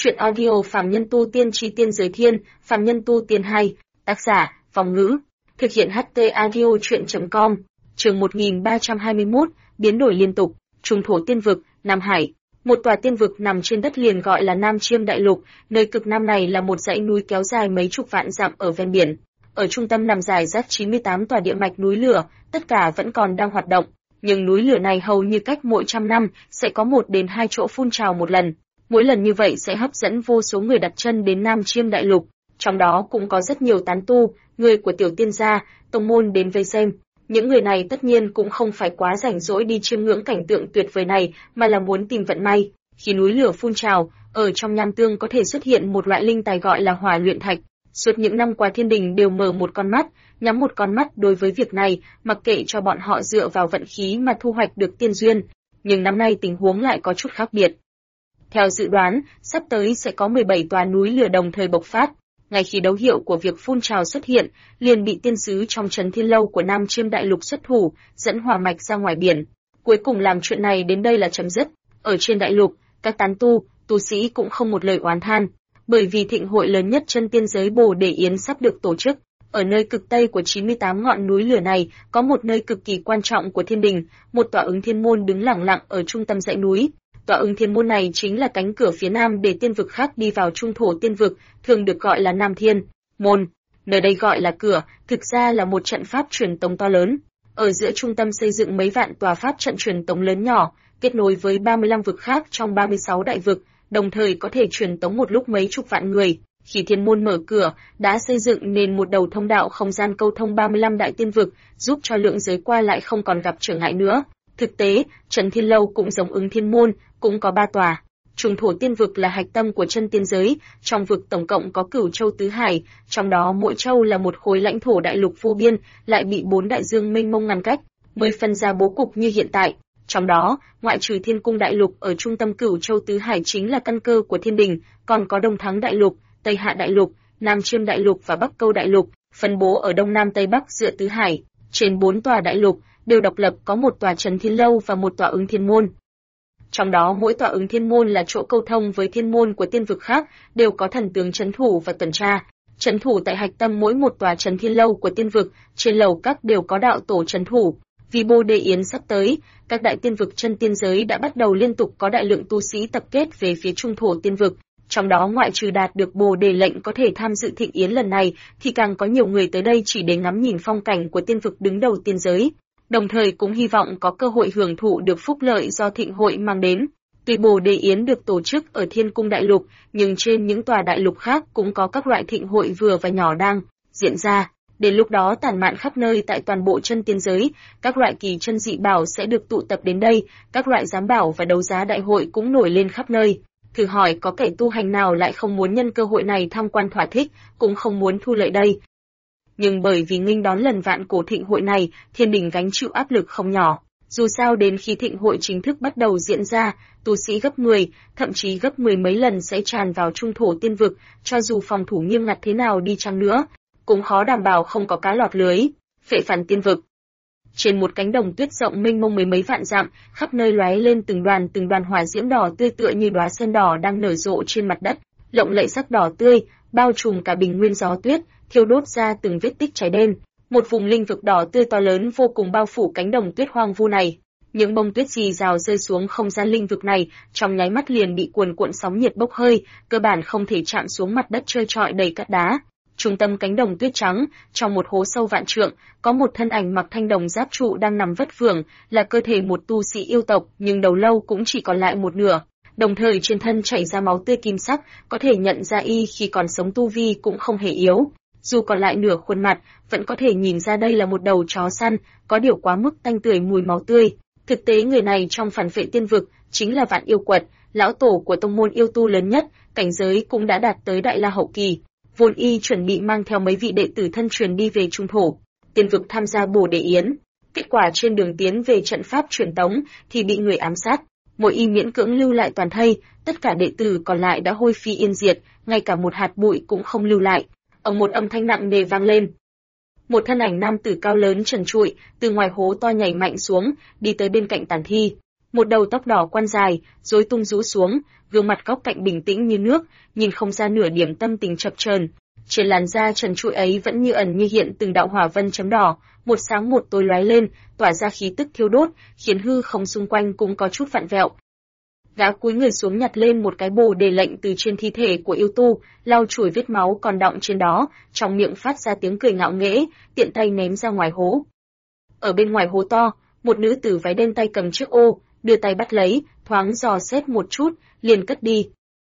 Truyện audio Phàm Nhân Tu Tiên Chi Tiên Giới Thiên, Phàm Nhân Tu Tiên 2, tác giả, Vong Ngữ, thực hiện HT audio truyện.com, chương 1321, biến đổi liên tục, trung thổ tiên vực, Nam Hải. Một tòa tiên vực nằm trên đất liền gọi là Nam Chiêm Đại Lục, nơi cực nam này là một dãy núi kéo dài mấy chục vạn dặm ở ven biển. Ở trung tâm nằm rải rác 98 tòa địa mạch núi lửa, tất cả vẫn còn đang hoạt động, nhưng núi lửa này hầu như cách mỗi 100 năm sẽ có 1 đến 2 chỗ phun trào một lần. Mỗi lần như vậy sẽ hấp dẫn vô số người đặt chân đến Nam Chiêm Đại Lục, trong đó cũng có rất nhiều tán tu, người của tiểu tiên gia, tông môn đến vây xem. Những người này tất nhiên cũng không phải quá rảnh rỗi đi chiêm ngưỡng cảnh tượng tuyệt vời này, mà là muốn tìm vận may. Khi núi lửa phun trào, ở trong nham tương có thể xuất hiện một loại linh tài gọi là hỏa luyện thạch. Suốt những năm qua thiên đình đều mở một con mắt, nhắm một con mắt đối với việc này, mặc kệ cho bọn họ dựa vào vận khí mà thu hoạch được tiên duyên. Nhưng năm nay tình huống lại có chút khác biệt. Theo dự đoán, sắp tới sẽ có 17 tòa núi lửa đồng thời bộc phát. Ngay khi dấu hiệu của việc phun trào xuất hiện, liền bị tiên sứ trong Trấn Thiên Lâu của Nam Chiêm Đại Lục xuất thủ, dẫn hỏa mạch ra ngoài biển. Cuối cùng làm chuyện này đến đây là chấm dứt. Ở trên đại lục, các tán tu sĩ cũng không một lời oán than, bởi vì thịnh hội lớn nhất chân tiên giới Bồ Đề Yến sắp được tổ chức. Ở nơi cực tây của 98 ngọn núi lửa này, có một nơi cực kỳ quan trọng của thiên đình, một tòa ứng thiên môn đứng lẳng lặng ở trung tâm dãy núi. Tòa ứng thiên môn này chính là cánh cửa phía nam để tiên vực khác đi vào trung thổ tiên vực, thường được gọi là Nam Thiên Môn. Nơi đây gọi là cửa, thực ra là một trận pháp truyền tống to lớn. Ở giữa trung tâm xây dựng mấy vạn tòa pháp trận truyền tống lớn nhỏ, kết nối với 35 vực khác trong 36 đại vực, đồng thời có thể truyền tống một lúc mấy chục vạn người. Khi thiên môn mở cửa, đã xây dựng nên một đầu thông đạo không gian câu thông 35 đại tiên vực, giúp cho lượng giới qua lại không còn gặp trở ngại nữa. Thực tế, Trấn Thiên Lâu cũng giống ứng thiên môn, cũng có 3 tòa. Trung thổ tiên vực là hạch tâm của chân tiên giới, trong vực tổng cộng có Cửu Châu tứ hải, trong đó mỗi châu là một khối lãnh thổ đại lục vô biên, lại bị 4 đại dương mênh mông ngăn cách, mới phân ra bố cục như hiện tại. Trong đó, ngoại trừ Thiên Cung Đại Lục ở trung tâm Cửu Châu tứ hải chính là căn cơ của thiên đình, còn có Đông Thắng Đại Lục, Tây Hạ Đại Lục, Nam Chiêm Đại Lục và Bắc Câu Đại Lục, phân bố ở đông nam tây bắc giữa tứ hải. Trên 4 tòa đại lục đều độc lập có một tòa Trấn Thiên Lâu và một tòa ứng thiên môn. Trong đó mỗi tòa ứng thiên môn là chỗ câu thông với thiên môn của tiên vực khác, đều có thần tướng trấn thủ và tuần tra. Trấn thủ tại hạch tâm mỗi một tòa Trấn Thiên Lâu của tiên vực, trên lầu các đều có đạo tổ trấn thủ. Vì Bồ Đề Yến sắp tới, các đại tiên vực chân tiên giới đã bắt đầu liên tục có đại lượng tu sĩ tập kết về phía trung thổ tiên vực. Trong đó ngoại trừ đạt được Bồ Đề lệnh có thể tham dự thịnh yến lần này, thì càng có nhiều người tới đây chỉ để ngắm nhìn phong cảnh của tiên vực đứng đầu tiên giới, đồng thời cũng hy vọng có cơ hội hưởng thụ được phúc lợi do thịnh hội mang đến. Tuy Bồ Đề Yến được tổ chức ở Thiên Cung Đại Lục, nhưng trên những tòa đại lục khác cũng có các loại thịnh hội vừa và nhỏ đang diễn ra. Đến lúc đó tản mạn khắp nơi tại toàn bộ chân tiên giới, các loại kỳ chân dị bảo sẽ được tụ tập đến đây, các loại giám bảo và đấu giá đại hội cũng nổi lên khắp nơi. Thử hỏi có kẻ tu hành nào lại không muốn nhân cơ hội này tham quan thỏa thích, cũng không muốn thu lợi đây. Nhưng bởi vì nghênh đón lần vạn cổ thịnh hội này, thiên đình gánh chịu áp lực không nhỏ. Dù sao đến khi thịnh hội chính thức bắt đầu diễn ra, tu sĩ gấp 10, thậm chí gấp 10 mấy lần sẽ tràn vào trung thổ tiên vực, cho dù phòng thủ nghiêm ngặt thế nào đi chăng nữa, cũng khó đảm bảo không có cá lọt lưới. Phệ Phản tiên vực. Trên một cánh đồng tuyết rộng mênh mông mấy mấy vạn dặm, khắp nơi lóe lên từng đoàn hỏa diễm đỏ tươi tựa như đóa sen đỏ đang nở rộ trên mặt đất, lộng lẫy sắc đỏ tươi, bao trùm cả bình nguyên gió tuyết, thiêu đốt ra từng vết tích cháy đen. Một vùng linh vực đỏ tươi to lớn vô cùng bao phủ cánh đồng tuyết hoang vu này. Những bông tuyết rì rào rơi xuống không gian linh vực này, trong nháy mắt liền bị cuồn cuộn sóng nhiệt bốc hơi, cơ bản không thể chạm xuống mặt đất trơ trọi đầy cát đá. Trung tâm cánh đồng tuyết trắng, trong một hố sâu vạn trượng, có một thân ảnh mặc thanh đồng giáp trụ đang nằm vất vưởng, là cơ thể một tu sĩ yêu tộc, nhưng đầu lâu cũng chỉ còn lại một nửa. Đồng thời trên thân chảy ra máu tươi kim sắc, có thể nhận ra y khi còn sống tu vi cũng không hề yếu. Dù còn lại nửa khuôn mặt, vẫn có thể nhìn ra đây là một đầu chó săn, có điều quá mức tanh tưởi mùi máu tươi. Thực tế người này trong phản vệ tiên vực, chính là Vạn Yêu Quật, lão tổ của tông môn yêu tu lớn nhất, cảnh giới cũng đã đạt tới Đại La hậu kỳ. Vốn y chuẩn bị mang theo mấy vị đệ tử thân truyền đi về trung thổ tiên vực tham gia Bồ Đề Yến. Kết quả trên đường tiến về trận pháp truyền tống thì bị người ám sát, mỗi y miễn cưỡng lưu lại toàn thây, tất cả đệ tử còn lại đã hôi phi yên diệt, ngay cả một hạt bụi cũng không lưu lại. Một âm thanh nặng nề vang lên. Một thân ảnh nam tử cao lớn trần trụi từ ngoài hố to nhảy mạnh xuống, đi tới bên cạnh tàn thi. Một đầu tóc đỏ quăn dài, rối tung rũ xuống, gương mặt góc cạnh bình tĩnh như nước, nhìn không ra nửa điểm tâm tình chập chờn. Trên làn da trần trụi ấy vẫn như ẩn như hiện từng đạo hỏa vân chấm đỏ, một sáng một tối lóe lên, tỏa ra khí tức thiêu đốt, khiến hư không xung quanh cũng có chút vặn vẹo. Gã cúi người xuống nhặt lên một cái bồ đề lệnh từ trên thi thể của yêu tu, lau chùi vết máu còn đọng trên đó, trong miệng phát ra tiếng cười ngạo nghễ, tiện tay ném ra ngoài hố. Ở bên ngoài hố to, một nữ tử váy đen tay cầm chiếc ô, đưa tay bắt lấy, thoáng dò xét một chút, liền cất đi.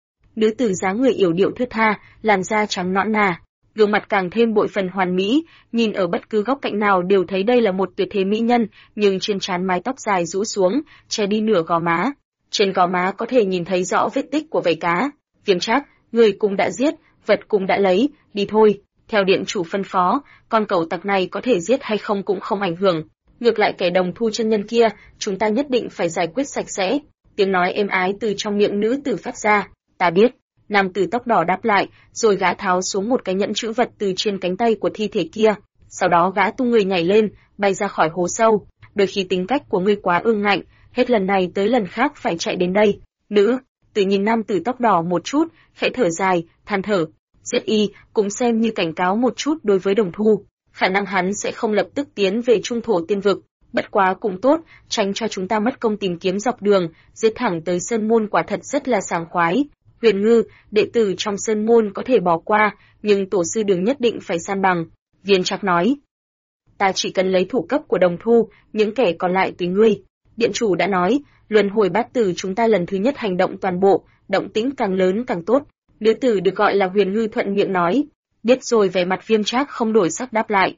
Nữ tử dáng người yểu điệu thướt tha, làn da trắng nõn nà, gương mặt càng thêm bội phần hoàn mỹ, nhìn ở bất cứ góc cạnh nào đều thấy đây là một tuyệt thế mỹ nhân, nhưng trên trán mái tóc dài rũ xuống, che đi nửa gò má. Trên gò má có thể nhìn thấy rõ vết tích của vảy cá. Viêm Trác, người cũng đã giết, vật cũng đã lấy, đi thôi. Theo điện chủ phân phó, con cẩu tặc này có thể giết hay không cũng không ảnh hưởng. Ngược lại kẻ đồng thu chân nhân kia, chúng ta nhất định phải giải quyết sạch sẽ. Tiếng nói êm ái từ trong miệng nữ tử phát ra. Ta biết. Nam tử tóc đỏ đáp lại, rồi gã tháo xuống một cái nhẫn chữ vật từ trên cánh tay của thi thể kia. Sau đó gã tung người nhảy lên, bay ra khỏi hố sâu. Đôi khi tính cách của ngươi quá ương ngạnh, hết lần này tới lần khác phải chạy đến đây. Nữ tử nhìn nam tử tóc đỏ một chút, khẽ thở dài, than thở. Giết y cũng xem như cảnh cáo một chút đối với đồng thu. Khả năng hắn sẽ không lập tức tiến về trung thổ tiên vực. Bất quá cũng tốt, tránh cho chúng ta mất công tìm kiếm dọc đường, giết thẳng tới sơn môn quả thật rất là sảng khoái. Huyền Ngư, đệ tử trong sơn môn có thể bỏ qua, nhưng tổ sư đường nhất định phải san bằng. Viên Trác nói. Ta chỉ cần lấy thủ cấp của đồng thu, những kẻ còn lại tùy ngươi. Điện chủ đã nói, luân hồi bát tử chúng ta lần thứ nhất hành động toàn bộ, động tĩnh càng lớn càng tốt. Nữ tử được gọi là Huyền Ngư thuận miệng nói. Biết rồi, vẻ mặt Viêm Trác không đổi sắc đáp lại.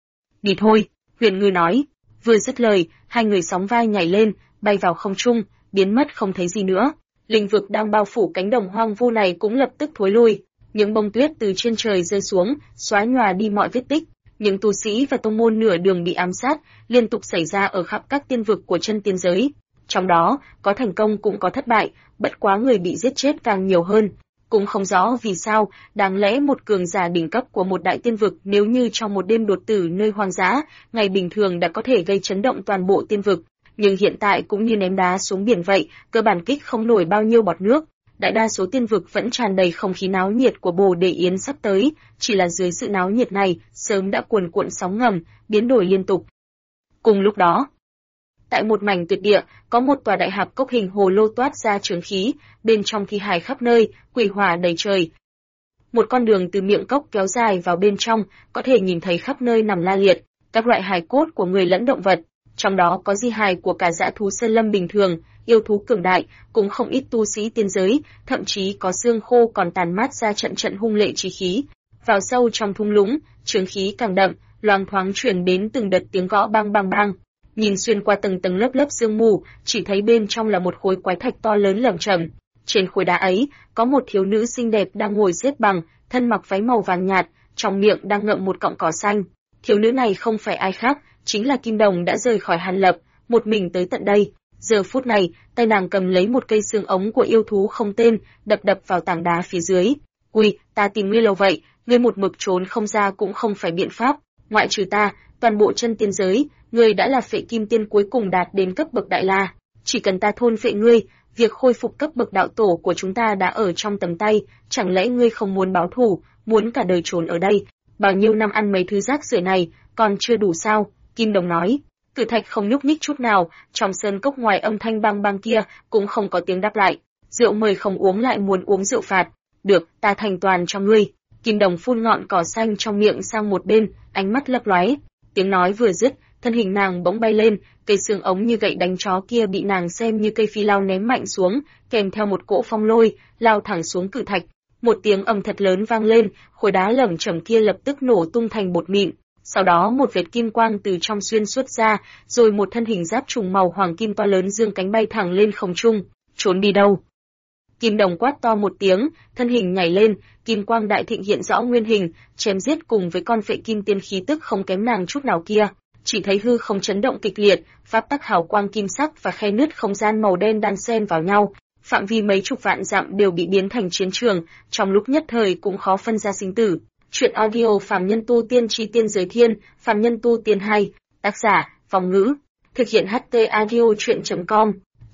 Đi thôi, Huyền Ngư nói. Vừa dứt lời, hai người sóng vai nhảy lên, bay vào không trung, biến mất không thấy gì nữa. Linh vực đang bao phủ cánh đồng hoang vu này cũng lập tức thối lui. Những bông tuyết từ trên trời rơi xuống, xóa nhòa đi mọi vết tích. Những tu sĩ và tông môn nửa đường bị ám sát, liên tục xảy ra ở khắp các tiên vực của chân tiên giới. Trong đó, có thành công cũng có thất bại, bất quá người bị giết chết càng nhiều hơn. Cũng không rõ vì sao, đáng lẽ một cường giả đỉnh cấp của một đại tiên vực nếu như trong một đêm đột tử nơi hoang dã, ngày bình thường đã có thể gây chấn động toàn bộ tiên vực. Nhưng hiện tại cũng như ném đá xuống biển vậy, cơ bản kích không nổi bao nhiêu bọt nước. Đại đa số tiên vực vẫn tràn đầy không khí náo nhiệt của Bồ Đề Yến sắp tới, chỉ là dưới sự náo nhiệt này, sớm đã cuồn cuộn sóng ngầm, biến đổi liên tục. Cùng lúc đó, tại một mảnh tuyệt địa, có một tòa đại hạp cốc hình hồ lô toát ra chướng khí, bên trong thi hài khắp nơi, quỷ hỏa đầy trời. Một con đường từ miệng cốc kéo dài vào bên trong, có thể nhìn thấy khắp nơi nằm la liệt, các loại hài cốt của người lẫn động vật. Trong đó có di hài của cả dã thú sơn lâm bình thường, yêu thú cường đại, cũng không ít tu sĩ tiên giới, thậm chí có xương khô còn tàn mát ra trận trận hung lệ chí khí. Vào sâu trong thung lũng, chướng khí càng đậm, loang thoáng truyền đến từng đợt tiếng gõ bang bang bang. Nhìn xuyên qua tầng tầng lớp lớp sương mù, chỉ thấy bên trong là một khối quái thạch to lớn lởm chởm. Trên khối đá ấy, có một thiếu nữ xinh đẹp đang ngồi xếp bằng, thân mặc váy màu vàng nhạt, trong miệng đang ngậm một cọng cỏ xanh. Thiếu nữ này không phải ai khác, chính là Kim Đồng đã rời khỏi Hàn Lập, một mình tới tận đây. Giờ phút này, tay nàng cầm lấy một cây xương ống của yêu thú không tên, đập đập vào tảng đá phía dưới. Ui, ta tìm ngươi lâu vậy, ngươi một mực trốn không ra cũng không phải biện pháp. Ngoại trừ ta, toàn bộ chân tiên giới, ngươi đã là phệ kim tiên cuối cùng đạt đến cấp bậc đại la. Chỉ cần ta thôn phệ ngươi, việc khôi phục cấp bậc đạo tổ của chúng ta đã ở trong tầm tay. Chẳng lẽ ngươi không muốn báo thù, muốn cả đời trốn ở đây? Bao nhiêu năm ăn mấy thứ rác rưởi này, còn chưa đủ sao? Kim Đồng nói. Cử thạch không nhúc nhích chút nào, trong sơn cốc ngoài âm thanh bang bang kia cũng không có tiếng đáp lại. Rượu mời không uống lại muốn uống rượu phạt. Được, ta thành toàn cho ngươi. Kim Đồng phun ngọn cỏ xanh trong miệng sang một bên, ánh mắt lấp lóe. Tiếng nói vừa dứt, thân hình nàng bỗng bay lên, cây xương ống như gậy đánh chó kia bị nàng xem như cây phi lao ném mạnh xuống, kèm theo một cỗ phong lôi, lao thẳng xuống cử thạch. Một tiếng ầm thật lớn vang lên, khối đá lởm chởm kia lập tức nổ tung thành bột mịn. Sau đó một vệt kim quang từ trong xuyên suốt ra, rồi một thân hình giáp trùng màu hoàng kim to lớn dương cánh bay thẳng lên không trung. Trốn đi đâu? Kim Đồng quát to một tiếng, thân hình nhảy lên, kim quang đại thịnh hiện rõ nguyên hình, chém giết cùng với con phệ kim tiên khí tức không kém nàng chút nào kia. Chỉ thấy hư không chấn động kịch liệt, pháp tắc hào quang kim sắc và khe nứt không gian màu đen đan xen vào nhau, phạm vi mấy chục vạn dặm đều bị biến thành chiến trường, trong lúc nhất thời cũng khó phân ra sinh tử. Chuyện audio Phàm Nhân Tu Tiên Chi Tiên Giới Thiên, Phàm Nhân Tu Tiên 2, tác giả, Vòng Ngữ, thực hiện HT audio chuyện.com,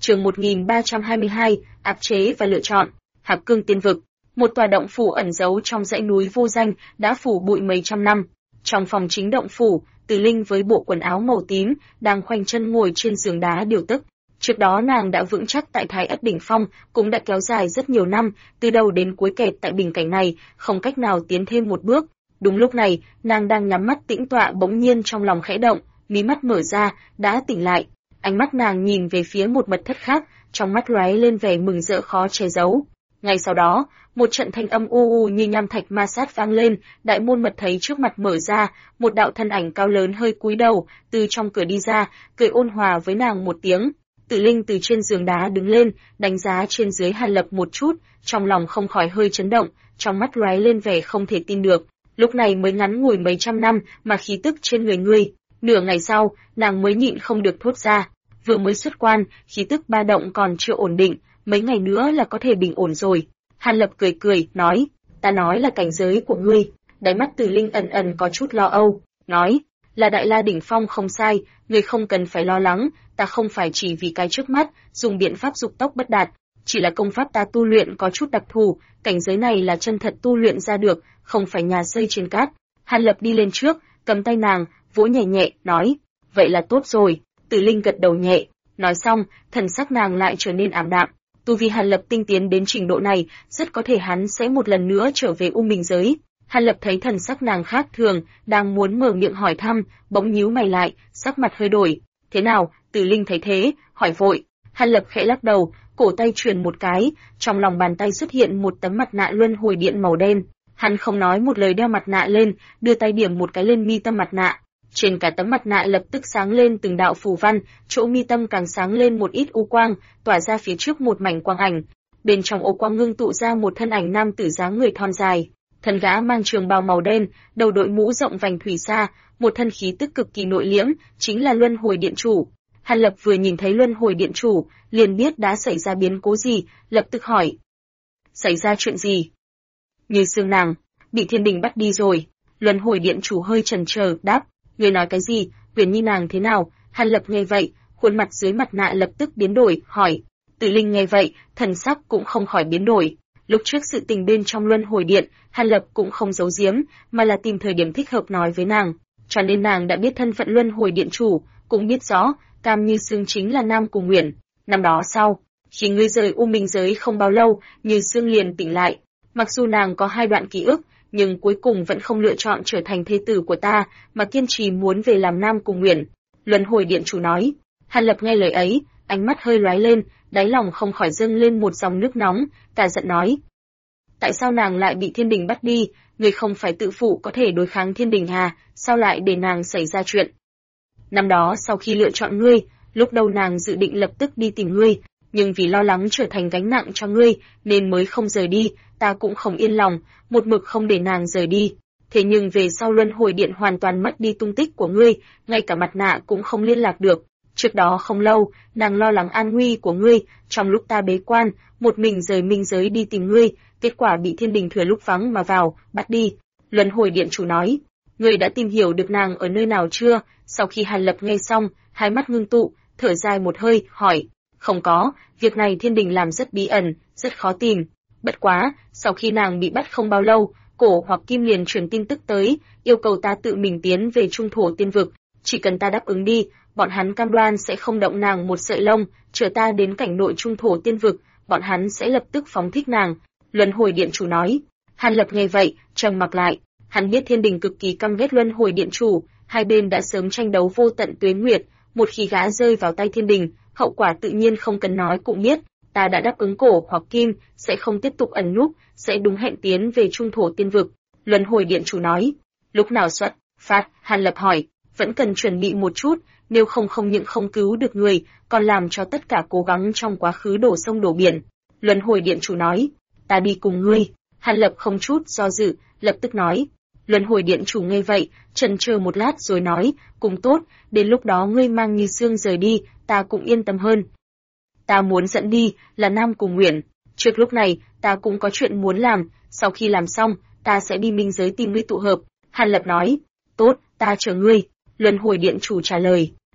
Chương 1322, áp chế và lựa chọn. Hạp Cương Tiên Vực, một tòa động phủ ẩn giấu trong dãy núi vô danh, đã phủ bụi mấy trăm năm. Trong phòng chính động phủ, Từ Linh với bộ quần áo màu tím, đang khoanh chân ngồi trên giường đá điều tức. Trước đó nàng đã vững chắc tại Thái Ất đỉnh phong, cũng đã kéo dài rất nhiều năm, từ đầu đến cuối kẹt tại bình cảnh này, không cách nào tiến thêm một bước. Đúng lúc này, nàng đang nhắm mắt tĩnh tọa, bỗng nhiên trong lòng khẽ động, mí mắt mở ra, đã tỉnh lại. Ánh mắt nàng nhìn về phía một mật thất khác, trong mắt lóe lên vẻ mừng rỡ khó che giấu. Ngay sau đó, một trận thanh âm u u như nham thạch ma sát vang lên, đại môn mật thấy trước mặt mở ra, một đạo thân ảnh cao lớn hơi cúi đầu, từ trong cửa đi ra, cười ôn hòa với nàng một tiếng. Tử Linh từ trên giường đá đứng lên, đánh giá trên dưới Hàn Lập một chút, trong lòng không khỏi hơi chấn động, trong mắt lóe lên vẻ không thể tin được. Lúc này mới ngắn ngủi mấy trăm năm mà khí tức trên người ngươi. Nửa ngày sau, nàng mới nhịn không được thốt ra. Vừa mới xuất quan, khí tức ba động còn chưa ổn định, mấy ngày nữa là có thể bình ổn rồi. Hàn Lập cười cười, nói, ta nói là cảnh giới của ngươi. Đáy mắt Tử Linh ẩn ẩn có chút lo âu, nói, là Đại La đỉnh phong không sai, ngươi không cần phải lo lắng, ta không phải chỉ vì cái trước mắt, dùng biện pháp dục tốc bất đạt, chỉ là công pháp ta tu luyện có chút đặc thù, cảnh giới này là chân thật tu luyện ra được, không phải nhà xây trên cát. Hàn Lập đi lên trước, cầm tay nàng, vỗ nhẹ nhẹ, nói, vậy là tốt rồi. Tử Linh gật đầu nhẹ, nói xong, thần sắc nàng lại trở nên ảm đạm. Tu vi Hàn Lập tinh tiến đến trình độ này, rất có thể hắn sẽ một lần nữa trở về U Minh giới. Hàn Lập thấy thần sắc nàng khác thường, đang muốn mở miệng hỏi thăm, bỗng nhíu mày lại, sắc mặt hơi đổi. Thế nào? Tử Linh thấy thế, hỏi vội. Hàn Lập khẽ lắc đầu, cổ tay chuyển một cái, trong lòng bàn tay xuất hiện một tấm mặt nạ luân hồi điện màu đen. Hắn không nói một lời đeo mặt nạ lên, đưa tay điểm một cái lên mi tâm mặt nạ. Trên cả tấm mặt nạ lập tức sáng lên từng đạo phù văn, chỗ mi tâm càng sáng lên một ít u quang, tỏa ra phía trước một mảnh quang ảnh. Bên trong ô quang ngưng tụ ra một thân ảnh nam tử dáng người thon dài. Thân gã mang trường bào màu đen, đầu đội mũ rộng vành thủy sa, một thân khí tức cực kỳ nội liễm, chính là Luân Hồi Điện Chủ. Hàn Lập vừa nhìn thấy Luân Hồi Điện Chủ, liền biết đã xảy ra biến cố gì, lập tức hỏi. Xảy ra chuyện gì? Như xương nàng, bị thiên đình bắt đi rồi. Luân Hồi Điện Chủ hơi chần chờ, đáp, người nói cái gì, Huyền Nhi nàng thế nào? Hàn Lập nghe vậy, khuôn mặt dưới mặt nạ lập tức biến đổi, hỏi. Tử Linh nghe vậy, thần sắc cũng không khỏi biến đổi. Lúc trước sự tình bên trong Luân Hồi Điện, Hàn Lập cũng không giấu giếm, mà là tìm thời điểm thích hợp nói với nàng. Cho nên nàng đã biết thân phận Luân Hồi Điện Chủ, cũng biết rõ, Cam Như Sương chính là Nam Cung Uyển. Năm đó sau, khi ngươi rời U Minh giới không bao lâu, Như Sương liền tỉnh lại. Mặc dù nàng có hai đoạn ký ức, nhưng cuối cùng vẫn không lựa chọn trở thành thê tử của ta, mà kiên trì muốn về làm Nam Cung Uyển. Luân Hồi Điện Chủ nói. Hàn Lập nghe lời ấy, ánh mắt hơi lóe lên, đáy lòng không khỏi dâng lên một dòng nước nóng, cả giận nói. Tại sao nàng lại bị thiên đình bắt đi, người không phải tự phụ có thể đối kháng thiên đình hà, sao lại để nàng xảy ra chuyện? Năm đó sau khi lựa chọn ngươi, lúc đầu nàng dự định lập tức đi tìm ngươi, nhưng vì lo lắng trở thành gánh nặng cho ngươi, nên mới không rời đi, ta cũng không yên lòng, một mực không để nàng rời đi. Thế nhưng về sau Luân Hồi Điện hoàn toàn mất đi tung tích của ngươi, ngay cả mặt nạ cũng không liên lạc được. Trước đó không lâu, nàng lo lắng an nguy của ngươi, trong lúc ta bế quan, một mình rời minh giới đi tìm ngươi, kết quả bị thiên đình thừa lúc vắng mà vào, bắt đi. Luân Hồi Điện Chủ nói, ngươi đã tìm hiểu được nàng ở nơi nào chưa? Sau khi Hàn Lập nghe xong, hai mắt ngưng tụ, thở dài một hơi, hỏi, không có, việc này thiên đình làm rất bí ẩn, rất khó tìm. Bất quá, sau khi nàng bị bắt không bao lâu, Cổ hoặc Kim liền truyền tin tức tới, yêu cầu ta tự mình tiến về Trung Thổ Tiên Vực, chỉ cần ta đáp ứng đi, bọn hắn cam đoan sẽ không động nàng một sợi lông, chờ ta đến cảnh nội Trung Thổ Tiên Vực, bọn hắn sẽ lập tức phóng thích nàng. Luân Hồi Điện Chủ nói. Hàn Lập nghe vậy, trầm mặc lại, hắn biết thiên đình cực kỳ căm ghét Luân Hồi Điện Chủ, hai bên đã sớm tranh đấu vô tận tuế nguyệt, một khi gã rơi vào tay thiên đình, hậu quả tự nhiên không cần nói cũng biết. Ta đã đáp ứng Cổ hoặc Kim, sẽ không tiếp tục ẩn núp, sẽ đúng hẹn tiến về Trung Thổ Tiên Vực. Luân Hồi Điện Chủ nói. Lúc nào xuất phát? Hàn Lập hỏi. Vẫn cần chuẩn bị một chút, nếu không những không cứu được người, còn làm cho tất cả cố gắng trong quá khứ đổ sông đổ biển. Luân Hồi Điện Chủ nói. Ta đi cùng ngươi. Hàn Lập không chút do dự, lập tức nói. Luân Hồi Điện Chủ nghe vậy, chần chờ một lát rồi nói, cùng tốt, đến lúc đó ngươi mang Như Sương rời đi, ta cũng yên tâm hơn. Ta muốn dẫn đi, là Nam Cung Uyển. Trước lúc này, ta cũng có chuyện muốn làm, sau khi làm xong, ta sẽ đi minh giới tìm ngươi tụ hợp. Hàn Lập nói, tốt, ta chờ ngươi. Luân Hồi Điện Chủ trả lời.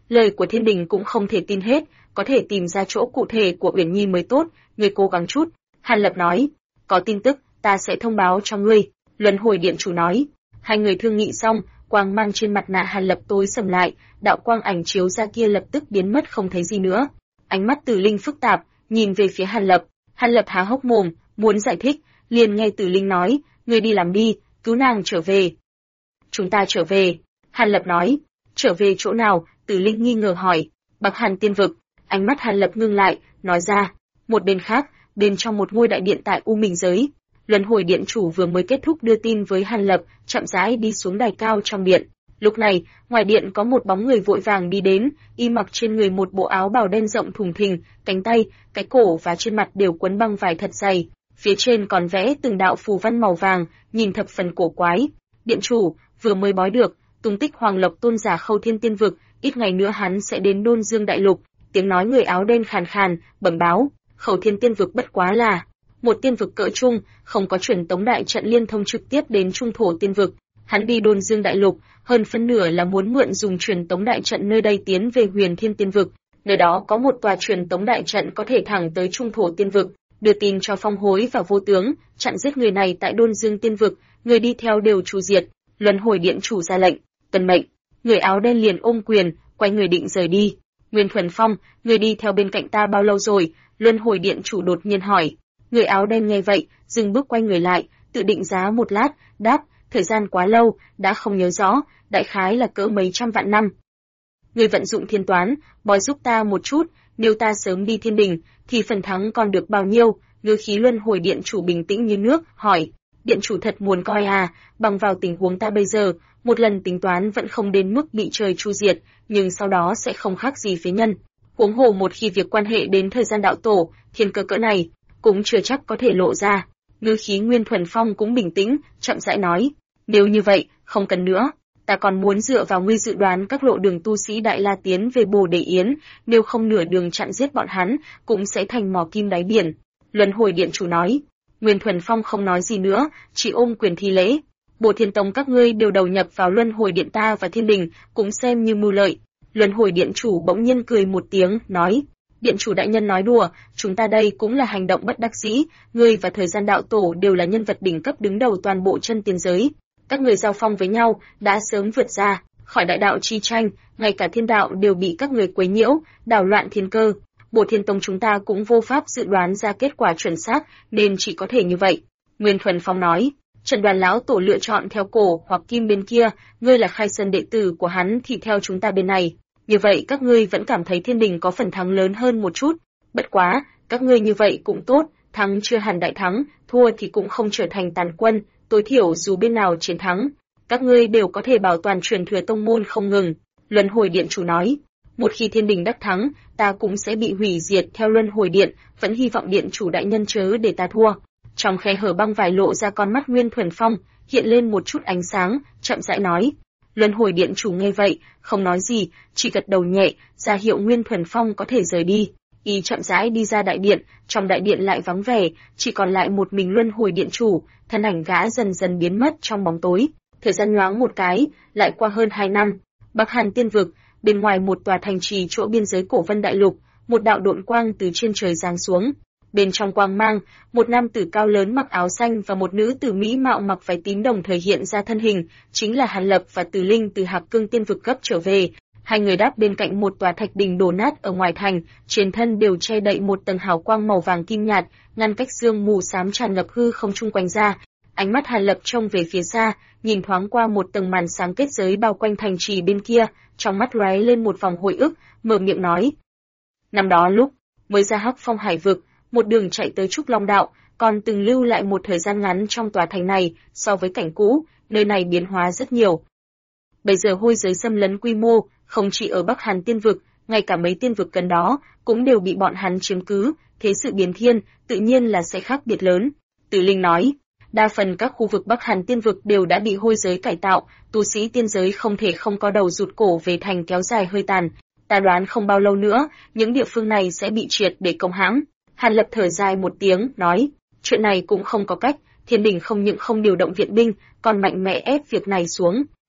Lời của Thiên Đình cũng không thể tin hết, có thể tìm ra chỗ cụ thể của Uyển Nhi mới tốt, ngươi cố gắng chút. Hàn Lập nói, có tin tức, ta sẽ thông báo cho ngươi. Luân Hồi Điện chủ nói. Hai người thương nghị xong, quang mang trên mặt nạ Hàn Lập tối sầm lại, đạo quang ảnh chiếu ra kia lập tức biến mất không thấy gì nữa. Ánh mắt Tử Linh phức tạp, nhìn về phía Hàn Lập. Hàn Lập há hốc mồm, muốn giải thích, liền nghe Tử Linh nói, ngươi đi làm đi, cứu nàng trở về. Chúng ta trở về. Hàn Lập nói, trở về chỗ nào? Tử Linh nghi ngờ hỏi. Bắc Hàn Tiên Vực. Ánh mắt Hàn Lập ngưng lại, nói ra. Một bên khác, bên trong một ngôi đại điện tại U Minh Giới, Luân Hồi Điện chủ vừa mới kết thúc đưa tin với Hàn Lập, chậm rãi đi xuống đài cao trong điện. Lúc này, ngoài điện có một bóng người vội vàng đi đến, y mặc trên người một bộ áo bào đen rộng thùng thình, cánh tay, cái cổ và trên mặt đều quấn băng vải thật dày, phía trên còn vẽ từng đạo phù văn màu vàng, nhìn thập phần cổ quái. Điện chủ, vừa mới bói được, tung tích Hoàng Lộc tôn giả Khâu Thiên Tiên Vực, ít ngày nữa hắn sẽ đến Đôn Dương Đại Lục. Tiếng nói người áo đen khàn khàn, bẩm báo, Khâu Thiên Tiên Vực bất quá là một tiên vực cỡ trung, không có truyền tống đại trận liên thông trực tiếp đến trung thổ tiên vực. Hắn đi Đôn Dương Đại Lục, hơn phân nửa là muốn mượn dùng truyền tống đại trận nơi đây tiến về Huyền Thiên Tiên Vực. Nơi đó có một tòa truyền tống đại trận có thể thẳng tới trung thổ tiên vực, đưa tin cho Phong Hối và Vô Tướng, chặn giết người này tại Đôn Dương Tiên Vực, người đi theo đều tru diệt. Luân Hồi Điện chủ ra lệnh, tuân mệnh. Người áo đen liền ôm quyền, quay người định rời đi. Nguyên Thuần Phong, người đi theo bên cạnh ta bao lâu rồi? Luân Hồi Điện chủ đột nhiên hỏi. Người áo đen nghe vậy, dừng bước quay người lại, tự định giá một lát, đáp, thời gian quá lâu, đã không nhớ rõ, đại khái là cỡ mấy trăm vạn năm. Người vận dụng thiên toán, bói giúp ta một chút, nếu ta sớm đi Thiên Đình, thì phần thắng còn được bao nhiêu? Ngữ khí Luân Hồi Điện chủ bình tĩnh như nước, hỏi. Điện chủ thật muốn coi à, bằng vào tình huống ta bây giờ, một lần tính toán vẫn không đến mức bị trời tru diệt, nhưng sau đó sẽ không khác gì phế nhân. Huống hồ một khi việc quan hệ đến thời gian đạo tổ, thiên cơ cỡ này, cũng chưa chắc có thể lộ ra. Ngữ khí Nguyên Thuần Phong cũng bình tĩnh, chậm rãi nói, nếu như vậy, không cần nữa, ta còn muốn dựa vào ngươi dự đoán các lộ đường tu sĩ Đại La tiến về Bồ Đề Yến, nếu không nửa đường chặn giết bọn hắn, cũng sẽ thành mỏ kim đáy biển. Luân Hồi Điện chủ nói. Nguyên Thuần Phong không nói gì nữa, chỉ ôm quyền thi lễ. Bộ Thiên Tông các ngươi đều đầu nhập vào Luân Hồi Điện ta và Thiên Đình, cũng xem như mưu lợi. Luân Hồi Điện chủ bỗng nhiên cười một tiếng, nói. Điện chủ đại nhân nói đùa, chúng ta đây cũng là hành động bất đắc dĩ, ngươi và thời gian đạo tổ đều là nhân vật đỉnh cấp đứng đầu toàn bộ chân tiên giới. Các người giao phong với nhau, đã sớm vượt ra khỏi đại đạo chi tranh, ngay cả thiên đạo đều bị các người quấy nhiễu, đảo loạn thiên cơ. Bộ Thiên Tông chúng ta cũng vô pháp dự đoán ra kết quả chuẩn xác, nên chỉ có thể như vậy. Nguyên Thuần Phong nói, Trần Đoàn lão tổ lựa chọn theo cổ hoặc kim bên kia, ngươi là Khai Sơn đệ tử của hắn thì theo chúng ta bên này. Như vậy các ngươi vẫn cảm thấy Thiên Đình có phần thắng lớn hơn một chút. Bất quá, các ngươi như vậy cũng tốt, thắng chưa hẳn đại thắng, thua thì cũng không trở thành tàn quân, tối thiểu dù bên nào chiến thắng, các ngươi đều có thể bảo toàn truyền thừa tông môn không ngừng. Luân Hồi Điện chủ nói, một khi Thiên Đình đắc thắng, ta cũng sẽ bị hủy diệt theo Luân Hồi Điện, vẫn hy vọng Điện chủ đại nhân chớ để ta thua. Trong khe hở băng vải lộ ra con mắt Nguyên Thuần Phong, hiện lên một chút ánh sáng, chậm rãi nói. Luân Hồi Điện chủ nghe vậy, không nói gì, chỉ gật đầu nhẹ, ra hiệu Nguyên Thuần Phong có thể rời đi. Y chậm rãi đi ra đại điện, trong đại điện lại vắng vẻ, chỉ còn lại một mình Luân Hồi Điện chủ, thân ảnh gã dần dần biến mất trong bóng tối. Thời gian nhoáng một cái, lại qua hơn 2 năm. Bắc Hàn Tiên Vực, bên ngoài một tòa thành trì chỗ biên giới Cổ Vân Đại Lục, một đạo độn quang từ trên trời giáng xuống. Bên trong quang mang, một nam tử cao lớn mặc áo xanh và một nữ tử mỹ mạo mặc váy tím đồng thời hiện ra thân hình, chính là Hàn Lập và Từ Linh từ Hạc Cương Tiên Vực gấp trở về. Hai người đáp bên cạnh một tòa thạch đình đổ nát ở ngoài thành, trên thân đều che đậy một tầng hào quang màu vàng kim nhạt, ngăn cách sương mù xám tràn ngập hư không chung quanh ra. Ánh mắt Hàn Lập trông về phía xa, nhìn thoáng qua một tầng màn sáng kết giới bao quanh thành trì bên kia, trong mắt lóe lên một vòng hồi ức, mở miệng nói: năm đó lúc mới ra Hắc Phong Hải vực, một đường chạy tới Trúc Long Đạo, còn từng lưu lại một thời gian ngắn trong tòa thành này, so với cảnh cũ, nơi này biến hóa rất nhiều. Bây giờ hôi giới xâm lấn quy mô, không chỉ ở Bắc Hàn Tiên Vực, ngay cả mấy tiên vực gần đó, cũng đều bị bọn hắn chiếm cứ, thế sự biến thiên, tự nhiên là sẽ khác biệt lớn. Tử Linh nói, đa phần các khu vực Bắc Hàn Tiên Vực đều đã bị hôi giới cải tạo, tu sĩ tiên giới không thể không có đầu rụt cổ về thành kéo dài hơi tàn. Ta đoán không bao lâu nữa, những địa phương này sẽ bị triệt để công hãm. Hàn Lập thở dài một tiếng, nói, chuyện này cũng không có cách, Thiên Đình không những không điều động viện binh, còn mạnh mẽ ép việc này xuống.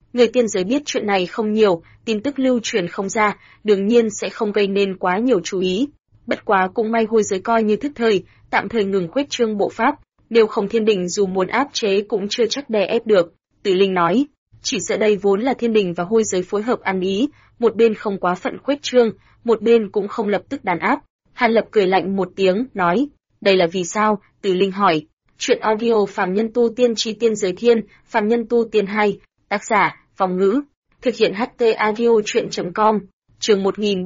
Người tiên giới biết chuyện này không nhiều, tin tức lưu truyền không ra, đương nhiên sẽ không gây nên quá nhiều chú ý. Bất quá cũng may hôi giới coi như thức thời, tạm thời ngừng khuếch trương bộ pháp, nếu không thiên đình dù muốn áp chế cũng chưa chắc đè ép được. Tử Linh nói, chỉ sợ đây vốn là thiên đình và hôi giới phối hợp ăn ý, một bên không quá phận khuếch trương, một bên cũng không lập tức đàn áp. Hàn Lập cười lạnh một tiếng, nói, đây là vì sao? Tử Linh hỏi. Chuyện audio Phàm Nhân Tu Tiên Chi Tiên Giới Thiên, Phàm Nhân Tu Tiên 2, tác giả, Phong Ngữ, thực hiện HT audio chuyện.com, chương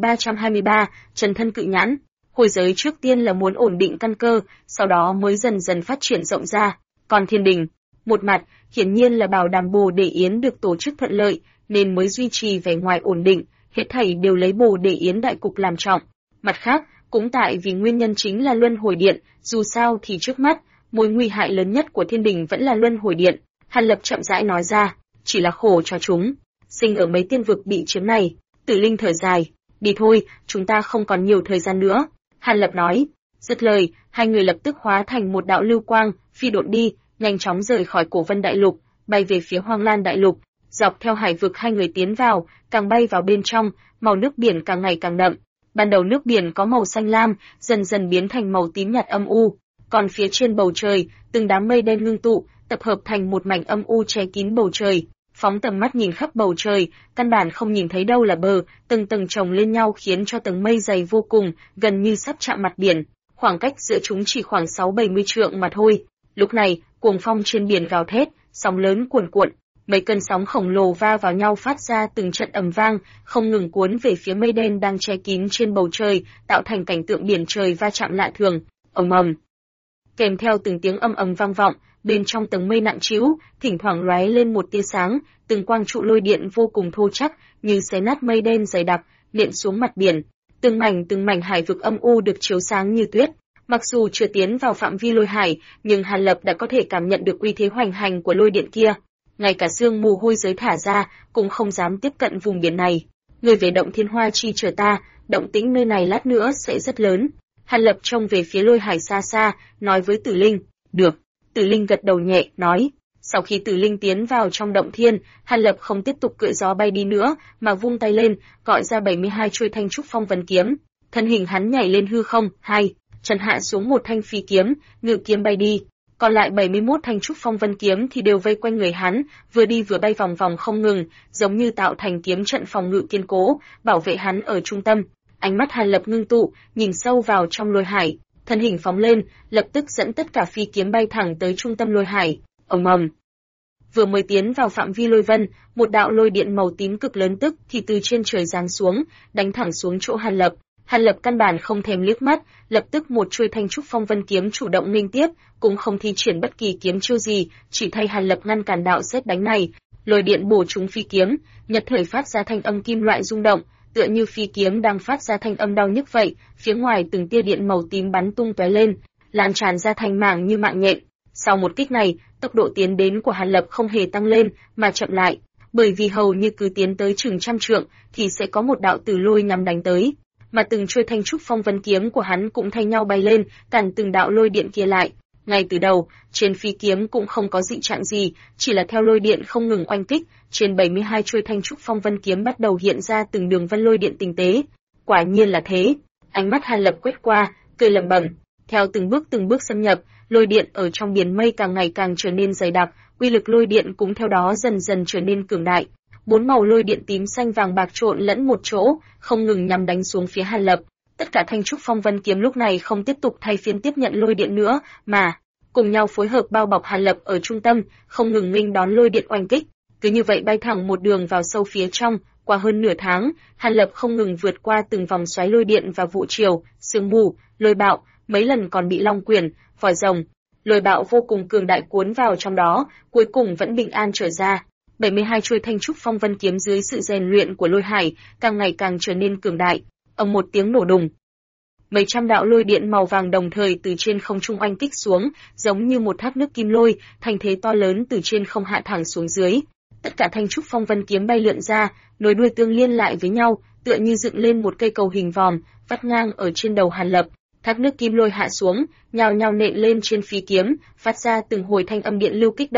1323, Trần Thân Cự Nhãn. Hôi giới trước tiên là muốn ổn định căn cơ, sau đó mới dần dần phát triển rộng ra. Còn thiên đình, một mặt, hiển nhiên là bảo đảm Bồ Đề Yến được tổ chức thuận lợi, nên mới duy trì vẻ ngoài ổn định, hết thảy đều lấy Bồ Đề Yến đại cục làm trọng. Mặt khác, cũng tại vì nguyên nhân chính là Luân Hồi Điện, dù sao thì trước mắt, mối nguy hại lớn nhất của thiên đình vẫn là Luân Hồi Điện. Hàn Lập chậm rãi nói ra, chỉ là khổ cho chúng, sinh ở mấy tiên vực bị chiếm này. Tử Linh thở dài, đi thôi, chúng ta không còn nhiều thời gian nữa. Hàn Lập nói, dứt lời, hai người lập tức hóa thành một đạo lưu quang, phi độn đi, nhanh chóng rời khỏi Cổ Vân Đại Lục, bay về phía Hoang Lan Đại Lục. Dọc theo hải vực hai người tiến vào, càng bay vào bên trong, màu nước biển càng ngày càng đậm. Ban đầu nước biển có màu xanh lam, dần dần biến thành màu tím nhạt âm u. Còn phía trên bầu trời, từng đám mây đen ngưng tụ, tập hợp thành một mảnh âm u che kín bầu trời. Phóng tầm mắt nhìn khắp bầu trời, căn bản không nhìn thấy đâu là bờ, từng tầng chồng lên nhau khiến cho tầng mây dày vô cùng, gần như sắp chạm mặt biển. Khoảng cách giữa chúng chỉ khoảng 6-70 trượng mà thôi. Lúc này, cuồng phong trên biển gào thét, sóng lớn cuồn cuộn. Mấy cơn sóng khổng lồ va vào nhau phát ra từng trận ầm vang, không ngừng cuốn về phía mây đen đang che kín trên bầu trời, tạo thành cảnh tượng biển trời va chạm lạ thường. Ầm ầm. Kèm theo từng tiếng ầm ầm vang vọng, bên trong tầng mây nặng trĩu, thỉnh thoảng lóe lên một tia sáng, từng quang trụ lôi điện vô cùng thô chắc, như xé nát mây đen dày đặc, nện xuống mặt biển. Từng mảnh hải vực âm u được chiếu sáng như tuyết. Mặc dù chưa tiến vào phạm vi lôi hải, nhưng Hàn Lập đã có thể cảm nhận được uy thế hoành hành của lôi điện kia. Ngay cả sương mù hôi giới thả ra, cũng không dám tiếp cận vùng biển này. Người về động Thiên Hoa Chi chờ ta, động tĩnh nơi này lát nữa sẽ rất lớn. Hàn Lập trông về phía lôi hải xa xa, nói với Tử Linh, được. Tử Linh gật đầu nhẹ, nói. Sau khi Tử Linh tiến vào trong động thiên, Hàn Lập không tiếp tục cưỡi gió bay đi nữa, mà vung tay lên, gọi ra 72 chuôi thanh trúc phong vân kiếm. Thân hình hắn nhảy lên hư không, chân hạ xuống một thanh phi kiếm, ngự kiếm bay đi. Còn lại 71 thanh trúc phong vân kiếm thì đều vây quanh người hắn, vừa đi vừa bay vòng vòng không ngừng, giống như tạo thành kiếm trận phòng ngự kiên cố, bảo vệ hắn ở trung tâm. Ánh mắt Hàn Lập ngưng tụ, nhìn sâu vào trong lôi hải, thân hình phóng lên, lập tức dẫn tất cả phi kiếm bay thẳng tới trung tâm lôi hải. Ầm ầm. Vừa mới tiến vào phạm vi lôi vân, một đạo lôi điện màu tím cực lớn tức thì từ trên trời giáng xuống, đánh thẳng xuống chỗ Hàn Lập. Hàn Lập căn bản không thèm liếc mắt, lập tức một chuôi thanh trúc phong vân kiếm chủ động nghênh tiếp, cũng không thi triển bất kỳ kiếm chiêu gì, chỉ thay Hàn Lập ngăn cản đạo sét đánh này. Lôi điện bổ trúng phi kiếm, nhất thời phát ra thanh âm kim loại rung động, tựa như phi kiếm đang phát ra thanh âm đau nhức vậy. Phía ngoài từng tia điện màu tím bắn tung tóe lên, lan tràn ra thành mảng như mạng nhện. Sau một kích này, tốc độ tiến đến của Hàn Lập không hề tăng lên, mà chậm lại, bởi vì hầu như cứ tiến tới chừng trăm trượng thì sẽ có một đạo tử lôi nhằm đánh tới. Mà từng chuôi thanh trúc phong vân kiếm của hắn cũng thay nhau bay lên, cản từng đạo lôi điện kia lại. Ngay từ đầu, trên phi kiếm cũng không có dị trạng gì, chỉ là theo lôi điện không ngừng oanh kích, trên 72 chuôi thanh trúc phong vân kiếm bắt đầu hiện ra từng đường vân lôi điện tinh tế. Quả nhiên là thế. Ánh mắt Hàn Lập quét qua, cười lẩm bẩm. Theo từng bước xâm nhập, lôi điện ở trong biển mây càng ngày càng trở nên dày đặc, uy lực lôi điện cũng theo đó dần dần trở nên cường đại. 4 màu lôi điện tím xanh vàng bạc trộn lẫn một chỗ, không ngừng nhằm đánh xuống phía Hàn Lập. Tất cả thanh trúc phong vân kiếm lúc này không tiếp tục thay phiên tiếp nhận lôi điện nữa, mà cùng nhau phối hợp bao bọc Hàn Lập ở trung tâm, không ngừng nghênh đón lôi điện oanh kích. Cứ như vậy bay thẳng một đường vào sâu phía trong. Qua hơn nửa tháng, Hàn Lập không ngừng vượt qua từng vòng xoáy lôi điện và vụ triều, sương mù, lôi bạo, mấy lần còn bị long quyển, vòi rồng, lôi bạo vô cùng cường đại cuốn vào trong đó, cuối cùng vẫn bình an trở ra. 72 chuôi thanh trúc phong vân kiếm dưới sự rèn luyện của lôi hải, càng ngày càng trở nên cường đại. Ầm một tiếng nổ đùng, mấy trăm đạo lôi điện màu vàng đồng thời từ trên không trung oanh kích xuống, giống như một thác nước kim lôi, thành thế to lớn từ trên không hạ thẳng xuống dưới. Tất cả thanh trúc phong vân kiếm bay lượn ra, nối đuôi tương liên lại với nhau, tựa như dựng lên một cây cầu hình vòm, vắt ngang ở trên đầu Hàn Lập. Thác nước kim lôi hạ xuống, nhào nhào nện lên trên phi kiếm, phát ra từng hồi thanh âm điện lưu kích động,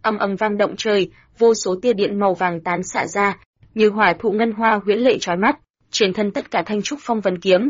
ầm ầm vang động trời, vô số tia điện màu vàng tán xạ ra, như hỏa thụ ngân hoa huyễn lệ chói mắt. Trên thân tất cả thanh trúc phong vân kiếm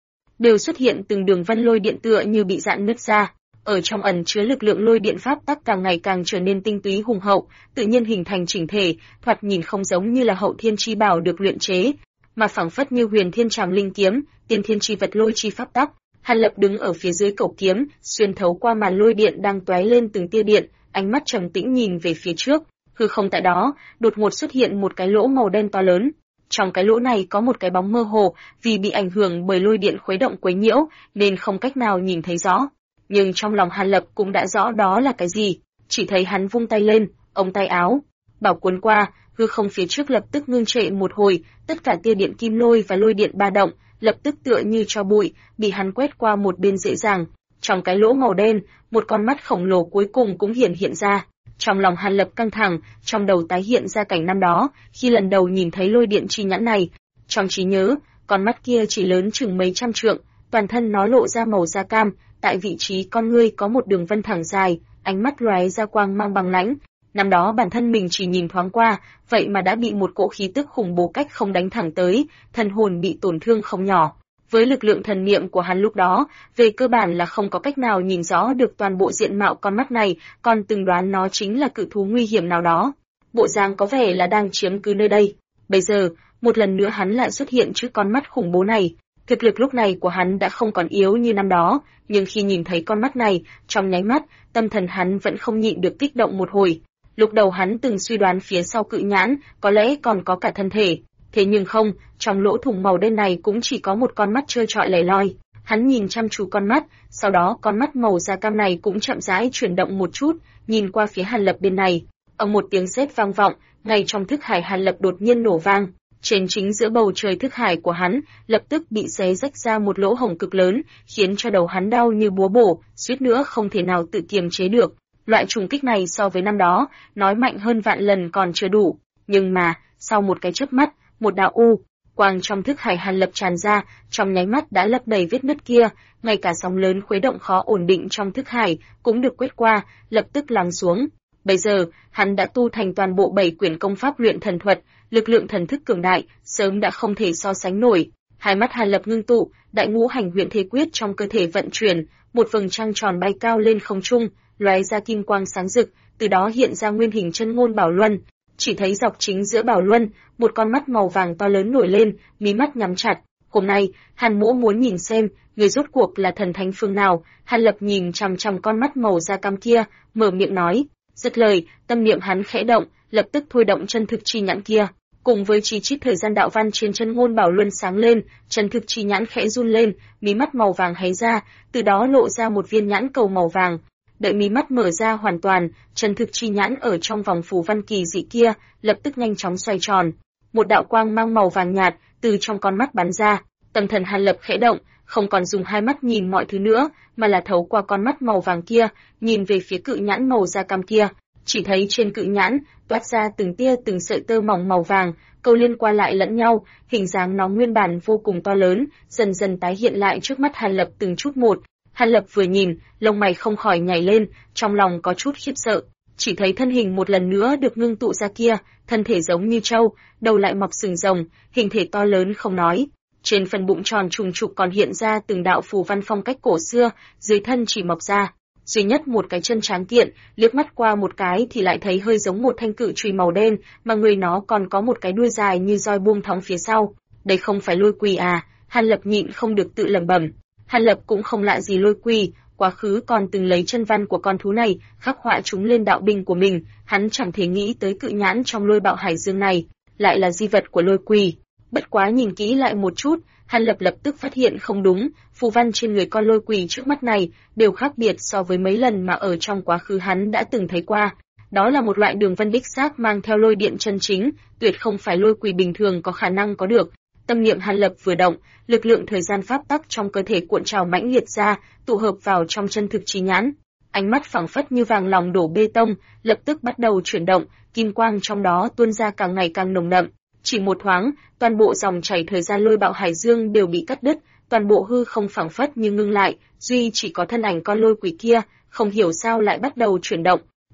đều xuất hiện từng đường vân lôi điện tựa như bị rạn nứt ra. Ở trong ẩn chứa lực lượng lôi điện pháp tắc càng ngày càng trở nên tinh túy hùng hậu, tự nhiên hình thành chỉnh thể, thoạt nhìn không giống như là hậu thiên chi bảo được luyện chế, mà phảng phất như huyền thiên trảm linh kiếm, tiên thiên chi vật lôi chi pháp tắc. Hàn Lập đứng ở phía dưới cẩu kiếm, xuyên thấu qua màn lôi điện đang tóe lên từng tia điện, ánh mắt trầm tĩnh nhìn về phía trước. Hư không tại đó, đột ngột xuất hiện một cái lỗ màu đen to lớn. Trong cái lỗ này có một cái bóng mơ hồ, vì bị ảnh hưởng bởi lôi điện khuấy động quấy nhiễu, nên không cách nào nhìn thấy rõ. Nhưng trong lòng Hàn Lập cũng đã rõ đó là cái gì, chỉ thấy hắn vung tay lên, ống tay áo bảo cuốn qua, hư không phía trước lập tức ngưng trệ một hồi, tất cả tia điện kim lôi và lôi điện ba động, lập tức tựa như tro bụi, bị hắn quét qua một bên dễ dàng. Trong cái lỗ màu đen, một con mắt khổng lồ cuối cùng cũng hiện ra. Trong lòng Hàn Lập căng thẳng, trong đầu tái hiện ra cảnh năm đó, khi lần đầu nhìn thấy lôi điện chi nhãn này. Trong trí nhớ, con mắt kia chỉ lớn chừng mấy trăm trượng, toàn thân nó lộ ra màu da cam, tại vị trí con ngươi có một đường vân thẳng dài, ánh mắt lóe ra quang mang băng lãnh. Năm đó bản thân mình chỉ nhìn thoáng qua, vậy mà đã bị một cỗ khí tức khủng bố cách không đánh thẳng tới, thần hồn bị tổn thương không nhỏ. Với lực lượng thần niệm của hắn lúc đó, về cơ bản là không có cách nào nhìn rõ được toàn bộ diện mạo con mắt này, còn từng đoán nó chính là cự thú nguy hiểm nào đó. Bộ dáng có vẻ là đang chiếm cứ nơi đây. Bây giờ, một lần nữa hắn lại xuất hiện trước con mắt khủng bố này. Thực lực lúc này của hắn đã không còn yếu như năm đó, nhưng khi nhìn thấy con mắt này, trong nháy mắt, tâm thần hắn vẫn không nhịn được kích động một hồi. Lúc đầu hắn từng suy đoán phía sau cự nhãn, có lẽ còn có cả thân thể. Thế nhưng không, trong lỗ thủng màu đen này cũng chỉ có một con mắt trơ trọi lẻ loi. Hắn nhìn chăm chú con mắt, sau đó con mắt màu da cam này cũng chậm rãi chuyển động một chút, nhìn qua phía Hàn Lập bên này. Một tiếng sét vang vọng, ngay trong thức hải Hàn Lập đột nhiên nổ vang. Trên chính giữa bầu trời thức hải của hắn, lập tức bị xé rách ra một lỗ hổng cực lớn, khiến cho đầu hắn đau như búa bổ, suýt nữa không thể nào tự kiềm chế được. Loại trùng kích này so với năm đó, nói mạnh hơn vạn lần còn chưa đủ. Nhưng mà, sau một cái chớp mắt, một đạo quang trong thức hải Hàn Lập tràn ra, trong nháy mắt đã lấp đầy vết nứt kia, ngay cả sóng lớn khuấy động khó ổn định trong thức hải cũng được quét qua, lập tức lắng xuống. Bây giờ, hắn đã tu thành toàn bộ 7 quyển công pháp luyện thần thuật, lực lượng thần thức cường đại, sớm đã không thể so sánh nổi. Hai mắt Hàn Lập ngưng tụ, đại ngũ hành huyền thế quyết trong cơ thể vận chuyển, một vầng trăng tròn bay cao lên không trung, lóe ra kim quang sáng rực, từ đó hiện ra nguyên hình chân ngôn bảo luân. Chỉ thấy dọc chính giữa bảo luân, một con mắt màu vàng to lớn nổi lên, mí mắt nhắm chặt. Hôm nay, Hàn Mỗ muốn nhìn xem, người rốt cuộc là thần thánh phương nào. Hàn Lập nhìn chằm chằm con mắt màu da cam kia, mở miệng nói. Dứt lời, tâm niệm hắn khẽ động, lập tức thôi động chân thực chi nhãn kia. Cùng với chi chít thời gian đạo văn trên chân ngôn bảo luân sáng lên, chân thực chi nhãn khẽ run lên, mí mắt màu vàng hé ra, từ đó lộ ra một viên nhãn cầu màu vàng. Đợi mí mắt mở ra hoàn toàn, chân thực chi nhãn ở trong vòng phù văn kỳ dị kia, lập tức nhanh chóng xoay tròn. Một đạo quang mang màu vàng nhạt từ trong con mắt bắn ra, tâm thần Hàn Lập khẽ động, không còn dùng hai mắt nhìn mọi thứ nữa, mà là thấu qua con mắt màu vàng kia, nhìn về phía cự nhãn màu da cam kia. Chỉ thấy trên cự nhãn toát ra từng tia từng sợi tơ mỏng màu vàng, câu liên qua lại lẫn nhau, hình dáng nó nguyên bản vô cùng to lớn, dần dần tái hiện lại trước mắt Hàn Lập từng chút một. Hàn Lập vừa nhìn, lông mày không khỏi nhảy lên, trong lòng có chút khiếp sợ. Chỉ thấy thân hình một lần nữa được ngưng tụ ra kia, thân thể giống như trâu, đầu lại mọc sừng rồng, hình thể to lớn không nói. Trên phần bụng tròn trùng trục còn hiện ra từng đạo phù văn phong cách cổ xưa, dưới thân chỉ mọc ra duy nhất một cái chân tráng kiện, liếc mắt qua một cái thì lại thấy hơi giống một thanh cự chùy màu đen, mà người nó còn có một cái đuôi dài như roi buông thõng phía sau. Đây không phải lôi quỳ à? Hàn Lập nhịn không được tự lẩm bẩm. Hàn Lập cũng không lạ gì lôi quỳ, quá khứ còn từng lấy chân văn của con thú này khắc họa chúng lên đạo binh của mình, hắn chẳng thể nghĩ tới cự nhãn trong lôi bạo hải dương này lại là di vật của lôi quỳ. Bất quá nhìn kỹ lại một chút, Hàn Lập lập tức phát hiện không đúng, phù văn trên người con lôi quỳ trước mắt này đều khác biệt so với mấy lần mà ở trong quá khứ hắn đã từng thấy qua. Đó là một loại đường vân đích xác mang theo lôi điện chân chính, tuyệt không phải lôi quỳ bình thường có khả năng có được. Tâm niệm Hàn Lập vừa động, lực lượng thời gian pháp tắc trong cơ thể cuộn trào mãnh liệt ra, tụ hợp vào trong chân thực chi nhãn. Ánh mắt phảng phất như vàng lòng đổ bê tông, lập tức bắt đầu chuyển động, kim quang trong đó tuôn ra càng ngày càng nồng đậm. Chỉ một thoáng, toàn bộ dòng chảy thời gian lôi bạo hải dương đều bị cắt đứt, toàn bộ hư không phảng phất như ngưng lại, duy chỉ có thân ảnh con lôi quỷ kia, không hiểu sao lại bắt đầu chuyển động.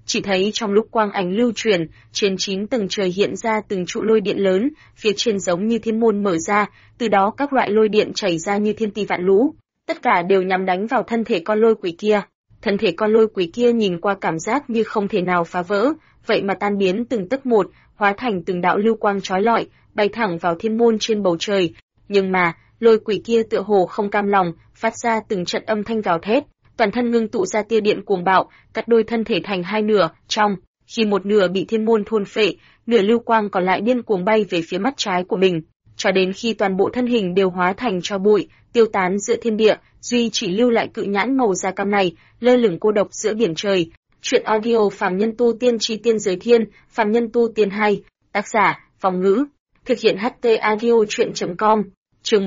Chỉ thấy trong lúc quang ảnh lưu truyền, trên 9 tầng trời hiện ra từng trụ lôi điện lớn, phía trên giống như thiên môn mở ra, từ đó các loại lôi điện chảy ra như thiên tỷ vạn lũ, tất cả đều nhằm đánh vào thân thể con lôi quỷ kia. Thân thể con lôi quỷ kia nhìn qua cảm giác như không thể nào phá vỡ, vậy mà tan biến từng tấc một, hóa thành từng đạo lưu quang chói lọi, bay thẳng vào thiên môn trên bầu trời. Nhưng mà, lôi quỷ kia tựa hồ không cam lòng, phát ra từng trận âm thanh gào thét, toàn thân ngưng tụ ra tia điện cuồng bạo, cắt đôi thân thể thành hai nửa, trong khi một nửa bị thiên môn thôn phệ, nửa lưu quang còn lại điên cuồng bay về phía mắt trái của mình, cho đến khi toàn bộ thân hình đều hóa thành tro bụi, tiêu tán giữa thiên địa, duy chỉ lưu lại cự nhãn màu da cam này, lơ lửng cô độc giữa biển trời. Truyện audio Phàm Nhân Tu Tiên Chi Tiên Giới Thiên, Phàm Nhân Tu Tiên 2, tác giả, Phong Ngữ, thực hiện HT audio truyện.com, chương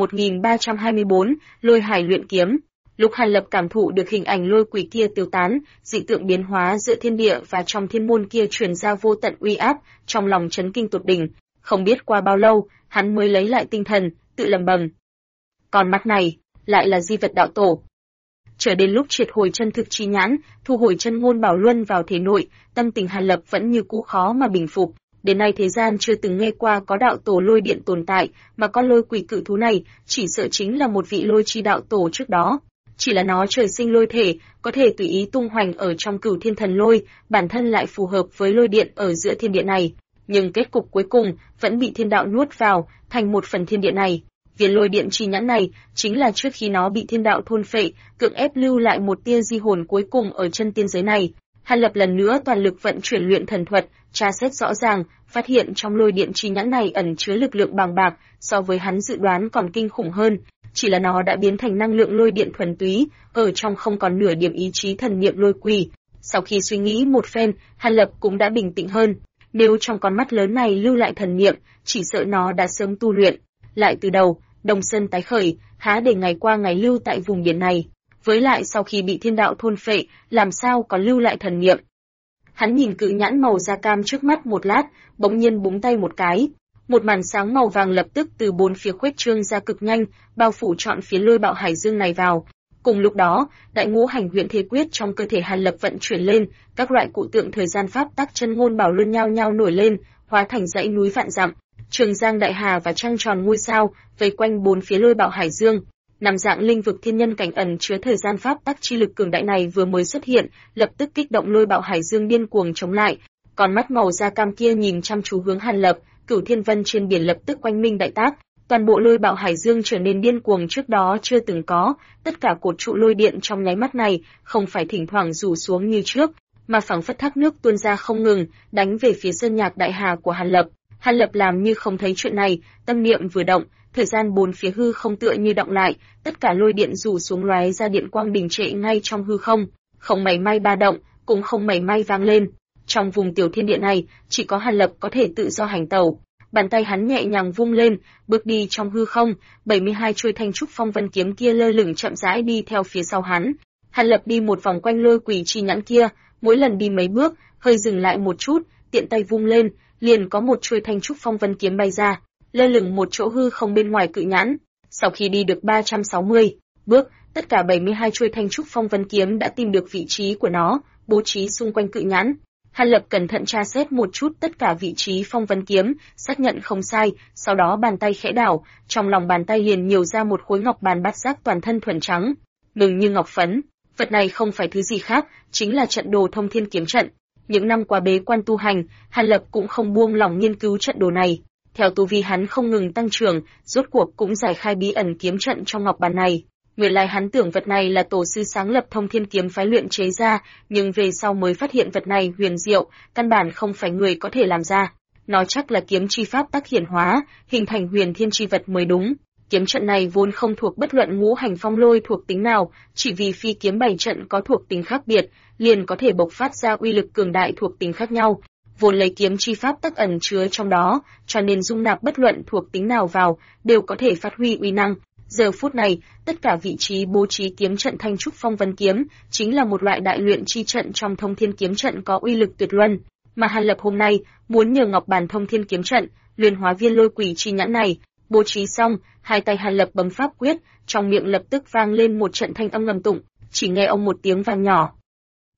1324, Lôi Hải luyện kiếm. Lúc Hàn Lập cảm thụ được hình ảnh lôi quỷ kia tiêu tán, dị tượng biến hóa giữa thiên địa và trong thiên môn kia truyền ra vô tận uy áp, trong lòng chấn kinh tột đỉnh. Không biết qua bao lâu, hắn mới lấy lại tinh thần, tự lẩm bẩm. Con mắt này, lại là di vật đạo tổ. Chờ đến lúc triệt hồi chân thực chi nhãn, thu hồi chân ngôn bảo luân vào thể nội, tâm tình Hàn Lập vẫn như cũ khó mà bình phục. Đến nay thế gian chưa từng nghe qua có đạo tổ lôi điện tồn tại, mà con lôi quỷ cự thú này chỉ sợ chính là một vị lôi chi đạo tổ trước đó. Chỉ là nó trời sinh lôi thể, có thể tùy ý tung hoành ở trong Cửu Thiên Thần Lôi, bản thân lại phù hợp với lôi điện ở giữa thiên địa này, nhưng kết cục cuối cùng vẫn bị thiên đạo nuốt vào, thành một phần thiên địa này. Viên lôi điện chi nhãn này chính là trước khi nó bị thiên đạo thôn phệ, cưỡng ép lưu lại một tia di hồn cuối cùng ở chân tiên giới này. Hàn Lập lần nữa toàn lực vận chuyển luyện thần thuật, tra xét rõ ràng, phát hiện trong lôi điện chi nhãn này ẩn chứa lực lượng bàng bạc, so với hắn dự đoán còn kinh khủng hơn. Chỉ là nó đã biến thành năng lượng lôi điện thuần túy, ở trong không còn nửa điểm ý chí thần niệm lôi quỷ. Sau khi suy nghĩ một phen, Hàn Lập cũng đã bình tĩnh hơn. Nếu trong con mắt lớn này lưu lại thần niệm, chỉ sợ nó đã sớm tu luyện lại từ đầu, Đông Sơn tái khởi, há để ngày qua ngày lưu tại vùng biển này. Với lại sau khi bị thiên đạo thôn phệ, làm sao còn lưu lại thần niệm? Hắn nhìn cự nhãn màu da cam trước mắt một lát, bỗng nhiên búng tay một cái. Một màn sáng màu vàng lập tức từ bốn phía khuếch trương ra cực nhanh, bao phủ trọn phía lôi bạo hải dương này vào. Cùng lúc đó, đại ngũ hành huyễn thế quyết trong cơ thể Hàn Lập vận chuyển lên, các loại cụ tượng thời gian pháp tắc chân ngôn bảo luân nhao nhao nổi lên, hóa thành dãy núi vạn dặm, trường giang đại hà và trăng tròn ngôi sao, vây quanh bốn phía lôi bạo hải dương. Năm dạng linh vực thiên nhân cảnh ẩn chứa thời gian pháp tắc chi lực cường đại này vừa mới xuất hiện, lập tức kích động lôi bạo hải dương điên cuồng chống lại. Con mắt màu da cam kia nhìn chăm chú hướng Hàn Lập, Cửu Thiên Vân trên biển lập tức quanh minh đại tác, toàn bộ lôi bạo hải dương trở nên điên cuồng trước đó chưa từng có, tất cả cột trụ lôi điện trong nháy mắt này không phải thỉnh thoảng rủ xuống như trước, mà phảng phất thác nước tuôn ra không ngừng, đánh về phía sơn nhạc đại hà của Hàn Lập. Hàn Lập làm như không thấy chuyện này, tâm niệm vừa động, thời gian bốn phía hư không tựa như động lại, tất cả lôi điện rủ xuống lóe ra điện quang đình trệ ngay trong hư không, không mảy may ba động, cũng không mảy may vang lên. Trong vùng tiểu thiên địa này, chỉ có Hàn Lập có thể tự do hành tẩu. Bàn tay hắn nhẹ nhàng vung lên, bước đi trong hư không, 72 chuôi thanh trúc phong vân kiếm kia lơ lửng chậm rãi đi theo phía sau hắn. Hàn Lập đi một vòng quanh lôi quỷ chi nhãn kia, mỗi lần đi mấy bước, hơi dừng lại một chút, tiện tay vung lên, liền có một chuôi thanh trúc phong vân kiếm bay ra, lơ lửng một chỗ hư không bên ngoài cự nhãn. Sau khi đi được 360 bước, tất cả 72 chuôi thanh trúc phong vân kiếm đã tìm được vị trí của nó, bố trí xung quanh cự nhãn. Hàn Lập cẩn thận tra xét một chút tất cả vị trí phong vân kiếm, xác nhận không sai, sau đó bàn tay khẽ đảo, trong lòng bàn tay liền nhiều ra một khối ngọc bàn bát giác toàn thân thuần trắng, ngừng như ngọc phấn. Vật này không phải thứ gì khác, chính là trận đồ thông thiên kiếm trận. Những năm qua bế quan tu hành, Hàn Lập cũng không buông lỏng nghiên cứu trận đồ này. Theo tu vi hắn không ngừng tăng trưởng, rốt cuộc cũng giải khai bí ẩn kiếm trận trong ngọc bàn này. Nguyên lai hắn tưởng vật này là tổ sư sáng lập thông thiên kiếm phái luyện chế ra, nhưng về sau mới phát hiện vật này huyền diệu, căn bản không phải người có thể làm ra. Nó chắc là kiếm chi pháp tác hiển hóa, hình thành huyền thiên chi vật mới đúng. Kiếm trận này vốn không thuộc bất luận ngũ hành phong lôi thuộc tính nào, chỉ vì phi kiếm bày trận có thuộc tính khác biệt, liền có thể bộc phát ra uy lực cường đại thuộc tính khác nhau. Vốn lấy kiếm chi pháp tắc ẩn chứa trong đó, cho nên dung nạp bất luận thuộc tính nào vào, đều có thể phát huy uy năng. Giờ phút này, tất cả vị trí bố trí kiếm trận thanh trúc phong vân kiếm chính là một loại đại luyện chi trận trong thông thiên kiếm trận có uy lực tuyệt luân, mà Hàn Lập hôm nay muốn nhờ ngọc bàn thông thiên kiếm trận luyện hóa viên lôi quỷ chi nhãn này. Bố trí xong, hai tay Hàn Lập bấm pháp quyết, trong miệng lập tức vang lên một trận thanh âm ngầm tụng, chỉ nghe ông một tiếng vang nhỏ.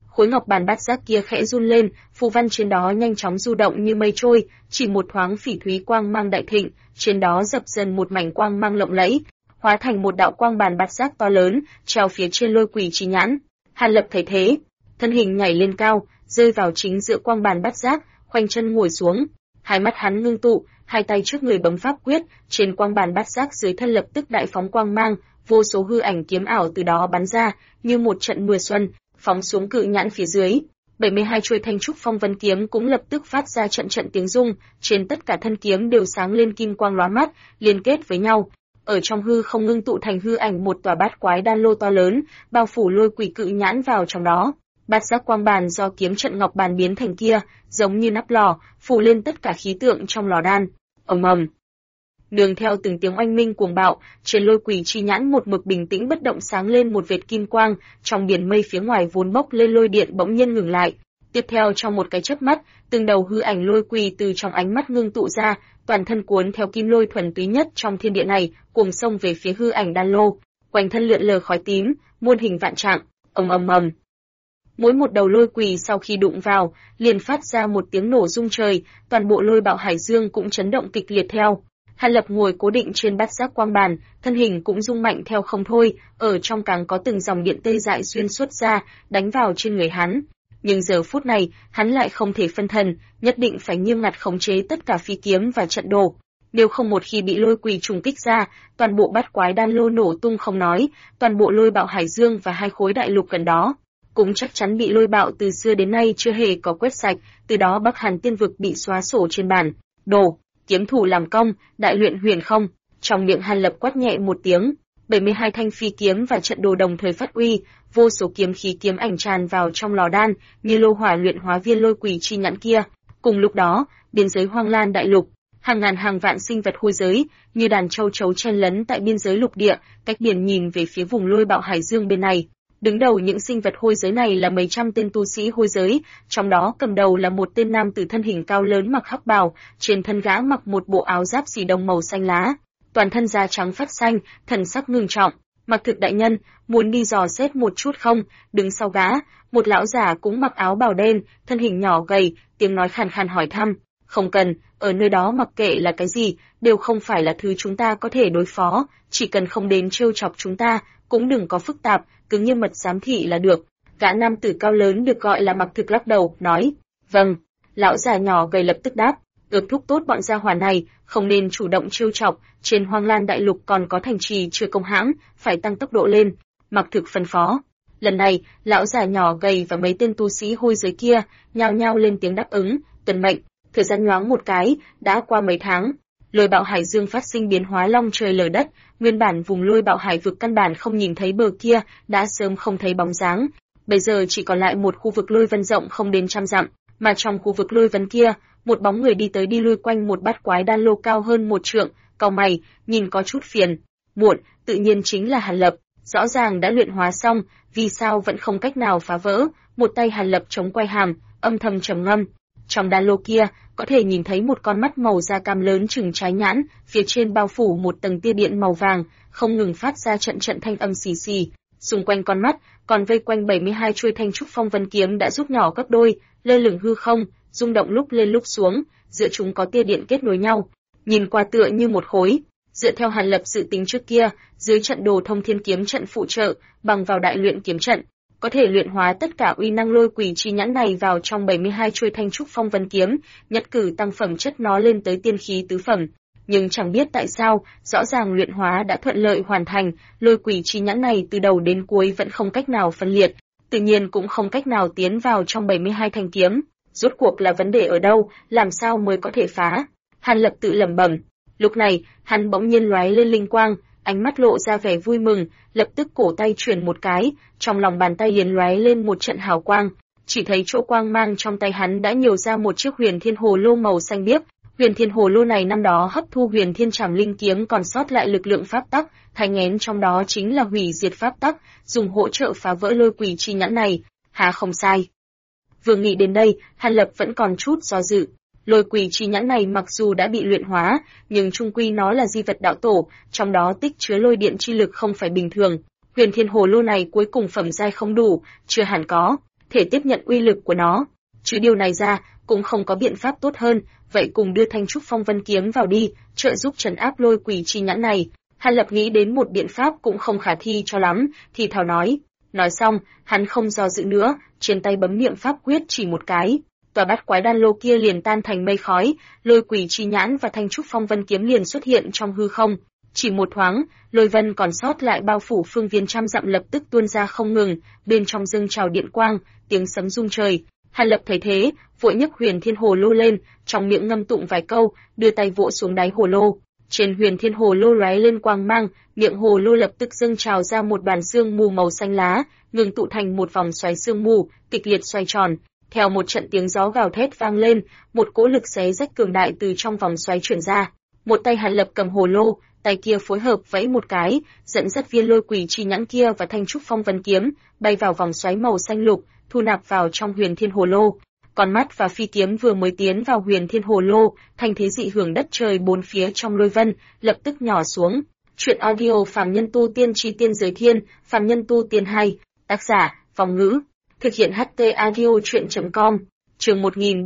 Khối ngọc bàn bát giác kia khẽ run lên, phù văn trên đó nhanh chóng du động như mây trôi, chỉ một thoáng phỉ thúy quang mang đại thịnh, trên đó dập dần một mảnh quang mang lộng lẫy, hóa thành một đạo quang bàn bát giác to lớn, treo phía trên Lôi Quỷ chi nhãn. Hàn Lập thấy thế, thân hình nhảy lên cao, rơi vào chính giữa quang bàn bát giác, khoanh chân ngồi xuống. Hai mắt hắn ngưng tụ, hai tay trước người bấm pháp quyết, trên quang bàn bát giác dưới thân lập tức đại phóng quang mang, vô số hư ảnh kiếm ảo từ đó bắn ra, như một trận mưa xuân, phóng xuống cự nhãn phía dưới. 72 chuôi thanh trúc phong vân kiếm cũng lập tức phát ra trận trận tiếng rung, trên tất cả thân kiếm đều sáng lên kim quang lóa mắt, liên kết với nhau. Ở trong hư không ngưng tụ thành hư ảnh một tòa bát quái đan lô to lớn, bao phủ Lôi Quỷ cự nhãn vào trong đó. Bát giác quang bàn do kiếm trận ngọc bàn biến thành kia, giống như nắp lò, phủ lên tất cả khí tượng trong lò đan. Ầm ầm. Nương theo từng tiếng oanh minh cuồng bạo, trên Lôi Quỷ chi nhãn một mực bình tĩnh bất động sáng lên một vệt kim quang, trong biển mây phía ngoài vốn bốc lên lôi điện bỗng nhiên ngừng lại. Tiếp theo trong một cái chớp mắt, từng đầu hư ảnh Lôi Quỷ từ trong ánh mắt ngưng tụ ra, toàn thân cuốn theo kim lôi thuần túy nhất trong thiên địa này, cuồng xông về phía hư ảnh đan lô. Quanh thân lượn lờ khói tím, muôn hình vạn trạng. Ầm ầm ầm. Mỗi một đầu Lôi Quỷ sau khi đụng vào, liền phát ra một tiếng nổ rung trời, toàn bộ Lôi Bạo Hải Dương cũng chấn động kịch liệt theo. Hàn Lập ngồi cố định trên bát giác quang bàn, thân hình cũng rung mạnh theo không thôi, ở trong càng có từng dòng điện tê dại xuyên suốt ra, đánh vào trên người hắn. Nhưng giờ phút này, hắn lại không thể phân thần, nhất định phải nghiêm ngặt khống chế tất cả phi kiếm và trận đồ. Nếu không một khi bị Lôi Quỷ trùng kích ra, toàn bộ bát quái đan lô nổ tung không nói, toàn bộ Lôi Bạo Hải Dương và hai khối đại lục gần đó cũng chắc chắn bị lôi bạo từ xưa đến nay chưa hề có quét sạch, từ đó Bắc Hàn tiên vực bị xóa sổ trên bản đồ. Kiếm thủ làm công, đại luyện huyền không. Trong miệng Hàn Lập quát nhẹ một tiếng, 72 thanh phi kiếm và trận đồ đồng thời phát uy, vô số kiếm khí kiếm ảnh tràn vào trong lò đan, như lô hỏa luyện hóa viên Lôi Quỷ chi nhãn kia. Cùng lúc đó, biên giới Hoang Lan đại lục, hàng ngàn hàng vạn sinh vật hôi giới, như đàn châu chấu chen lấn tại biên giới lục địa, cách biển nhìn về phía vùng Lôi Bạo Hải Dương bên này. Đứng đầu những sinh vật hôi giới này là mấy trăm tên tu sĩ hôi giới, trong đó cầm đầu là một tên nam tử thân hình cao lớn mặc hắc bào, trên thân gã mặc một bộ áo giáp xì đồng màu xanh lá, toàn thân da trắng phát xanh, thần sắc ngưng trọng. Mặc Thực đại nhân, muốn đi dò xét một chút không? Đứng sau gã, một lão giả cũng mặc áo bào đen, thân hình nhỏ gầy, tiếng nói khàn khàn hỏi thăm. Không cần, ở nơi đó mặc kệ là cái gì, đều không phải là thứ chúng ta có thể đối phó, chỉ cần không đến trêu chọc chúng ta, cũng đừng có phức tạp, cứ nghiêm mật giám thị là được. Gã nam tử cao lớn được gọi là Mặc Thực lắc đầu, nói, vâng. Lão già nhỏ gầy lập tức đáp, ước thúc tốt bọn gia hỏa này, không nên chủ động trêu chọc, trên Hoang Lan đại lục còn có thành trì chưa công hãm, phải tăng tốc độ lên. Mặc Thực phân phó. Lần này, lão già nhỏ gầy và mấy tên tu sĩ hôi giới kia, nhao nhao lên tiếng đáp ứng, tuân mệnh. Thời gian nhoáng một cái, đã qua mấy tháng. Lôi Bạo Hải Dương phát sinh biến hóa long trời lở đất, nguyên bản vùng Lôi Bạo Hải vực căn bản không nhìn thấy bờ kia, đã sớm không thấy bóng dáng. Bây giờ chỉ còn lại một khu vực lôi vân rộng không đến 100 dặm, mà trong khu vực lôi vân kia, một bóng người đi tới đi lui quanh một bát quái đan lô cao hơn 1 trượng, cau mày, nhìn có chút phiền muộn, tự nhiên chính là Hàn Lập. Rõ ràng đã luyện hóa xong, vì sao vẫn không cách nào phá vỡ? Một tay Hàn Lập chống quai hàm, âm thầm trầm ngâm. Trong đan lô kia, có thể nhìn thấy một con mắt màu da cam lớn chừng trái nhãn, phía trên bao phủ một tầng tia điện màu vàng, không ngừng phát ra trận trận thanh âm xì xì. Xung quanh con mắt, còn vây quanh 72 chuôi thanh trúc phong vân kiếm đã rút nhỏ gấp đôi, lơ lửng hư không, rung động lúc lên lúc xuống, giữa chúng có tia điện kết nối nhau, nhìn qua tựa như một khối. Dựa theo Hàn Lập dự tính trước kia, dưới trận đồ thông thiên kiếm trận phụ trợ, bằng vào đại luyện kiếm trận, có thể luyện hóa tất cả uy năng Lôi Quỷ chi nhãn này vào trong 72 chuôi thanh trúc phong vân kiếm, nhất cử tăng phẩm chất nó lên tới tiên khí tứ phẩm. Nhưng chẳng biết tại sao, rõ ràng luyện hóa đã thuận lợi hoàn thành, Lôi Quỷ chi nhãn này từ đầu đến cuối vẫn không cách nào phân liệt, tự nhiên cũng không cách nào tiến vào trong 72 thanh kiếm. Rốt cuộc là vấn đề ở đâu, làm sao mới có thể phá? Hàn Lập tự lẩm bẩm. Lúc này, hắn bỗng nhiên lóe lên linh quang, ánh mắt lộ ra vẻ vui mừng, lập tức cổ tay chuyển một cái, trong lòng bàn tay liền lóe lên một trận hào quang, chỉ thấy chỗ quang mang trong tay hắn đã nhiều ra một chiếc Huyền Thiên Hồ Lô màu xanh biếc. Huyền Thiên Hồ Lô này năm đó hấp thu Huyền Thiên Trảm Linh kiếm còn sót lại lực lượng pháp tắc, thay ngén trong đó chính là hủy diệt pháp tắc, dùng hỗ trợ phá vỡ Lôi Quỷ chi nhãn này. Há không sai. Vừa nghĩ đến đây, Hàn Lập vẫn còn chút do dự. Lôi Quỷ chi nhãn này mặc dù đã bị luyện hóa, nhưng chung quy nó là di vật đạo tổ, trong đó tích chứa lôi điện chi lực không phải bình thường. Huyền Thiên Hồ Lô này cuối cùng phẩm giai không đủ, chưa hẳn có. thể tiếp nhận uy lực của nó. Chứ điều này ra, cũng không có biện pháp tốt hơn, vậy cùng đưa Thanh Trúc Phong Vân Kiếm vào đi, trợ giúp trấn áp lôi quỷ chi nhãn này. Hàn Lập nghĩ đến một biện pháp cũng không khả thi cho lắm, thì thào nói. Nói xong, hắn không do dự nữa, trên tay bấm niệm pháp quyết chỉ một cái. Tòa bát quái đan lô kia liền tan thành mây khói, lôi quỷ chi nhãn và Thanh Trúc Phong Vân Kiếm liền xuất hiện trong hư không. Chỉ một thoáng, lôi vân còn sót lại bao phủ phương viên trăm dặm lập tức tuôn ra không ngừng, bên trong dâng trào điện quang, tiếng sấm rung trời. Hàn Lập thấy thế, vội nhấc Huyền Thiên Hồ Lô lên, trong miệng ngâm tụng vài câu, đưa tay vỗ xuống đáy hồ lô. Trên Huyền Thiên Hồ Lô lóe lên quang mang, miệng hồ lô lập tức dâng trào ra một đoàn sương mù màu xanh lá, ngừng tụ thành một vòng xoáy sương mù, kịch liệt xoay tròn. Theo một trận tiếng gió gào thét vang lên, một cỗ lực xé rách cường đại từ trong vòng xoáy truyền ra. Một tay Hàn Lập cầm hồ lô, tay kia phối hợp vẫy một cái, dẫn dắt viên lôi quỷ chi nhãn kia và Thanh Trúc Phong Vân Kiếm, bay vào vòng xoáy màu xanh lục, thu nạp vào trong Huyền Thiên Hồ Lô. Con mắt và phi kiếm vừa mới tiến vào Huyền Thiên Hồ Lô, thanh thế dị hưởng đất trời bốn phía trong lôi vân, lập tức nhỏ xuống. Chuyện audio Phàm Nhân Tu Tiên Chi Tiên Giới Thiên, Phàm Nhân Tu Tiên 2, tác giả, Vong Ngữ, thực hiện HT audio chuyện.com, chương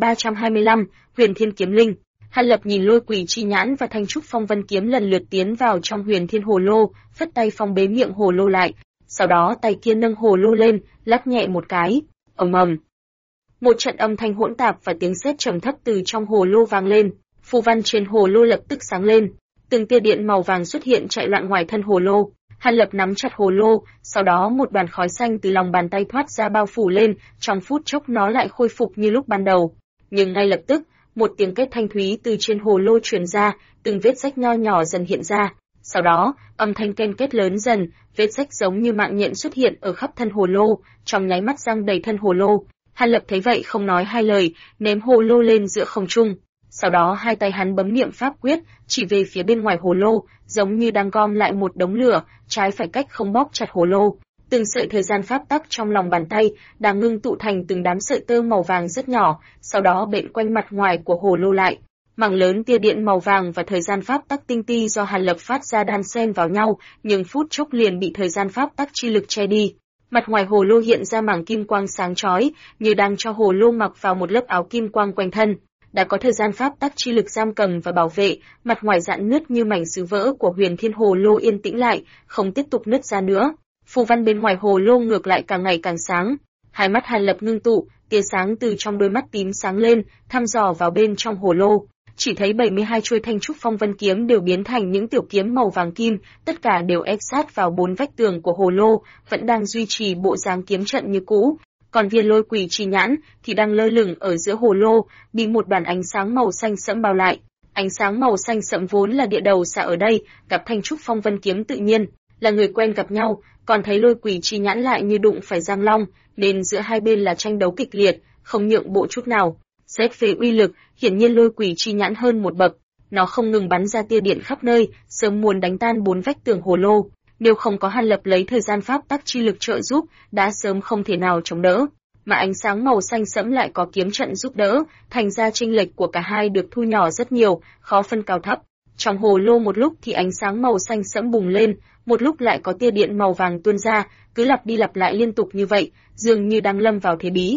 1325, Huyền Thiên Kiếm Linh. Hàn Lập nhìn lôi quỷ chi nhãn và Thanh Trúc Phong Vân Kiếm lần lượt tiến vào trong Huyền Thiên Hồ Lô, phất tay phong bế miệng hồ lô lại, sau đó tay kia nâng hồ lô lên, lắc nhẹ một cái, ầm ầm. Một trận âm thanh hỗn tạp và tiếng sét trầm thấp từ trong hồ lô vang lên, phù văn trên hồ lô lập tức sáng lên, từng tia điện màu vàng xuất hiện chạy loạn ngoài thân hồ lô. Hàn Lập nắm chặt hồ lô, sau đó một đoàn khói xanh từ lòng bàn tay thoát ra bao phủ lên, trong phút chốc nó lại khôi phục như lúc ban đầu. Nhưng ngay lập tức, một tiếng kết thanh thúy từ trên hồ lô truyền ra, từng vết rách nho nhỏ dần hiện ra. Sau đó, âm thanh ken kết lớn dần, vết rách giống như mạng nhện xuất hiện ở khắp thân hồ lô, trong nháy mắt răng đầy thân hồ lô. Hàn Lập thấy vậy không nói hai lời, ném hồ lô lên giữa không trung. Sau đó hai tay hắn bấm niệm pháp quyết, chỉ về phía bên ngoài hồ lô, giống như đang gom lại một đống lửa, trái phải cách không bóp chặt hồ lô. Từng sợi thời gian pháp tắc trong lòng bàn tay đang ngưng tụ thành từng đám sợi tơ màu vàng rất nhỏ, sau đó bện quanh mặt ngoài của hồ lô lại. Mảng lớn tia điện màu vàng và thời gian pháp tắc tinh ti do Hàn Lập phát ra đan xen vào nhau, nhưng phút chốc liền bị thời gian pháp tắc chi lực che đi. Mặt ngoài hồ lô hiện ra mảng kim quang sáng chói, như đang cho hồ lô mặc vào một lớp áo kim quang quanh thân. Đã có thời gian pháp tắc chi lực giam cầm và bảo vệ, mặt ngoài rạn nứt như mảnh sứ vỡ của Huyền Thiên Hồ Lô yên tĩnh lại, không tiếp tục nứt ra nữa. Phù văn bên ngoài hồ lô ngược lại càng ngày càng sáng. Hai mắt Hàn Lập ngưng tụ, tia sáng từ trong đôi mắt tím sáng lên, thăm dò vào bên trong hồ lô. Chỉ thấy 72 chuôi Thanh Trúc Phong Vân Kiếm đều biến thành những tiểu kiếm màu vàng kim, tất cả đều ép sát vào bốn vách tường của hồ lô, vẫn đang duy trì bộ dáng kiếm trận như cũ. Còn viên lôi quỷ chi nhãn thì đang lơ lửng ở giữa hồ lô, bị một đoàn ánh sáng màu xanh sẫm bao lại. Ánh sáng màu xanh sẫm vốn là địa đầu xạ ở đây, gặp Thanh Trúc Phong Vân Kiếm tự nhiên là người quen gặp nhau, còn thấy lôi quỷ chi nhãn lại như đụng phải giang long, nên giữa hai bên là tranh đấu kịch liệt, không nhượng bộ chút nào. Xét về uy lực, hiển nhiên lôi quỷ chi nhãn hơn một bậc, nó không ngừng bắn ra tia điện khắp nơi, sớm muốn đánh tan bốn vách tường hồ lô. Nếu không có Hàn Lập lấy thời gian pháp tắc chi lực trợ giúp, đã sớm không thể nào chống đỡ. Mà ánh sáng màu xanh sẫm lại có kiếm trận giúp đỡ, thành ra chênh lệch của cả hai được thu nhỏ rất nhiều, khó phân cao thấp. Trong hồ lô một lúc thì ánh sáng màu xanh sẫm bùng lên, một lúc lại có tia điện màu vàng tuôn ra, cứ lặp đi lặp lại liên tục như vậy, dường như đang lâm vào thế bí.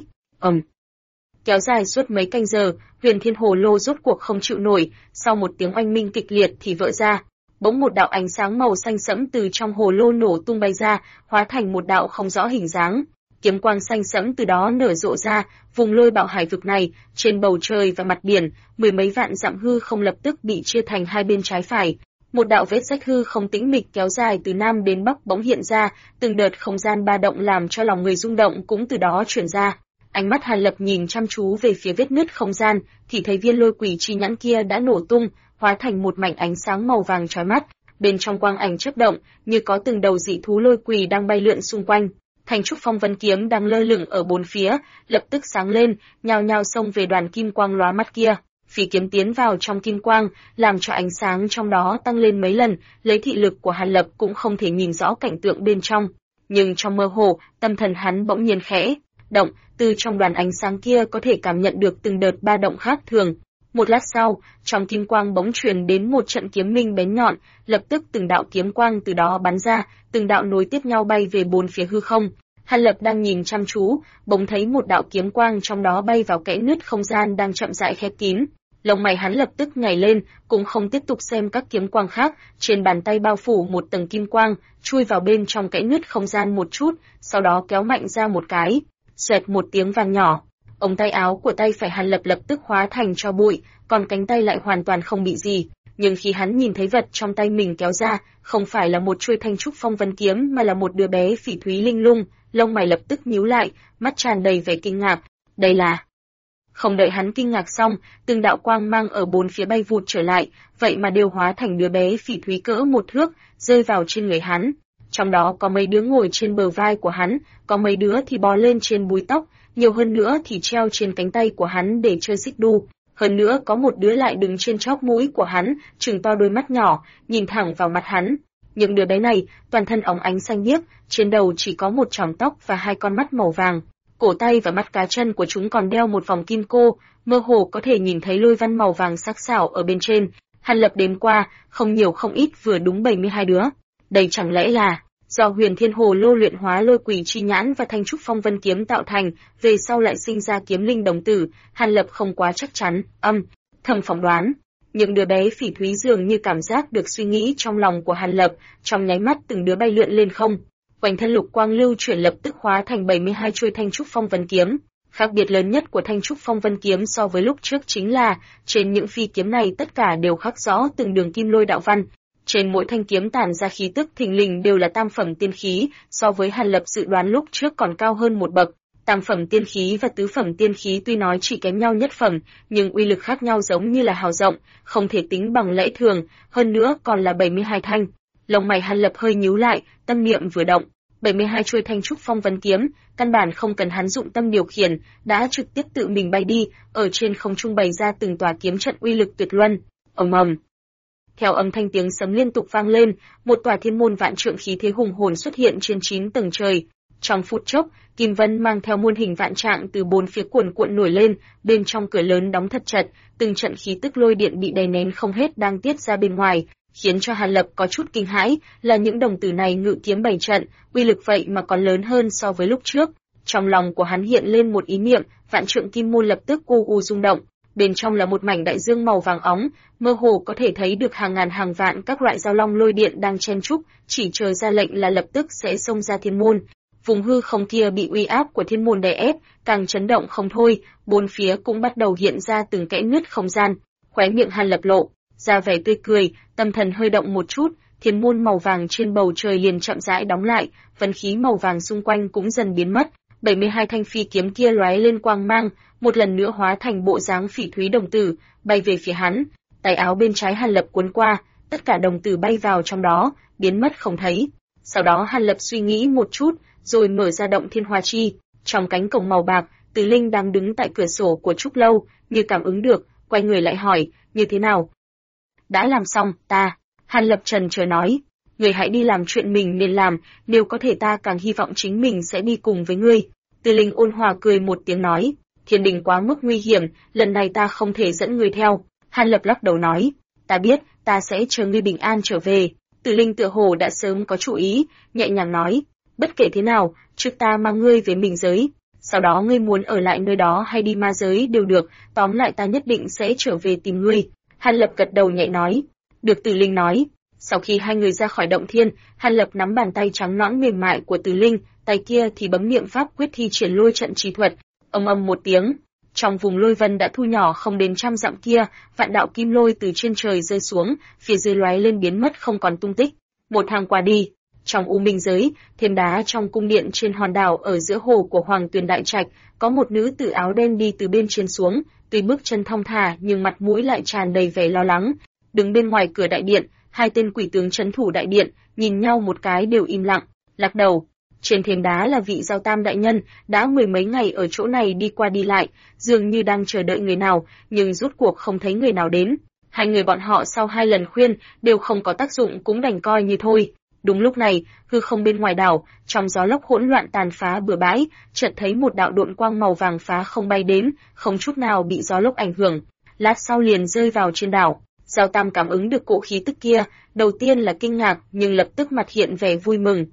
Kéo dài suốt mấy canh giờ, Huyền Thiên Hồ Lô rốt cuộc không chịu nổi, sau một tiếng oanh minh kịch liệt thì vỡ ra. Bỗng một đạo ánh sáng màu xanh sẫm từ trong hồ lô nổ tung bay ra, hóa thành một đạo không rõ hình dáng. Kiếm quang xanh sẫm từ đó nở rộ ra, vùng lôi bạo hải vực này, trên bầu trời và mặt biển, mười mấy vạn dặm hư không lập tức bị chia thành hai bên trái phải. Một đạo vết rách hư không tĩnh mịch kéo dài từ nam đến bắc bỗng hiện ra, từng đợt không gian ba động làm cho lòng người rung động cũng từ đó truyền ra. Ánh mắt Hàn Lập nhìn chăm chú về phía vết nứt không gian, thì thấy viên lôi quỷ chi nhãn kia đã nổ tung, hóa thành một mảnh ánh sáng màu vàng chói mắt. Bên trong quang ảnh chớp động, như có từng đầu dị thú lôi quỷ đang bay lượn xung quanh. Thanh Trúc Phong Vân Kiếm đang lơ lửng ở bốn phía, lập tức sáng lên, nhao nhao xông về đoàn kim quang lóa mắt kia. Phi kiếm tiến vào trong kim quang, làm cho ánh sáng trong đó tăng lên mấy lần, lấy thị lực của Hàn Lập cũng không thể nhìn rõ cảnh tượng bên trong. Nhưng trong mơ hồ, tâm thần hắn bỗng nhiên khẽ động, từ trong đoàn ánh sáng kia có thể cảm nhận được từng đợt ba động khác thường. Một lát sau, trong kim quang bỗng truyền đến một trận kiếm minh bén nhọn, lập tức từng đạo kiếm quang từ đó bắn ra, từng đạo nối tiếp nhau bay về bốn phía hư không. Hàn Lập đang nhìn chăm chú, bỗng thấy một đạo kiếm quang trong đó bay vào kẽ nứt không gian đang chậm rãi khép kín. Lông mày hắn lập tức nhảy lên, cũng không tiếp tục xem các kiếm quang khác, trên bàn tay bao phủ một tầng kim quang, chui vào bên trong kẽ nứt không gian một chút, sau đó kéo mạnh ra một cái, xoẹt một tiếng vang nhỏ. Ống tay áo của tay phải Hàn Lập lập tức hóa thành tro bụi, còn cánh tay lại hoàn toàn không bị gì. Nhưng khi hắn nhìn thấy vật trong tay mình kéo ra, không phải là một chuôi Thanh Trúc Phong Vân kiếm mà là một đứa bé phỉ thúy linh lung, lông mày lập tức nhíu lại, mắt tràn đầy vẻ kinh ngạc. Đây là... Không đợi hắn kinh ngạc xong, từng đạo quang mang ở bốn phía bay vụt trở lại, vậy mà đều hóa thành đứa bé phỉ thúy cỡ một thước, rơi vào trên người hắn. Trong đó có mấy đứa ngồi trên bờ vai của hắn, có mấy đứa thì bò lên trên búi tóc, nhiều hơn nữa thì treo trên cánh tay của hắn để chơi xích đu. Hơn nữa có một đứa lại đứng trên chóp mũi của hắn, trừng to đôi mắt nhỏ, nhìn thẳng vào mặt hắn. Những đứa bé này, toàn thân óng ánh xanh biếc, trên đầu chỉ có một chòm tóc và hai con mắt màu vàng. Cổ tay và mắt cá chân của chúng còn đeo một vòng kim cô, mơ hồ có thể nhìn thấy lôi văn màu vàng sắc sảo ở bên trên. Hàn Lập đếm qua, không nhiều không ít vừa đúng 72 đứa. Đây chẳng lẽ là do Huyền Thiên Hồ Lô luyện hóa lôi quỷ chi nhãn và Thanh Trúc Phong Vân kiếm tạo thành, về sau lại sinh ra kiếm linh đồng tử. Hàn Lập không quá chắc chắn, thầm phỏng đoán. Những đứa bé phỉ thúy dường như cảm giác được suy nghĩ trong lòng của Hàn Lập, trong nháy mắt từng đứa bay lượn lên không. Quanh thân lục quang lưu chuyển lập tức hóa thành 72 chuôi Thanh Trúc Phong Vân kiếm. Khác biệt lớn nhất của Thanh Trúc Phong Vân kiếm so với lúc trước chính là, trên những phi kiếm này tất cả đều khắc rõ từng đường kim lôi đạo văn. Trên mỗi thanh kiếm tản ra khí tức thình lình đều là tam phẩm tiên khí, so với Hàn Lập dự đoán lúc trước còn cao hơn một bậc. Tam phẩm tiên khí và tứ phẩm tiên khí tuy nói chỉ kém nhau nhất phẩm, nhưng uy lực khác nhau giống như là hào rộng, không thể tính bằng lẽ thường, hơn nữa còn là 72 thanh. Lông mày Hàn Lập hơi nhíu lại, tâm niệm vừa động. 72 chuôi Thanh Trúc Phong Vân kiếm, căn bản không cần hắn dụng tâm điều khiển, đã trực tiếp tự mình bay đi, ở trên không trung bày ra từng tòa kiếm trận uy lực tuyệt luân. Ầm ầm. Theo âm thanh tiếng sấm liên tục vang lên, một tòa thiên môn vạn trượng khí thế hùng hồn xuất hiện trên 9 tầng trời. Trong phút chốc, kim vân mang theo muôn hình vạn trạng từ bốn phía cuồn cuộn nổi lên, bên trong cửa lớn đóng thật chặt, từng trận khí tức lôi điện bị đè nén không hết đang tiết ra bên ngoài, khiến cho Hàn Lập có chút kinh hãi, là những đồng tử này ngự kiếm bảy trận, uy lực vậy mà còn lớn hơn so với lúc trước. Trong lòng của hắn hiện lên một ý niệm, vạn trượng kim môn lập tức u u rung động. Bên trong là một mảnh đại dương màu vàng óng, mơ hồ có thể thấy được hàng ngàn hàng vạn các loại dao long lôi điện đang chen chúc, chỉ chờ ra lệnh là lập tức sẽ xông ra thiên môn. Vùng hư không kia bị uy áp của thiên môn đè ép, càng chấn động không thôi, bốn phía cũng bắt đầu hiện ra từng kẽ nứt không gian. Khóe miệng Hàn Lập lộ ra vẻ tươi cười, tâm thần hơi động một chút, thiên môn màu vàng trên bầu trời liền chậm rãi đóng lại, vân khí màu vàng xung quanh cũng dần biến mất. 72 thanh phi kiếm kia lóe lên quang mang, một lần nữa hóa thành bộ dáng phỉ thúy đồng tử, bay về phía hắn. Tay áo bên trái Hàn Lập cuốn qua, tất cả đồng tử bay vào trong đó, biến mất không thấy. Sau đó Hàn Lập suy nghĩ một chút, rồi mở ra động thiên hoa chi. Trong cánh cổng màu bạc, Từ Linh đang đứng tại cửa sổ của trúc lâu, như cảm ứng được, quay người lại hỏi, như thế nào? Đã làm xong, ta. Hàn Lập trần chờ nói, người hãy đi làm chuyện mình nên làm, nếu có thể ta càng hy vọng chính mình sẽ đi cùng với ngươi. Từ Linh ôn hòa cười một tiếng nói, thiên đình quá mức nguy hiểm, lần này ta không thể dẫn ngươi theo. Hàn Lập lắc đầu nói, ta biết, ta sẽ chờ ngươi bình an trở về. Từ Linh tựa hồ đã sớm có chủ ý, nhẹ nhàng nói, bất kể thế nào, trước ta mang ngươi về Minh giới. Sau đó ngươi muốn ở lại nơi đó hay đi ma giới đều được, tóm lại ta nhất định sẽ trở về tìm ngươi. Hàn Lập gật đầu nhẹ nói, được. Từ Linh nói. Sau khi hai người ra khỏi động thiên, Hàn Lập nắm bàn tay trắng nõn mềm mại của Từ Linh, tay kia thì bấm niệm pháp quyết thi triển lôi trận chi thuật. Ầm ầm một tiếng, trong vùng lôi vân đã thu nhỏ không đến trăm dặm kia, vạn đạo kim lôi từ trên trời rơi xuống, phía dưới lóe lên biến mất không còn tung tích. Một hàng qua đi, trong U Minh giới, thêm đá trong cung điện trên hòn đảo ở giữa hồ của Hoàng Tuyền Đại Trạch, có một nữ tử áo đen đi từ bên trên xuống, tuy bước chân thong thả nhưng mặt mũi lại tràn đầy vẻ lo lắng. Đứng bên ngoài cửa đại điện, hai tên quỷ tướng trấn thủ đại điện, nhìn nhau một cái đều im lặng, lắc đầu. Trên thềm đá là vị Giao Tam đại nhân, đã mười mấy ngày ở chỗ này đi qua đi lại, dường như đang chờ đợi người nào, nhưng rốt cuộc không thấy người nào đến. Hai người bọn họ sau hai lần khuyên, đều không có tác dụng cũng đành coi như thôi. Đúng lúc này, hư không bên ngoài đảo, trong gió lốc hỗn loạn tàn phá bừa bãi, chợt thấy một đạo độn quang màu vàng phá không bay đến, không chút nào bị gió lốc ảnh hưởng, lát sau liền rơi vào trên đảo. Giao Tam cảm ứng được cỗ khí tức kia, đầu tiên là kinh ngạc, nhưng lập tức mặt hiện vẻ vui mừng.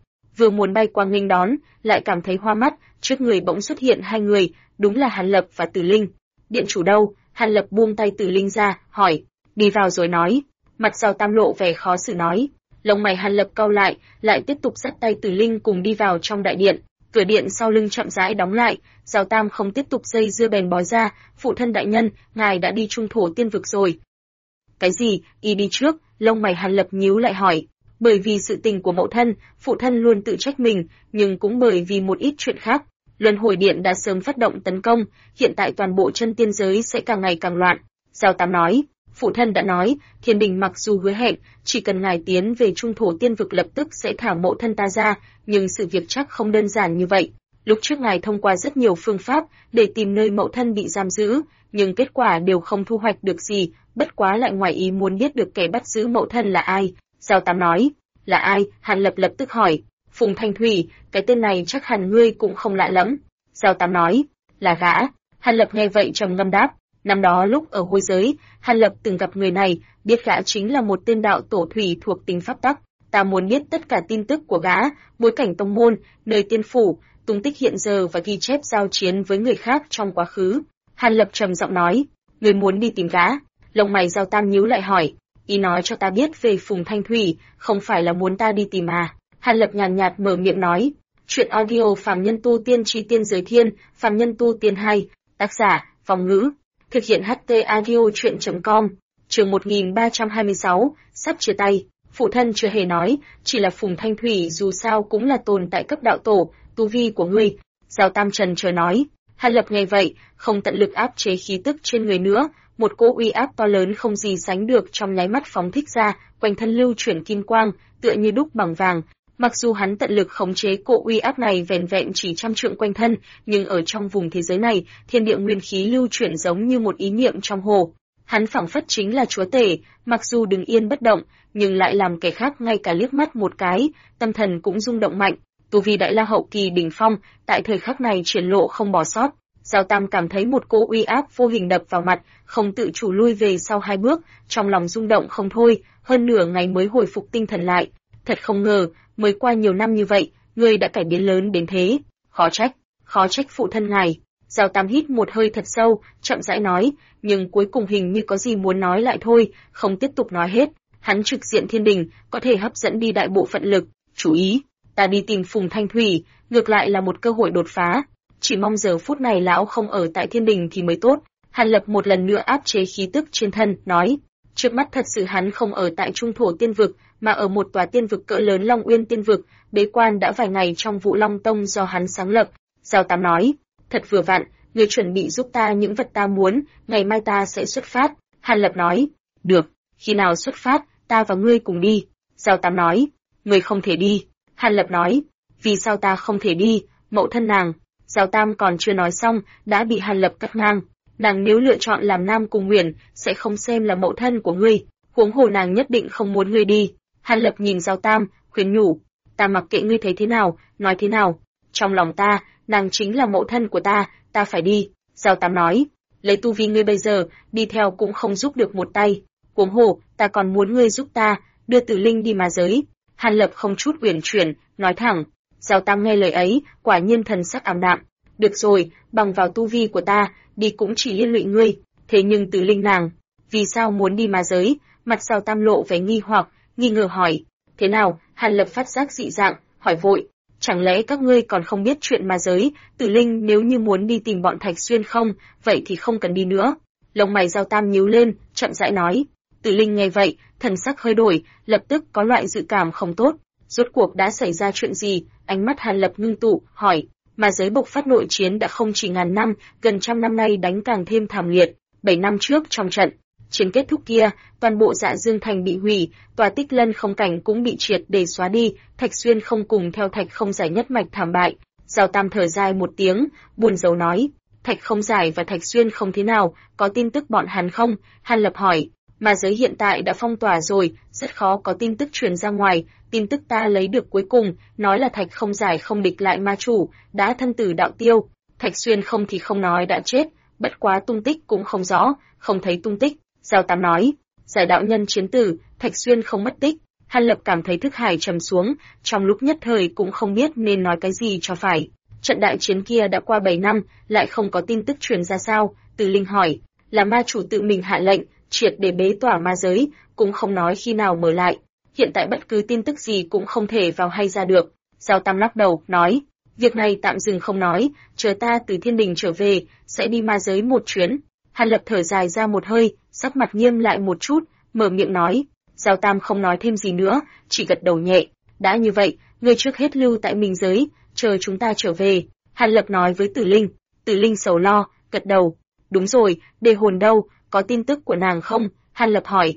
vừa muốn bay qua nghênh đón, lại cảm thấy hoa mắt, trước người bỗng xuất hiện hai người, đúng là Hàn Lập và Tử Linh. Điện chủ đâu? Hàn Lập buông tay Tử Linh ra, hỏi. Đi vào rồi nói. Mặt Giàu Tam lộ vẻ khó xử nói. Lông mày Hàn Lập cau lại tiếp tục dắt tay Tử Linh cùng đi vào trong đại điện. Cửa điện sau lưng chậm rãi đóng lại, Giàu Tam không tiếp tục dây dưa bèn bó ra, phụ thân đại nhân, ngài đã đi trung thổ tiên vực rồi. Cái gì? Y đi trước? Lông mày Hàn Lập nhíu lại hỏi. Bởi vì sự tình của mẫu thân, phụ thân luôn tự trách mình, nhưng cũng bởi vì một ít chuyện khác. Luân hồi điện đã sớm phát động tấn công, hiện tại toàn bộ chân tiên giới sẽ càng ngày càng loạn. Giàu Tam nói, phụ thân đã nói, Thiên Đình mặc dù hứa hẹn, chỉ cần ngài tiến về trung thổ tiên vực lập tức sẽ thả mẫu thân ta ra, nhưng sự việc chắc không đơn giản như vậy. Lúc trước ngài thông qua rất nhiều phương pháp để tìm nơi mẫu thân bị giam giữ, nhưng kết quả đều không thu hoạch được gì, bất quá lại ngoài ý muốn biết được kẻ bắt giữ mẫu thân là ai. Giàu Tám nói, là ai? Hàn Lập lập tức hỏi. Phùng Thanh Thủy, cái tên này chắc hẳn ngươi cũng không lạ lẫm. Giàu Tám nói, là gã. Hàn Lập nghe vậy trầm ngâm đáp. Năm đó lúc ở hôi giới, Hàn Lập từng gặp người này, biết gã chính là một tên đạo tổ thủy thuộc tính pháp tắc. Ta muốn biết tất cả tin tức của gã, bối cảnh tông môn, nơi tiên phủ, tung tích hiện giờ và ghi chép giao chiến với người khác trong quá khứ. Hàn Lập trầm giọng nói, người muốn đi tìm gã? Lông mày Giàu Tam nhíu lại hỏi, ý nói cho ta biết về Phùng Thanh Thủy, không phải là muốn ta đi tìm à? Hàn Lập nhàn nhạt mở miệng nói, chuyện audio Phàm Nhân Tu Tiên Chi Tiên Giới Thiên, Phàm Nhân Tu Tiên 2, tác giả, Phong Ngữ, thực hiện HT audio chuyện.com, chương 1326, sắp chia tay. Phụ thân chưa hề nói, chỉ là Phùng Thanh Thủy dù sao cũng là tồn tại cấp đạo tổ, tu vi của ngươi. Giàu Tam trần chờ nói. Hàn Lập nghe vậy, không tận lực áp chế khí tức trên người nữa, một cỗ uy áp to lớn không gì sánh được trong nháy mắt phóng thích ra, quanh thân lưu chuyển kim quang, tựa như đúc bằng vàng. Mặc dù hắn tận lực khống chế cỗ uy áp này vẻn vẹn chỉ trăm trượng quanh thân, nhưng ở trong vùng thế giới này, thiên địa nguyên khí lưu chuyển giống như một ý niệm trong hồ. Hắn phảng phất chính là chúa tể, mặc dù đứng yên bất động, nhưng lại làm kẻ khác ngay cả liếc mắt một cái, tâm thần cũng rung động mạnh. Tu vi đại la hậu kỳ đỉnh phong, tại thời khắc này triển lộ không bỏ sót. Giàu Tam cảm thấy một cỗ uy áp vô hình đập vào mặt, không tự chủ lui về sau hai bước, trong lòng rung động không thôi, hơn nửa ngày mới hồi phục tinh thần lại. Thật không ngờ, mới qua nhiều năm như vậy, ngươi đã cải biến lớn đến thế. Khó trách phụ thân ngài. Giàu Tam hít một hơi thật sâu, chậm rãi nói, nhưng cuối cùng hình như có gì muốn nói lại thôi, không tiếp tục nói hết. Hắn trực diện thiên đình, có thể hấp dẫn đi đại bộ phận lực. Chú ý, ta đi tìm Phùng Thanh Thủy, ngược lại là một cơ hội đột phá. Chỉ mong giờ phút này lão không ở tại thiên đình thì mới tốt. Hàn Lập một lần nữa áp chế khí tức trên thân, nói, trước mắt thật sự hắn không ở tại trung thổ tiên vực, mà ở một tòa tiên vực cỡ lớn Long Uyên tiên vực, bế quan đã vài ngày trong Vũ Long Tông do hắn sáng lập. Giàu Tám nói, thật vừa vặn, người chuẩn bị giúp ta những vật ta muốn, ngày mai ta sẽ xuất phát. Hàn Lập nói, được, khi nào xuất phát, ta và ngươi cùng đi. Giàu Tám nói, ngươi không thể đi. Hàn Lập nói, vì sao ta không thể đi, mẫu thân nàng. Giàu Tam còn chưa nói xong, đã bị Hàn Lập cắt ngang. Nàng nếu lựa chọn làm nam cùng Nguyền, sẽ không xem là mẫu thân của ngươi, huống hồ nàng nhất định không muốn ngươi đi. Hàn Lập nhìn Giàu Tam, khuyên nhủ, ta mặc kệ ngươi thấy thế nào, nói thế nào. Trong lòng ta, nàng chính là mẫu thân của ta phải đi. Giàu Tam nói, lấy tu vi ngươi bây giờ, đi theo cũng không giúp được một tay. Huống hồ, ta còn muốn ngươi giúp ta, đưa Tử Linh đi ma giới. Hàn Lập không chút uyển chuyển, nói thẳng. Giàu Tam nghe lời ấy, quả nhiên thần sắc ảm đạm. Được rồi, bằng vào tu vi của ta, đi cũng chỉ liên lụy ngươi. Thế nhưng Tử Linh nàng, vì sao muốn đi ma giới? Mặt Giàu Tam lộ vẻ nghi hoặc, nghi ngờ hỏi. Thế nào? Hàn Lập phát giác dị dạng, hỏi vội. Chẳng lẽ các ngươi còn không biết chuyện ma giới? Tử Linh nếu như muốn đi tìm bọn Thạch Xuyên không, vậy thì không cần đi nữa. Lông mày Giàu Tam nhíu lên, chậm rãi nói. Tử Linh nghe vậy, thần sắc hơi đổi, lập tức có loại dự cảm không tốt. Rốt cuộc đã xảy ra chuyện gì? Ánh mắt Hàn Lập ngưng tụ, hỏi. Ma giới bộc phát nội chiến đã không chỉ ngàn năm, gần trăm năm nay đánh càng thêm thảm liệt. 7 năm trước trong trận chiến kết thúc kia, toàn bộ Dạ Dương Thành bị hủy, tòa Tích Lân không cảnh cũng bị triệt để xóa đi, Thạch Xuyên không cùng theo Thạch Không Giải nhất mạch thảm bại. Giàu Tam thở dài một tiếng, buồn rầu nói, Thạch Không Giải và Thạch Xuyên không thế nào, có tin tức bọn hắn không? Hàn Lập hỏi, ma giới hiện tại đã phong tỏa rồi, rất khó có tin tức truyền ra ngoài. Tin tức ta lấy được cuối cùng, nói là Thạch Không Giải không địch lại ma chủ, đã thân tử đạo tiêu. Thạch Xuyên không thì không nói đã chết, bất quá tung tích cũng không rõ, không thấy tung tích. Giàu Tám nói, Giải đạo nhân chiến tử, Thạch Xuyên không mất tích. Hàn Lập cảm thấy thức hải trầm xuống, trong lúc nhất thời cũng không biết nên nói cái gì cho phải. Trận đại chiến kia đã qua 7 năm, lại không có tin tức truyền ra sao? Từ Linh hỏi. Là ma chủ tự mình hạ lệnh, triệt để bế tỏa ma giới, cũng không nói khi nào mở lại. Hiện tại bất cứ tin tức gì cũng không thể vào hay ra được. Giao Tam lắc đầu, nói. Việc này tạm dừng không nói, chờ ta từ thiên đình trở về, sẽ đi ma giới một chuyến. Hàn Lập thở dài ra một hơi, sắc mặt nghiêm lại một chút, mở miệng nói. Giao Tam không nói thêm gì nữa, chỉ gật đầu nhẹ. Đã như vậy, ngươi trước hết lưu tại minh giới, chờ chúng ta trở về. Hàn Lập nói với Tử Linh. Tử Linh sầu lo, gật đầu. Đúng rồi, Đề Hồn đâu, có tin tức của nàng không? Hàn Lập hỏi.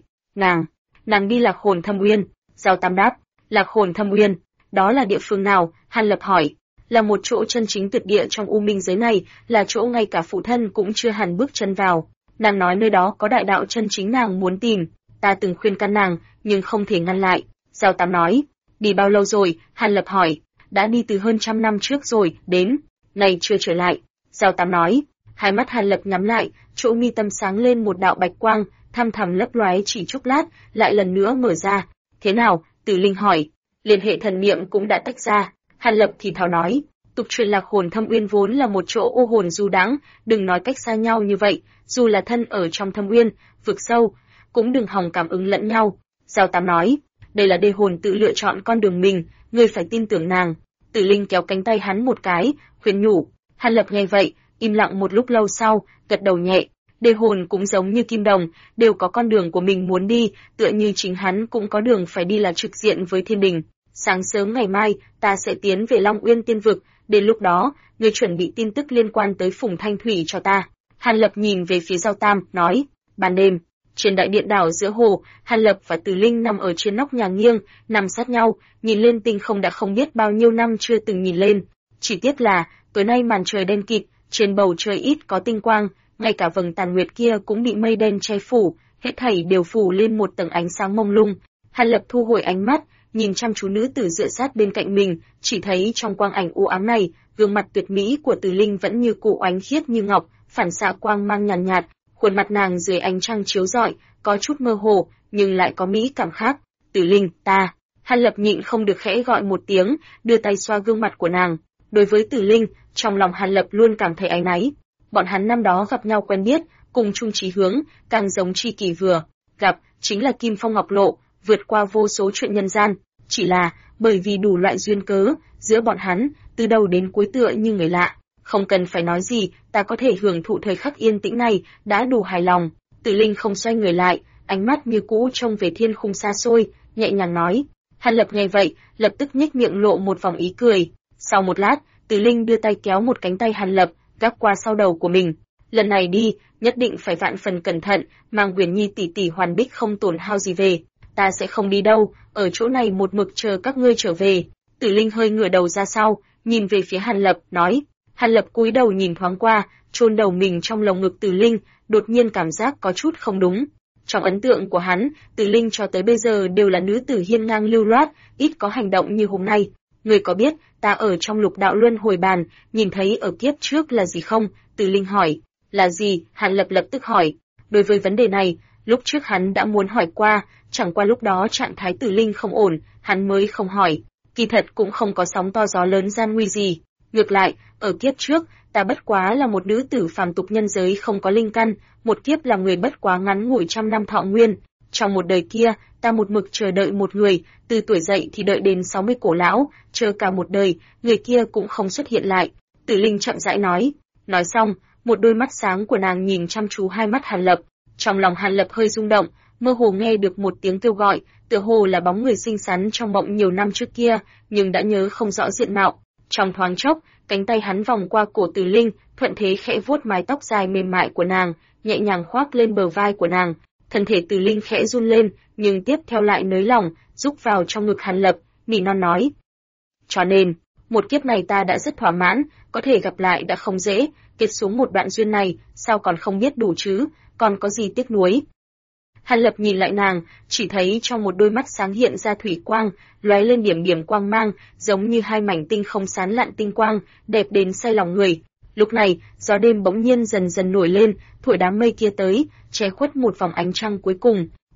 Nàng đi Lạc Hồn Thâm Uyên. Giao Tam đáp. Lạc Hồn Thâm Uyên, đó là địa phương nào? Hàn Lập hỏi. Là một chỗ chân chính tuyệt địa trong u minh giới này, là chỗ ngay cả phụ thân cũng chưa hẳn bước chân vào. Nàng nói nơi đó có đại đạo chân chính nàng muốn tìm. Ta từng khuyên can nàng, nhưng không thể ngăn lại. Giao Tam nói. Đi bao lâu rồi? Hàn Lập hỏi. Đã đi từ hơn 100 năm trước rồi, đến này chưa trở lại. Giao Tam nói. Hai mắt Hàn Lập nhắm lại, chỗ mi tâm sáng lên một đạo bạch quang, thăm thẳm lấp lóe chỉ chốc lát, lại lần nữa mở ra. Thế nào? Tử Linh hỏi. Liên hệ thần niệm cũng đã tách ra. Hàn Lập thì thào nói. Tục truyền Lạc Hồn Thâm Uyên vốn là một chỗ ô hồn du đãng, đừng nói cách xa nhau như vậy, dù là thân ở trong thâm uyên, vực sâu, cũng đừng hòng cảm ứng lẫn nhau. Giao Tám nói. Đây là Đề Hồn tự lựa chọn con đường mình, ngươi phải tin tưởng nàng. Tử Linh kéo cánh tay hắn một cái, khuyên nhủ. Hàn Lập nghe vậy, im lặng một lúc lâu sau, gật đầu nhẹ. Đề Hồn cũng giống như Kim Đồng, đều có con đường của mình muốn đi, tựa như chính hắn cũng có đường phải đi là trực diện với thiên đình. Sáng sớm ngày mai, ta sẽ tiến về Long Uyên Tiên Vực, đến lúc đó, ngươi chuẩn bị tin tức liên quan tới Phùng Thanh Thủy cho ta. Hàn Lập nhìn về phía Giao Tam, nói. Ban đêm, trên đại điện đảo giữa hồ, Hàn Lập và Tử Linh nằm ở trên nóc nhà nghiêng, nằm sát nhau, nhìn lên tinh không đã không biết bao nhiêu năm chưa từng nhìn lên. Chỉ tiếc là, tối nay màn trời đen kịt, trên bầu trời ít có tinh quang, ngay cả vầng tàn nguyệt kia cũng bị mây đen che phủ, hết thảy đều phủ lên một tầng ánh sáng mông lung. Hàn Lập thu hồi ánh mắt, nhìn chăm chú nữ tử dựa sát bên cạnh mình, chỉ thấy trong quang ảnh u ám này, gương mặt tuyệt mỹ của Tử Linh vẫn như cũ ánh khiết như ngọc, phản xạ quang mang nhàn nhạt, khuôn mặt nàng dưới ánh trăng chiếu rọi, có chút mơ hồ, nhưng lại có mỹ cảm khác. Tử Linh, ta. Hàn Lập nhịn không được khẽ gọi một tiếng, đưa tay xoa gương mặt của nàng. Đối với Tử Linh, trong lòng Hàn Lập luôn cảm thấy áy náy. Bọn hắn năm đó gặp nhau quen biết, cùng chung chí hướng, càng giống tri kỷ vừa gặp, chính là Kim Phong Ngọc Lộ, vượt qua vô số chuyện nhân gian. Chỉ là, bởi vì đủ loại duyên cớ, giữa bọn hắn, từ đầu đến cuối tựa như người lạ. Không cần phải nói gì, ta có thể hưởng thụ thời khắc yên tĩnh này, đã đủ hài lòng. Tử Linh không xoay người lại, ánh mắt như cũ trông về thiên khung xa xôi, nhẹ nhàng nói. Hàn Lập nghe vậy, lập tức nhếch miệng lộ một vòng ý cười. Sau một lát, Tử Linh đưa tay kéo một cánh tay Hàn Lập, gác qua sau đầu của mình. Lần này đi, nhất định phải vạn phần cẩn thận, mang Huyền Nhi tỷ tỷ hoàn bích không tổn hao gì về. Ta sẽ không đi đâu, ở chỗ này một mực chờ các ngươi trở về. Tử Linh hơi ngửa đầu ra sau, nhìn về phía Hàn Lập, nói. Hàn Lập cúi đầu nhìn thoáng qua, chôn đầu mình trong lồng ngực Tử Linh, đột nhiên cảm giác có chút không đúng. Trong ấn tượng của hắn, Tử Linh cho tới bây giờ đều là nữ tử hiên ngang lưu loát, ít có hành động như hôm nay. Ngươi có biết, ta ở trong Lục Đạo Luân Hồi Bàn, nhìn thấy ở kiếp trước là gì không? Tử Linh hỏi. Là gì? Hàn Lập lập tức hỏi. Đối với vấn đề này, lúc trước hắn đã muốn hỏi qua, chẳng qua lúc đó trạng thái Tử Linh không ổn, hắn mới không hỏi. Kỳ thật cũng không có sóng to gió lớn gian nguy gì. Ngược lại, ở kiếp trước, ta bất quá là một nữ tử phàm tục nhân giới không có linh căn, một kiếp là người bất quá ngắn ngủi 100 năm thọ nguyên. Trong một đời kia, ta một mực chờ đợi một người, từ tuổi dậy thì đợi đến 60 cổ lão, chờ cả một đời, người kia cũng không xuất hiện lại. Tử Linh chậm rãi nói. Nói xong, một đôi mắt sáng của nàng nhìn chăm chú hai mắt Hàn Lập. Trong lòng Hàn Lập hơi rung động, mơ hồ nghe được một tiếng kêu gọi, tựa hồ là bóng người xinh xắn trong mộng nhiều năm trước kia, nhưng đã nhớ không rõ diện mạo. Trong thoáng chốc, cánh tay hắn vòng qua cổ Tử Linh, thuận thế khẽ vuốt mái tóc dài mềm mại của nàng, nhẹ nhàng khoác lên bờ vai của nàng. Thân thể Tử Linh khẽ run lên, nhưng tiếp theo lại nới lỏng, rúc vào trong ngực Hàn Lập, nỉ non nói. Cho nên, một kiếp này ta đã rất thỏa mãn, có thể gặp lại đã không dễ, kết xuống một đoạn duyên này, sao còn không biết đủ chứ, còn có gì tiếc nuối. Hàn Lập nhìn lại nàng, chỉ thấy trong một đôi mắt sáng hiện ra thủy quang, lóe lên điểm điểm quang mang, giống như hai mảnh tinh không sán lạn tinh quang, đẹp đến say lòng người. Lúc này, gió đêm bỗng nhiên dần dần nổi lên, thổi đám mây kia tới, che khuất một vòng ánh trăng cuối cùng.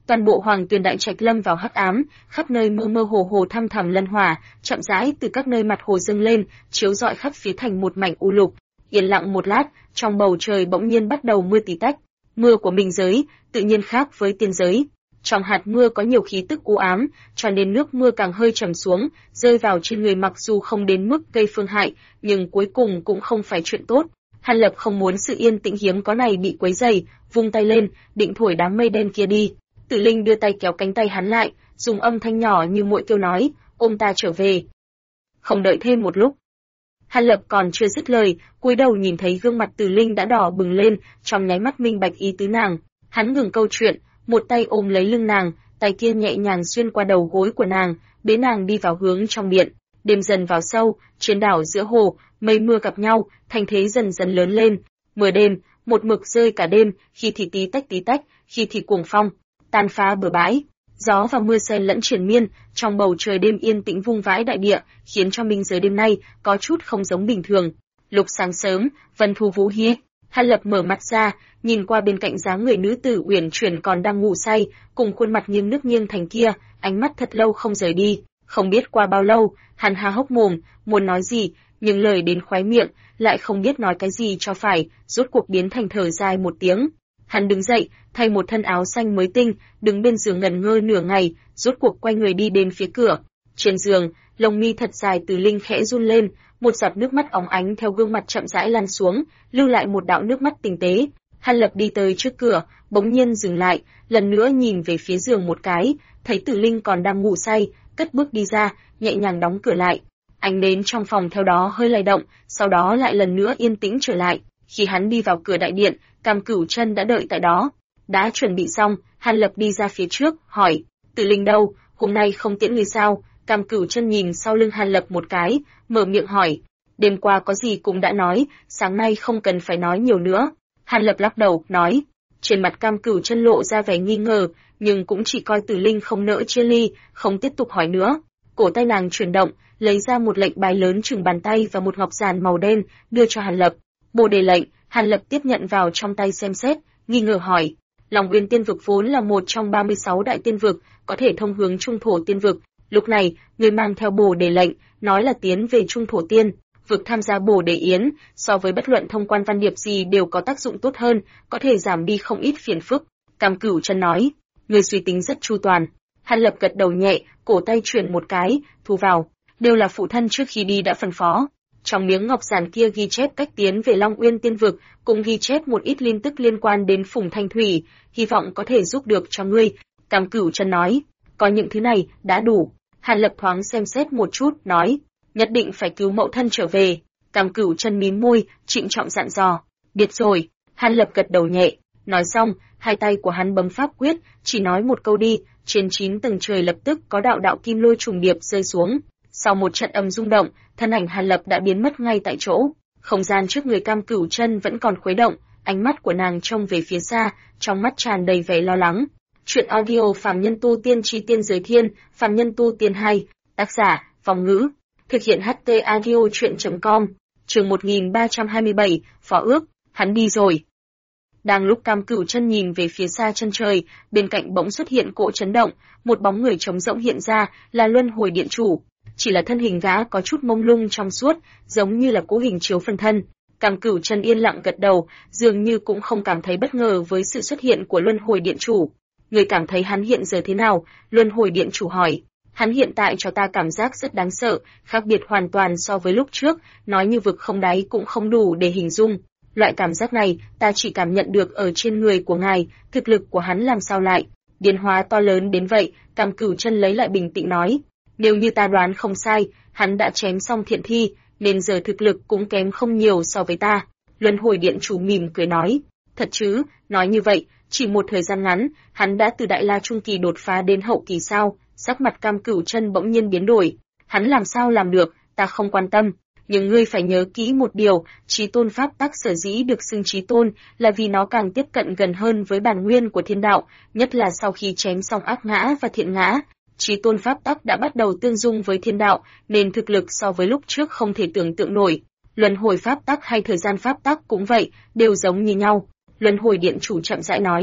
Toàn bộ Hoàng Tuyền Đại Trạch lâm vào hắc ám, khắp nơi mơ mơ hồ hồ thăm thẳm lân hỏa, chậm rãi từ các nơi mặt hồ dâng lên, chiếu rọi khắp phía thành một mảnh u lục. Yên lặng một lát, trong bầu trời bỗng nhiên bắt đầu mưa tí tách. Mưa của minh giới tự nhiên khác với tiên giới. Trong hạt mưa có nhiều khí tức u ám, cho nên nước mưa càng hơi trầm xuống, rơi vào trên người mặc dù không đến mức gây phương hại, nhưng cuối cùng cũng không phải chuyện tốt. Hàn Lập không muốn sự yên tĩnh hiếm có này bị quấy rầy, vung tay lên, định thổi đám mây đen kia đi. Tử Linh đưa tay kéo cánh tay hắn lại, dùng âm thanh nhỏ như muội kêu nói, ôm ta trở về. Không đợi thêm một lúc, Hàn Lập còn chưa dứt lời, cúi đầu nhìn thấy gương mặt Tử Linh đã đỏ bừng lên, trong nháy mắt minh bạch ý tứ nàng. Hắn ngừng câu chuyện, một tay ôm lấy lưng nàng, tay kia nhẹ nhàng xuyên qua đầu gối của nàng, bế nàng đi vào hướng trong điện. Đêm dần vào sâu, trên đảo giữa hồ, mây mưa gặp nhau, thành thế dần dần lớn lên. Mưa đêm, một mực rơi cả đêm, khi thì tí tách, khi thì cuồng phong, tàn phá bừa bãi. Gió và mưa xen lẫn triền miên, trong bầu trời đêm yên tĩnh vung vãi đại địa, khiến cho minh giới đêm nay có chút không giống bình thường. Lúc sáng sớm, Vân Thu Vũ Hi, Hàn Lập mở mắt ra, nhìn qua bên cạnh dáng người nữ tử uyển chuyển còn đang ngủ say, cùng khuôn mặt nghiêng nước nghiêng thành kia, ánh mắt thật lâu không rời đi. Không biết qua bao lâu, hắn há hốc mồm, muốn nói gì, nhưng lời đến khóe miệng, lại không biết nói cái gì cho phải, rốt cuộc biến thành thở dài một tiếng. Hắn đứng dậy, thay một thân áo xanh mới tinh, đứng bên giường ngẩn ngơ nửa ngày, rốt cuộc quay người đi đến phía cửa. Trên giường, lông mi thật dài Từ Linh khẽ run lên, một giọt nước mắt óng ánh theo gương mặt chậm rãi lăn xuống, lưu lại một đạo nước mắt tinh tế. Hàn Lập đi tới trước cửa, bỗng nhiên dừng lại, lần nữa nhìn về phía giường một cái, thấy Từ Linh còn đang ngủ say, cất bước đi ra, nhẹ nhàng đóng cửa lại. Ánh nến trong phòng theo đó hơi lay động, sau đó lại lần nữa yên tĩnh trở lại. Khi hắn đi vào cửa đại điện, Cam Cửu Chân đã đợi tại đó. Đã chuẩn bị xong, Hàn Lập đi ra phía trước, hỏi, Tử Linh đâu, hôm nay không tiễn ngươi sao? Cam Cửu Chân nhìn sau lưng Hàn Lập một cái, mở miệng hỏi, đêm qua có gì cũng đã nói, sáng nay không cần phải nói nhiều nữa. Hàn Lập lắc đầu, nói, trên mặt Cam Cửu Chân lộ ra vẻ nghi ngờ, nhưng cũng chỉ coi Tử Linh không nỡ chia ly, không tiếp tục hỏi nữa. Cổ tay nàng chuyển động, lấy ra một lệnh bài lớn chừng bàn tay và một ngọc giản màu đen, đưa cho Hàn Lập. Bồ đề lệnh, Hàn Lập tiếp nhận vào trong tay xem xét, nghi ngờ hỏi, Long Uyên Tiên Vực vốn là một trong 36 đại tiên vực, có thể thông hướng Trung Thổ Tiên Vực. Lúc này, người mang theo bồ đề lệnh, nói là tiến về Trung Thổ Tiên Vực tham gia bồ đề yến, so với bất luận thông quan văn điệp gì đều có tác dụng tốt hơn, có thể giảm đi không ít phiền phức. Cam Cửu Chân nói, người suy tính rất chu toàn. Hàn Lập gật đầu nhẹ, cổ tay chuyển một cái, thu vào, đều là phụ thân trước khi đi đã phân phó. Trong miếng ngọc giản kia ghi chép cách tiến về Long Uyên Tiên Vực, cũng ghi chép một ít tin tức liên quan đến Phùng Thanh Thủy, hy vọng có thể giúp được cho ngươi. Cam Cửu Chân nói, có những thứ này, đã đủ. Hàn Lập thoáng xem xét một chút, nói, nhất định phải cứu mẫu thân trở về. Cam Cửu Chân mím môi, trịnh trọng dặn dò, biết rồi. Hàn Lập gật đầu nhẹ, nói xong, hai tay của hắn bấm pháp quyết, chỉ nói một câu đi, trên 9 tầng trời lập tức có đạo đạo kim lôi trùng điệp rơi xuống. Sau một trận âm rung động, thân ảnh Hàn Lập đã biến mất ngay tại chỗ. Không gian trước người Cam Cửu Chân vẫn còn khuấy động, ánh mắt của nàng trông về phía xa, trong mắt tràn đầy vẻ lo lắng. Chuyện audio Phàm Nhân Tu Tiên Chi Tiên Giới Thiên, Phàm Nhân Tu Tiên 2, tác giả, Vong Ngữ, thực hiện HT audio chuyện.com, chương 1327, phó ước, hắn đi rồi. Đang lúc Cam Cửu Chân nhìn về phía xa chân trời, bên cạnh bỗng xuất hiện cỗ chấn động, một bóng người trống rỗng hiện ra, là Luân Hồi Điện Chủ. Chỉ là thân hình gã có chút mông lung trong suốt, giống như là cố hình chiếu phân thân. Cam Cửu Chân yên lặng gật đầu, dường như cũng không cảm thấy bất ngờ với sự xuất hiện của Luân Hồi Điện Chủ. Người cảm thấy hắn hiện giờ thế nào? Luân Hồi Điện Chủ hỏi. Hắn hiện tại cho ta cảm giác rất đáng sợ, khác biệt hoàn toàn so với lúc trước, nói như vực không đáy cũng không đủ để hình dung. Loại cảm giác này, ta chỉ cảm nhận được ở trên người của ngài, thực lực của hắn làm sao lại biến hóa to lớn đến vậy? Cam Cửu Chân lấy lại bình tĩnh nói, nếu như ta đoán không sai, hắn đã chém xong Thiện Thi, nên giờ thực lực cũng kém không nhiều so với ta. Luân Hồi Điện Chủ mỉm cười nói, thật chứ? Nói như vậy, chỉ một thời gian ngắn, hắn đã từ Đại La Trung Kỳ đột phá đến Hậu Kỳ sao? Sắc mặt Cam Cửu Chân bỗng nhiên biến đổi. Hắn làm sao làm được, ta không quan tâm. Nhưng ngươi phải nhớ kỹ một điều, Chí Tôn Pháp Tắc sở dĩ được xưng Chí Tôn là vì nó càng tiếp cận gần hơn với bản nguyên của thiên đạo, nhất là sau khi chém xong ác ngã và thiện ngã. Chí Tôn Pháp Tắc đã bắt đầu tương dung với thiên đạo, nên thực lực so với lúc trước không thể tưởng tượng nổi. Luân Hồi Pháp Tắc hay Thời Gian Pháp Tắc cũng vậy, đều giống như nhau. Luân Hồi Điện Chủ chậm rãi nói,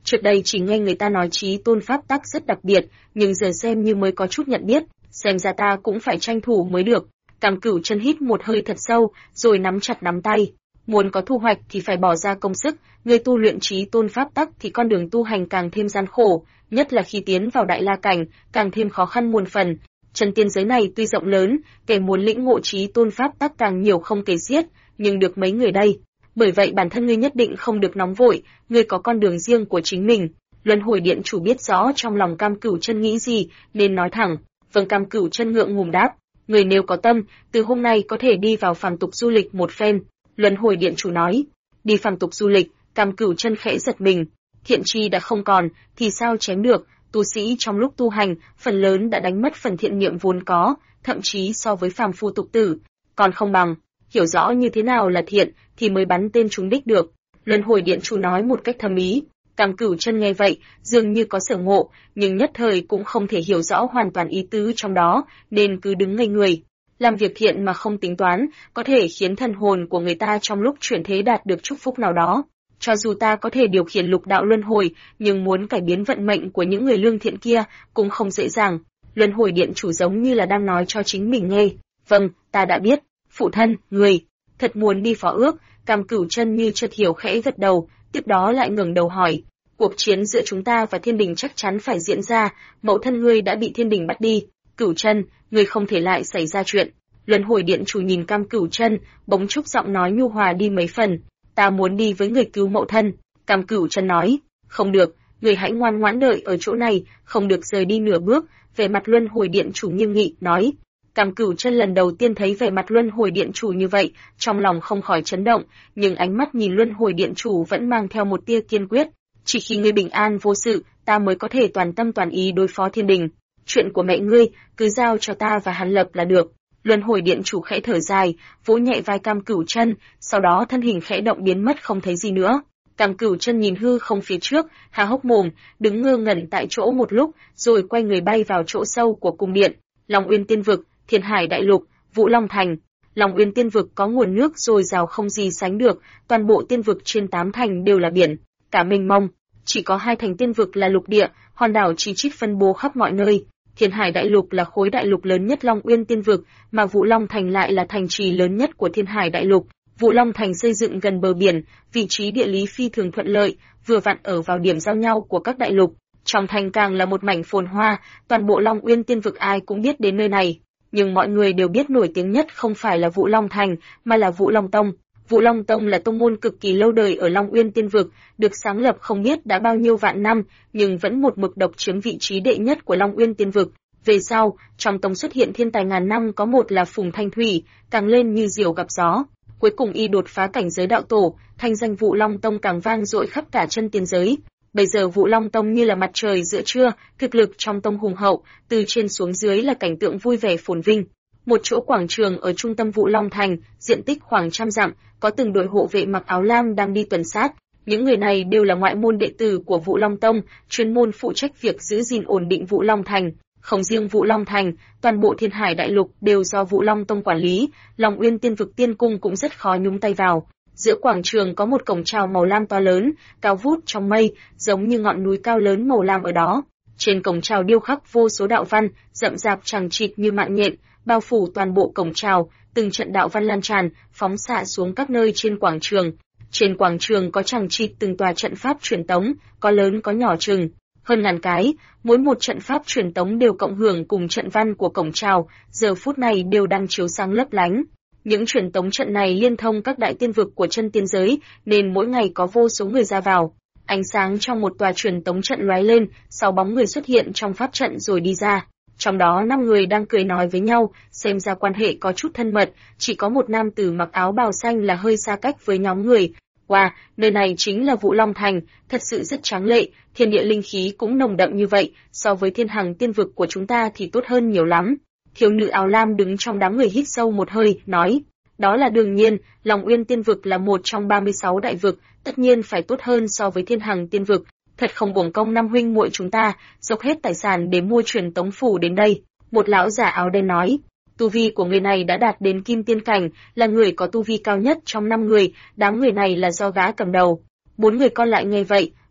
Trước đây chỉ nghe người ta nói Chí Tôn pháp tắc rất đặc biệt, nhưng giờ xem như mới có chút nhận biết, xem ra ta cũng phải tranh thủ mới được. Cam Cửu Chân hít một hơi thật sâu, rồi nắm chặt nắm tay. Muốn có thu hoạch thì phải bỏ ra công sức, người tu luyện Chí Tôn pháp tắc thì con đường tu hành càng thêm gian khổ, nhất là khi tiến vào Đại La cảnh, càng thêm khó khăn muôn phần. Chân tiên giới này tuy rộng lớn, kẻ muốn lĩnh ngộ Chí Tôn pháp tắc càng nhiều không kể xiết, nhưng được mấy người đây. Bởi vậy bản thân ngươi nhất định không được nóng vội, ngươi có con đường riêng của chính mình. Luân Hồi Điện chủ biết rõ trong lòng Cam Cửu Chân nghĩ gì, nên nói thẳng. Vâng, Cam Cửu Chân ngượng ngùng đáp, người nếu có tâm, từ hôm nay có thể đi vào phàm tục du lịch một phen. Luân Hồi Điện chủ nói, đi phàm tục du lịch. Cam Cửu Chân khẽ giật mình, thiện chi đã không còn, thì sao chém được? Tu sĩ trong lúc tu hành, phần lớn đã đánh mất phần thiện niệm vốn có, thậm chí so với phàm phu tục tử, còn không bằng. Hiểu rõ như thế nào là thiện, thì mới bắn tên trúng đích được. Luân Hồi Điện chủ nói một cách thâm ý. Cam Cửu Chân nghe vậy, dường như có sở ngộ, nhưng nhất thời cũng không thể hiểu rõ hoàn toàn ý tứ trong đó, nên cứ đứng ngây người. Làm việc thiện mà không tính toán, có thể khiến thần hồn của người ta trong lúc chuyển thế đạt được chúc phúc nào đó. Cho dù ta có thể điều khiển lục đạo luân hồi, nhưng muốn cải biến vận mệnh của những người lương thiện kia cũng không dễ dàng. Luân Hồi Điện chủ giống như là đang nói cho chính mình nghe. Vâng, ta đã biết. Phụ thân, người thật muốn đi phó ước. Cam Cửu Chân như chợt hiểu khẽ gật đầu, tiếp đó lại ngẩng đầu hỏi, cuộc chiến giữa chúng ta và Thiên Đình chắc chắn phải diễn ra, mẫu thân ngươi đã bị Thiên Đình bắt đi. Cửu Chân, ngươi không thể lại xảy ra chuyện. Luân Hồi Điện chủ nhìn Cam Cửu Chân, bỗng chốc giọng nói nhu hòa đi mấy phần. Ta muốn đi với người cứu mẫu thân. Cam Cửu Chân nói, không được, người hãy ngoan ngoãn đợi ở chỗ này, không được rời đi nửa bước. Vẻ mặt Luân Hồi Điện chủ nghiêm nghị nói. Cam Cửu Chân lần đầu tiên thấy vẻ mặt Luân Hồi Điện chủ như vậy, trong lòng không khỏi chấn động, nhưng ánh mắt nhìn Luân Hồi Điện chủ vẫn mang theo một tia kiên quyết. Chỉ khi ngươi bình an vô sự, ta mới có thể toàn tâm toàn ý đối phó Thiên Đình. Chuyện của mẹ ngươi, cứ giao cho ta và Hàn Lập là được. Luân Hồi Điện chủ khẽ thở dài, vỗ nhẹ vai Cam Cửu Chân, sau đó thân hình khẽ động biến mất không thấy gì nữa. Cam Cửu Chân nhìn hư không phía trước, há hốc mồm, đứng ngơ ngẩn tại chỗ một lúc, rồi quay người bay vào chỗ sâu của cung điện. Long Uyên Tiên Vực, Thiên Hải Đại Lục, Vũ Long Thành. Long Uyên Tiên Vực có nguồn nước dồi dào không gì sánh được, toàn bộ tiên vực trên 8 thành đều là biển, cả mênh mông. Chỉ có 2 thành tiên vực là lục địa, hòn đảo chi chít phân bố khắp mọi nơi. Thiên Hải Đại Lục là khối đại lục lớn nhất Long Uyên Tiên Vực, mà Vũ Long Thành lại là thành trì lớn nhất của Thiên Hải Đại Lục. Vũ Long Thành xây dựng gần bờ biển, vị trí địa lý phi thường thuận lợi, vừa vặn ở vào điểm giao nhau của các đại lục. Trong thành càng là một mảnh phồn hoa, toàn bộ Long Uyên Tiên Vực ai cũng biết đến nơi này. Nhưng mọi người đều biết nổi tiếng nhất không phải là Vũ Long Thành, mà là Vũ Long Tông. Vũ Long Tông là tông môn cực kỳ lâu đời ở Long Uyên Tiên Vực, được sáng lập không biết đã bao nhiêu vạn năm, nhưng vẫn một mực độc chiếm vị trí đệ nhất của Long Uyên Tiên Vực. Về sau, trong tông xuất hiện thiên tài ngàn năm có một là Phùng Thanh Thủy, càng lên như diều gặp gió. Cuối cùng y đột phá cảnh giới đạo tổ, thanh danh Vũ Long Tông càng vang dội khắp cả chân tiên giới. Bây giờ Vũ Long Tông như là mặt trời giữa trưa, thực lực trong tông hùng hậu, từ trên xuống dưới là cảnh tượng vui vẻ phồn vinh. Một chỗ quảng trường ở trung tâm Vũ Long Thành, diện tích khoảng 100 dặm, có từng đội hộ vệ mặc áo lam đang đi tuần sát. Những người này đều là ngoại môn đệ tử của Vũ Long Tông, chuyên môn phụ trách việc giữ gìn ổn định Vũ Long Thành. Không riêng Vũ Long Thành, toàn bộ Thiên Hải Đại Lục đều do Vũ Long Tông quản lý, Long Uyên Tiên Vực Tiên Cung cũng rất khó nhúng tay vào. Giữa quảng trường có một cổng chào màu lam to lớn, cao vút trong mây, giống như ngọn núi cao lớn màu lam ở đó. Trên cổng chào điêu khắc vô số đạo văn, rậm rạp chằng chịt như mạng nhện, bao phủ toàn bộ cổng chào, từng trận đạo văn lan tràn, phóng xạ xuống các nơi trên quảng trường. Trên quảng trường có chằng chịt từng tòa trận pháp truyền tống, có lớn có nhỏ chừng hơn ngàn cái, mỗi một trận pháp truyền tống đều cộng hưởng cùng trận văn của cổng chào, giờ phút này đều đang chiếu sáng lấp lánh. Những truyền tống trận này liên thông các đại tiên vực của chân tiên giới, nên mỗi ngày có vô số người ra vào. Ánh sáng trong một tòa truyền tống trận lóe lên, 6 bóng người xuất hiện trong pháp trận rồi đi ra. Trong đó 5 người đang cười nói với nhau, xem ra quan hệ có chút thân mật, chỉ có một nam tử mặc áo bào xanh là hơi xa cách với nhóm người. Wow, nơi này chính là Vũ Long Thành, thật sự rất tráng lệ, thiên địa linh khí cũng nồng đậm như vậy, so với thiên hằng tiên vực của chúng ta thì tốt hơn nhiều lắm. Thiếu nữ áo lam đứng trong đám người hít sâu một hơi, nói, đó là đương nhiên, Long Uyên Tiên Vực là một trong 36 đại vực, tất nhiên phải tốt hơn so với thiên hằng tiên vực. Thật không uổng công năm huynh muội chúng ta, dốc hết tài sản để mua truyền tống phủ đến đây. Một lão giả áo đen nói, tu vi của người này đã đạt đến kim tiên cảnh, là người có tu vi cao nhất trong 5 người, đám người này là do gã cầm đầu. 4 người còn lại nghe vậy,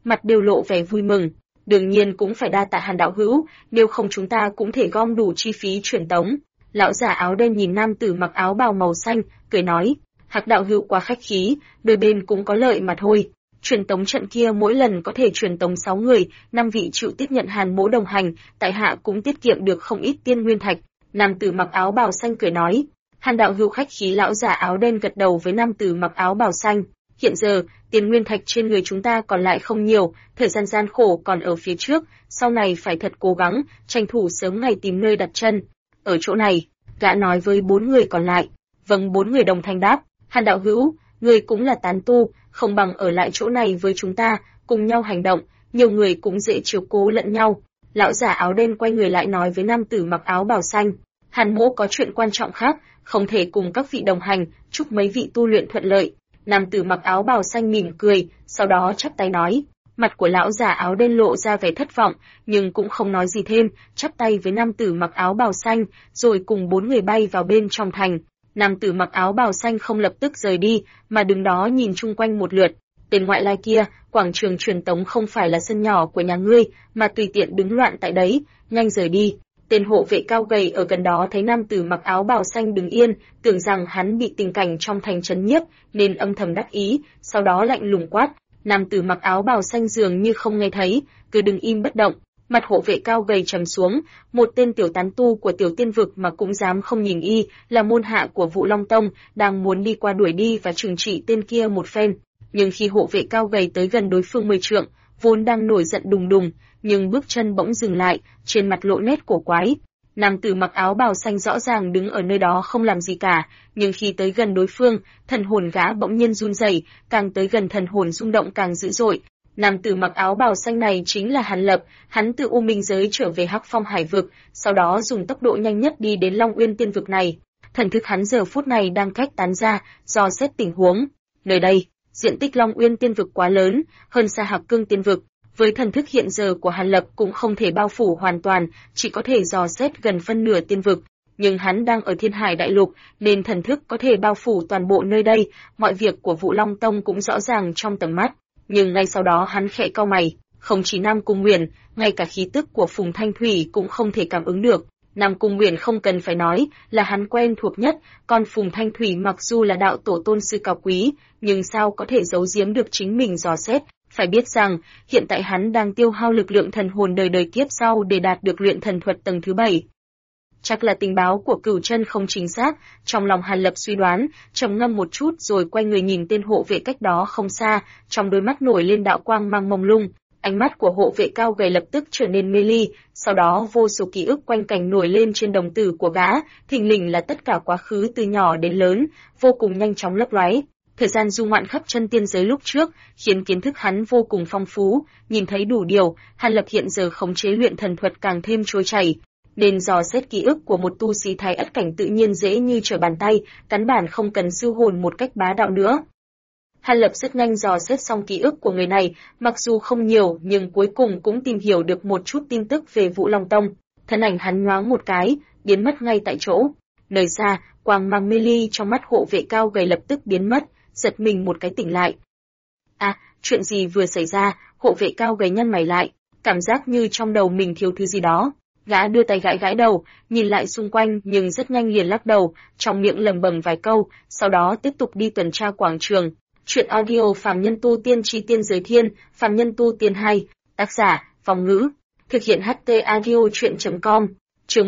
mặt đều lộ vẻ vui mừng. Đương nhiên cũng phải đa tạ Hàn đạo hữu, nếu không chúng ta cũng thể gom đủ chi phí truyền tống. Lão giả áo đen nhìn nam tử mặc áo bào màu xanh, cười nói, Hạc đạo hữu quá khách khí, đôi bên cũng có lợi mà thôi. Truyền tống trận kia mỗi lần có thể truyền tống 6 người, 5 vị chịu tiếp nhận Hàn mỗ đồng hành, tại hạ cũng tiết kiệm được không ít tiên nguyên thạch. Nam tử mặc áo bào xanh cười nói, Hàn đạo hữu khách khí. Lão giả áo đen gật đầu với nam tử mặc áo bào xanh. Hiện giờ, tiền nguyên thạch trên người chúng ta còn lại không nhiều, thời gian gian khổ còn ở phía trước, sau này phải thật cố gắng, tranh thủ sớm ngày tìm nơi đặt chân. Ở chỗ này, gã nói với 4 người còn lại. Vâng, 4 người đồng thanh đáp, Hàn đạo hữu, người cũng là tán tu, không bằng ở lại chỗ này với chúng ta, cùng nhau hành động, nhiều người cũng dễ chiếu cố lẫn nhau. Lão giả áo đen quay người lại nói với nam tử mặc áo bào xanh, Hàn mỗ có chuyện quan trọng khác, không thể cùng các vị đồng hành, chúc mấy vị tu luyện thuận lợi. Nam tử mặc áo bào xanh mỉm cười, sau đó chắp tay nói. Mặt của lão giả áo đen lộ ra vẻ thất vọng, nhưng cũng không nói gì thêm, chắp tay với nam tử mặc áo bào xanh, rồi cùng 4 người bay vào bên trong thành. Nam tử mặc áo bào xanh không lập tức rời đi, mà đứng đó nhìn chung quanh một lượt. Tên ngoại lai kia, quảng trường truyền tống không phải là sân nhỏ của nhà ngươi, mà tùy tiện đứng loạn tại đấy, nhanh rời đi. Tên hộ vệ cao gầy ở gần đó thấy nam tử mặc áo bào xanh đứng yên, tưởng rằng hắn bị tình cảnh trong thành chấn nhiếp, nên âm thầm đắc ý, sau đó lạnh lùng quát. Nam tử mặc áo bào xanh dường như không nghe thấy, cứ đứng im bất động. Mặt hộ vệ cao gầy trầm xuống, một tên tiểu tán tu của tiểu tiên vực mà cũng dám không nhìn y, là môn hạ của Vũ Long Tông, đang muốn đi qua đuổi đi và trừng trị tên kia một phen. Nhưng khi hộ vệ cao gầy tới gần đối phương 10 trượng, vốn đang nổi giận đùng đùng, nhưng bước chân bỗng dừng lại, trên mặt lộ nét cổ quái. Nam tử mặc áo bào xanh rõ ràng đứng ở nơi đó không làm gì cả, nhưng khi tới gần đối phương, thần hồn gã bỗng nhiên run rẩy, càng tới gần thần hồn rung động càng dữ dội. Nam tử mặc áo bào xanh này chính là Hàn Lập, hắn từ U Minh giới trở về Hắc Phong Hải vực, sau đó dùng tốc độ nhanh nhất đi đến Long Uyên Tiên vực này. Thần thức hắn giờ phút này đang cách tán ra, dò xét tình huống. Nơi đây, diện tích Long Uyên Tiên vực quá lớn, hơn xa Hạc Cương Tiên vực. Với thần thức hiện giờ của Hàn Lập cũng không thể bao phủ hoàn toàn, chỉ có thể dò xét gần phân nửa tiên vực. Nhưng hắn đang ở Thiên Hải Đại Lục, nên thần thức có thể bao phủ toàn bộ nơi đây, mọi việc của Vũ Long Tông cũng rõ ràng trong tầm mắt. Nhưng ngay sau đó hắn khẽ cau mày, không chỉ Nam Cung Nguyền, ngay cả khí tức của Phùng Thanh Thủy cũng không thể cảm ứng được. Nam Cung Nguyền không cần phải nói, là hắn quen thuộc nhất, còn Phùng Thanh Thủy mặc dù là đạo tổ tôn sư cao quý, nhưng sao có thể giấu giếm được chính mình dò xét. Phải biết rằng, hiện tại hắn đang tiêu hao lực lượng thần hồn đời đời kiếp sau để đạt được luyện thần thuật tầng thứ 7. Chắc là tình báo của Cửu Chân không chính xác, trong lòng Hàn Lập suy đoán, trầm ngâm một chút rồi quay người nhìn tên hộ vệ cách đó không xa, trong đôi mắt nổi lên đạo quang mang mông lung. Ánh mắt của hộ vệ cao gầy lập tức trở nên mê ly, sau đó vô số ký ức quanh cảnh nổi lên trên đồng tử của gã, thình lình là tất cả quá khứ từ nhỏ đến lớn, vô cùng nhanh chóng lấp lóe. Thời gian du ngoạn khắp chân tiên giới lúc trước, khiến kiến thức hắn vô cùng phong phú, nhìn thấy đủ điều, Hàn Lập hiện giờ khống chế luyện thần thuật càng thêm trôi chảy. Nên dò xét ký ức của một tu sĩ thái ất cảnh tự nhiên dễ như trở bàn tay, căn bản không cần siêu hồn một cách bá đạo nữa. Hàn Lập rất nhanh dò xét xong ký ức của người này, mặc dù không nhiều nhưng cuối cùng cũng tìm hiểu được một chút tin tức về Vũ Long Tông. Thân ảnh hắn nhoáng một cái, biến mất ngay tại chỗ. Nơi xa, quang mang mê ly trong mắt hộ vệ cao gầy lập tức biến mất, giật mình một cái tỉnh lại. À, chuyện gì vừa xảy ra? Hộ vệ cao gầy nhăn mày lại, cảm giác như trong đầu mình thiếu thứ gì đó. Gã đưa tay gãi gãi đầu, nhìn lại xung quanh nhưng rất nhanh liền lắc đầu, trong miệng lẩm bẩm vài câu, sau đó tiếp tục đi tuần tra quảng trường. Chuyện audio Phàm Nhân Tu Tiên Chi Tiên Giới Thiên, Phàm Nhân Tu Tiên 2, tác giả, Vong Ngữ, thực hiện HT audio chuyện.com, chương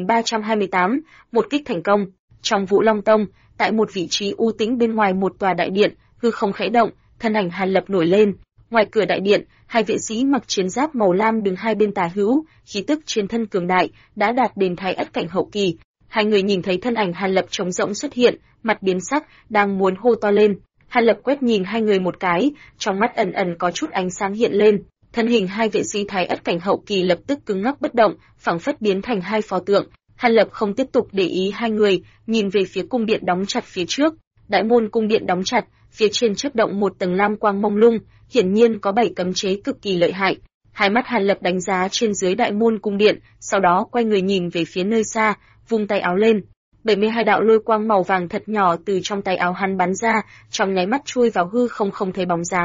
1328, một kích thành công. Trong Vũ Long Tông, tại một vị trí u tĩnh bên ngoài một tòa đại điện, hư không khẽ động, thân ảnh Hàn Lập nổi lên. Ngoài cửa đại điện, hai vệ sĩ mặc chiến giáp màu lam đứng hai bên tả hữu, khí tức trên thân cường đại, đã đạt đến thái ất cảnh hậu kỳ. Hai người nhìn thấy thân ảnh Hàn Lập trống rỗng xuất hiện, mặt biến sắc, đang muốn hô to lên. Hàn Lập quét nhìn hai người một cái, trong mắt ẩn ẩn có chút ánh sáng hiện lên. Thân hình hai vệ sĩ thái ất cảnh hậu kỳ lập tức cứng ngắc bất động, phảng phất biến thành hai pho tượng. Hàn Lập không tiếp tục để ý hai người, nhìn về phía cung điện đóng chặt phía trước. Đại môn cung điện đóng chặt, phía trên chớp động một tầng lam quang mông lung, hiển nhiên có 7 cấm chế cực kỳ lợi hại. Hai mắt Hàn Lập đánh giá trên dưới đại môn cung điện, sau đó quay người nhìn về phía nơi xa, vung tay áo lên. 72 đạo lôi quang màu vàng thật nhỏ từ trong tay áo hắn bắn ra, trong nháy mắt chui vào hư không không thấy bóng dáng.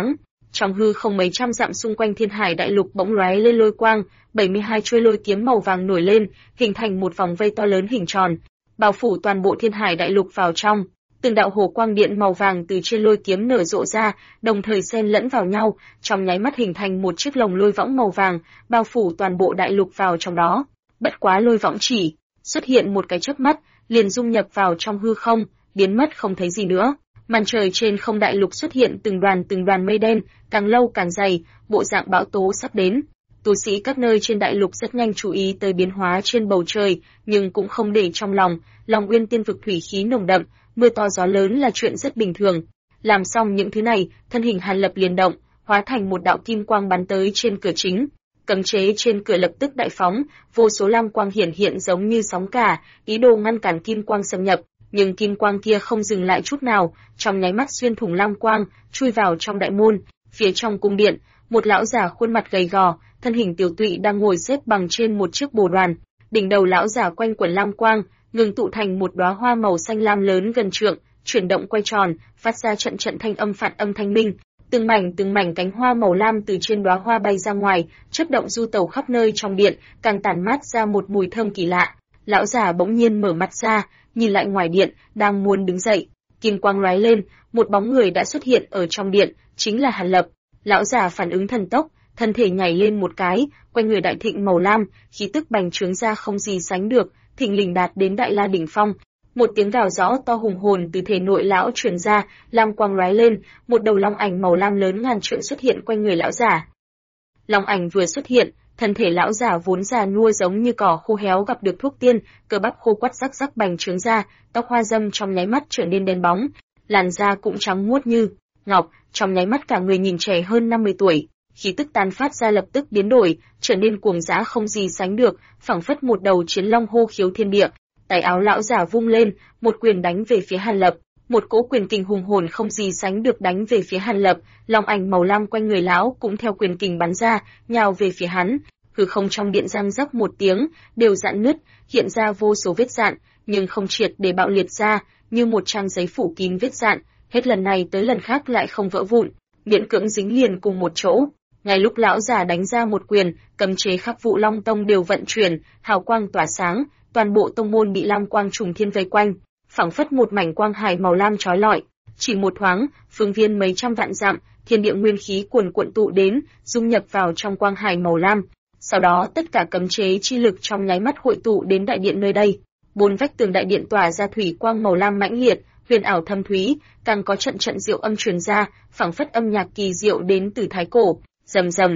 Trong hư không mấy trăm dặm xung quanh Thiên Hải Đại Lục bỗng lóe lên lôi quang, 72 chuôi lôi kiếm màu vàng nổi lên, hình thành một vòng vây to lớn hình tròn, bao phủ toàn bộ Thiên Hải Đại Lục vào trong. Từng đạo hồ quang điện màu vàng từ trên lôi kiếm nở rộ ra, đồng thời xen lẫn vào nhau, trong nháy mắt hình thành một chiếc lồng lôi võng màu vàng, bao phủ toàn bộ đại lục vào trong đó. Bất quá lôi võng chỉ xuất hiện một cái chớp mắt, liền dung nhập vào trong hư không, biến mất không thấy gì nữa. Màn trời trên không đại lục xuất hiện từng đoàn mây đen, càng lâu càng dày, bộ dạng bão tố sắp đến. Tu sĩ các nơi trên đại lục rất nhanh chú ý tới biến hóa trên bầu trời, nhưng cũng không để trong lòng. Long Uyên Tiên vực thủy khí nồng đậm, mưa to gió lớn là chuyện rất bình thường. Làm xong những thứ này, thân hình Hàn Lập liền động, hóa thành một đạo kim quang bắn tới trên cửa chính. Cấm chế trên cửa lập tức đại phóng, vô số lam quang hiển hiện giống như sóng cả, ý đồ ngăn cản kim quang xâm nhập. Nhưng kim quang kia không dừng lại chút nào, trong nháy mắt xuyên thủng lam quang, chui vào trong đại môn. Phía trong cung điện, một lão già khuôn mặt gầy gò, thân hình tiểu tụy đang ngồi xếp bằng trên một chiếc bồ đoàn. Đỉnh đầu lão già quanh quẩn lam quang, ngừng tụ thành một đóa hoa màu xanh lam lớn gần trượng, chuyển động quay tròn, phát ra trận trận thanh âm phản âm thanh minh. Từng mảnh cánh hoa màu lam từ trên đóa hoa bay ra ngoài, chớp động du tẩu khắp nơi trong điện, càng tản mát ra một mùi thơm kỳ lạ. Lão già bỗng nhiên mở mắt ra, nhìn lại ngoài điện, đang muốn đứng dậy, kim quang lóe lên, một bóng người đã xuất hiện ở trong điện, chính là Hàn Lập. Lão già phản ứng thần tốc, thân thể nhảy lên một cái, quanh người đại thịnh màu lam, khí tức bành trướng ra không gì sánh được, thình lình đạt đến đại la đỉnh phong. Một tiếng gào rõ to hùng hồn từ thể nội lão truyền ra, lam quang lóe lên, một đầu long ảnh màu lam lớn ngàn trượng xuất hiện quanh người lão già. Long ảnh vừa xuất hiện, thân thể lão già vốn già nua giống như cỏ khô héo gặp được thuốc tiên, cơ bắp khô quắt rắc rắc bành trướng ra, tóc hoa râm trong nháy mắt trở nên đen bóng, làn da cũng trắng muốt như ngọc, trong nháy mắt cả người nhìn trẻ hơn 50 tuổi. Khí tức tán phát ra lập tức biến đổi, trở nên cuồng dã không gì sánh được, phảng phất một đầu chiến long hô khiếu thiên địa. Tay áo lão già vung lên, một quyền đánh về phía Hàn Lập, một cỗ quyền kình hùng hồn không gì sánh được đánh về phía Hàn Lập, long ảnh màu lam quanh người lão cũng theo quyền kình bắn ra, nhào về phía hắn. Hư không trong điện răng rắc một tiếng, đều rạn nứt, hiện ra vô số vết rạn, nhưng không triệt để bạo liệt ra, như một trang giấy phủ kín vết rạn, hết lần này tới lần khác lại không vỡ vụn, miễn cưỡng dính liền cùng một chỗ. Ngay lúc lão già đánh ra một quyền, cấm chế Khắc Vụ Long Tông đều vận chuyển, hào quang tỏa sáng, toàn bộ tông môn bị lam quang trùng thiên vây quanh, phảng phất một mảnh quang hải màu lam chói lọi. Chỉ một thoáng, phương viên mấy trăm vạn dặm, thiên địa nguyên khí cuồn cuộn tụ đến, dung nhập vào trong quang hải màu lam. Sau đó tất cả cấm chế chi lực trong nháy mắt hội tụ đến đại điện nơi đây. Bốn vách tường đại điện tỏa ra thủy quang màu lam mãnh liệt, huyền ảo thâm thúy, càng có trận trận diệu âm truyền ra, phảng phất âm nhạc kỳ diệu đến từ thái cổ. Rầm rầm.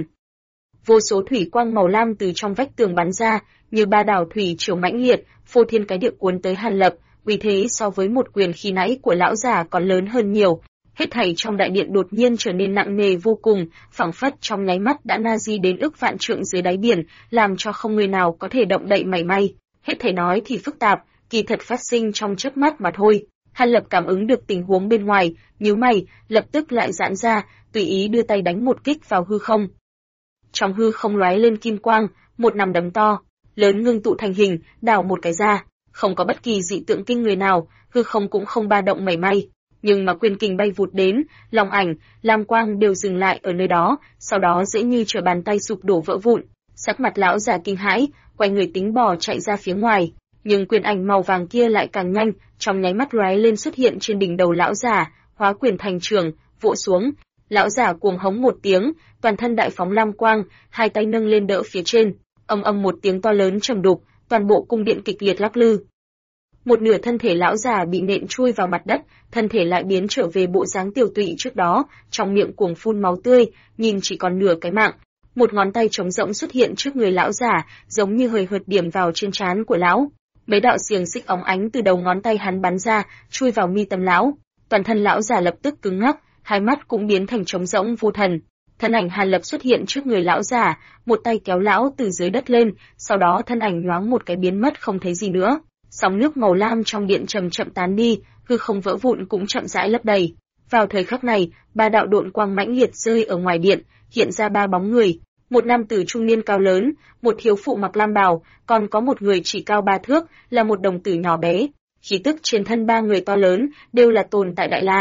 Vô số thủy quang màu lam từ trong vách tường bắn ra, như ba đảo thủy triều mãnh liệt, phô thiên cái địa cuốn tới Hàn Lập, uy thế so với một quyền khi nãy của lão già còn lớn hơn nhiều. Hết thảy trong đại điện đột nhiên trở nên nặng nề vô cùng, phảng phất trong nháy mắt đã na di đến ức vạn trượng dưới đáy biển, làm cho không người nào có thể động đậy mảy may. Hết thảy nói thì phức tạp, kỳ thật phát sinh trong chớp mắt mà thôi. Hàn Lập cảm ứng được tình huống bên ngoài, nhíu mày, lập tức lại giãn ra, tùy ý đưa tay đánh một kích vào hư không. Trong hư không lóe lên kim quang, một nắm đấm to, lớn ngưng tụ thành hình, đảo một cái ra, không có bất kỳ dị tượng kinh người nào, hư không cũng không ba động mảy may. Nhưng mà quyền kình bay vụt đến, long ảnh, lam quang đều dừng lại ở nơi đó, sau đó dễ như trở bàn tay sụp đổ vỡ vụn. Sắc mặt lão già kinh hãi, quay người tính bò chạy ra phía ngoài, nhưng quyền ảnh màu vàng kia lại càng nhanh, trong nháy mắt lóe lên xuất hiện trên đỉnh đầu lão già, hóa quyền thành trường, vỗ xuống. Lão già cuồng hống một tiếng, toàn thân đại phóng lam quang, hai tay nâng lên đỡ phía trên, ầm ầm một tiếng to lớn trầm đục, toàn bộ cung điện kịch liệt lắc lư. Một nửa thân thể lão già bị nện chui vào mặt đất, thân thể lại biến trở về bộ dáng tiểu tụy trước đó, trong miệng cuồng phun máu tươi, nhìn chỉ còn nửa cái mạng. Một ngón tay trống rỗng xuất hiện trước người lão già, giống như hời hợt điểm vào trên trán của lão. Mấy đạo xiềng xích óng ánh từ đầu ngón tay hắn bắn ra, chui vào mi tâm lão. Toàn thân lão già lập tức cứng ngắc, hai mắt cũng biến thành trống rỗng vô thần. Thân ảnh Hàn Lập xuất hiện trước người lão già, một tay kéo lão từ dưới đất lên, sau đó thân ảnh nhoáng một cái biến mất không thấy gì nữa. Sóng nước màu lam trong điện chậm chậm tán đi, hư không vỡ vụn cũng chậm rãi lấp đầy. Vào thời khắc này, ba đạo độn quang mãnh liệt rơi ở ngoài điện, hiện ra ba bóng người, một nam tử trung niên cao lớn, một thiếu phụ mặc lam bào, còn có một người chỉ cao 3 thước, là một đồng tử nhỏ bé. Khí tức trên thân ba người to lớn đều là tồn tại đại la.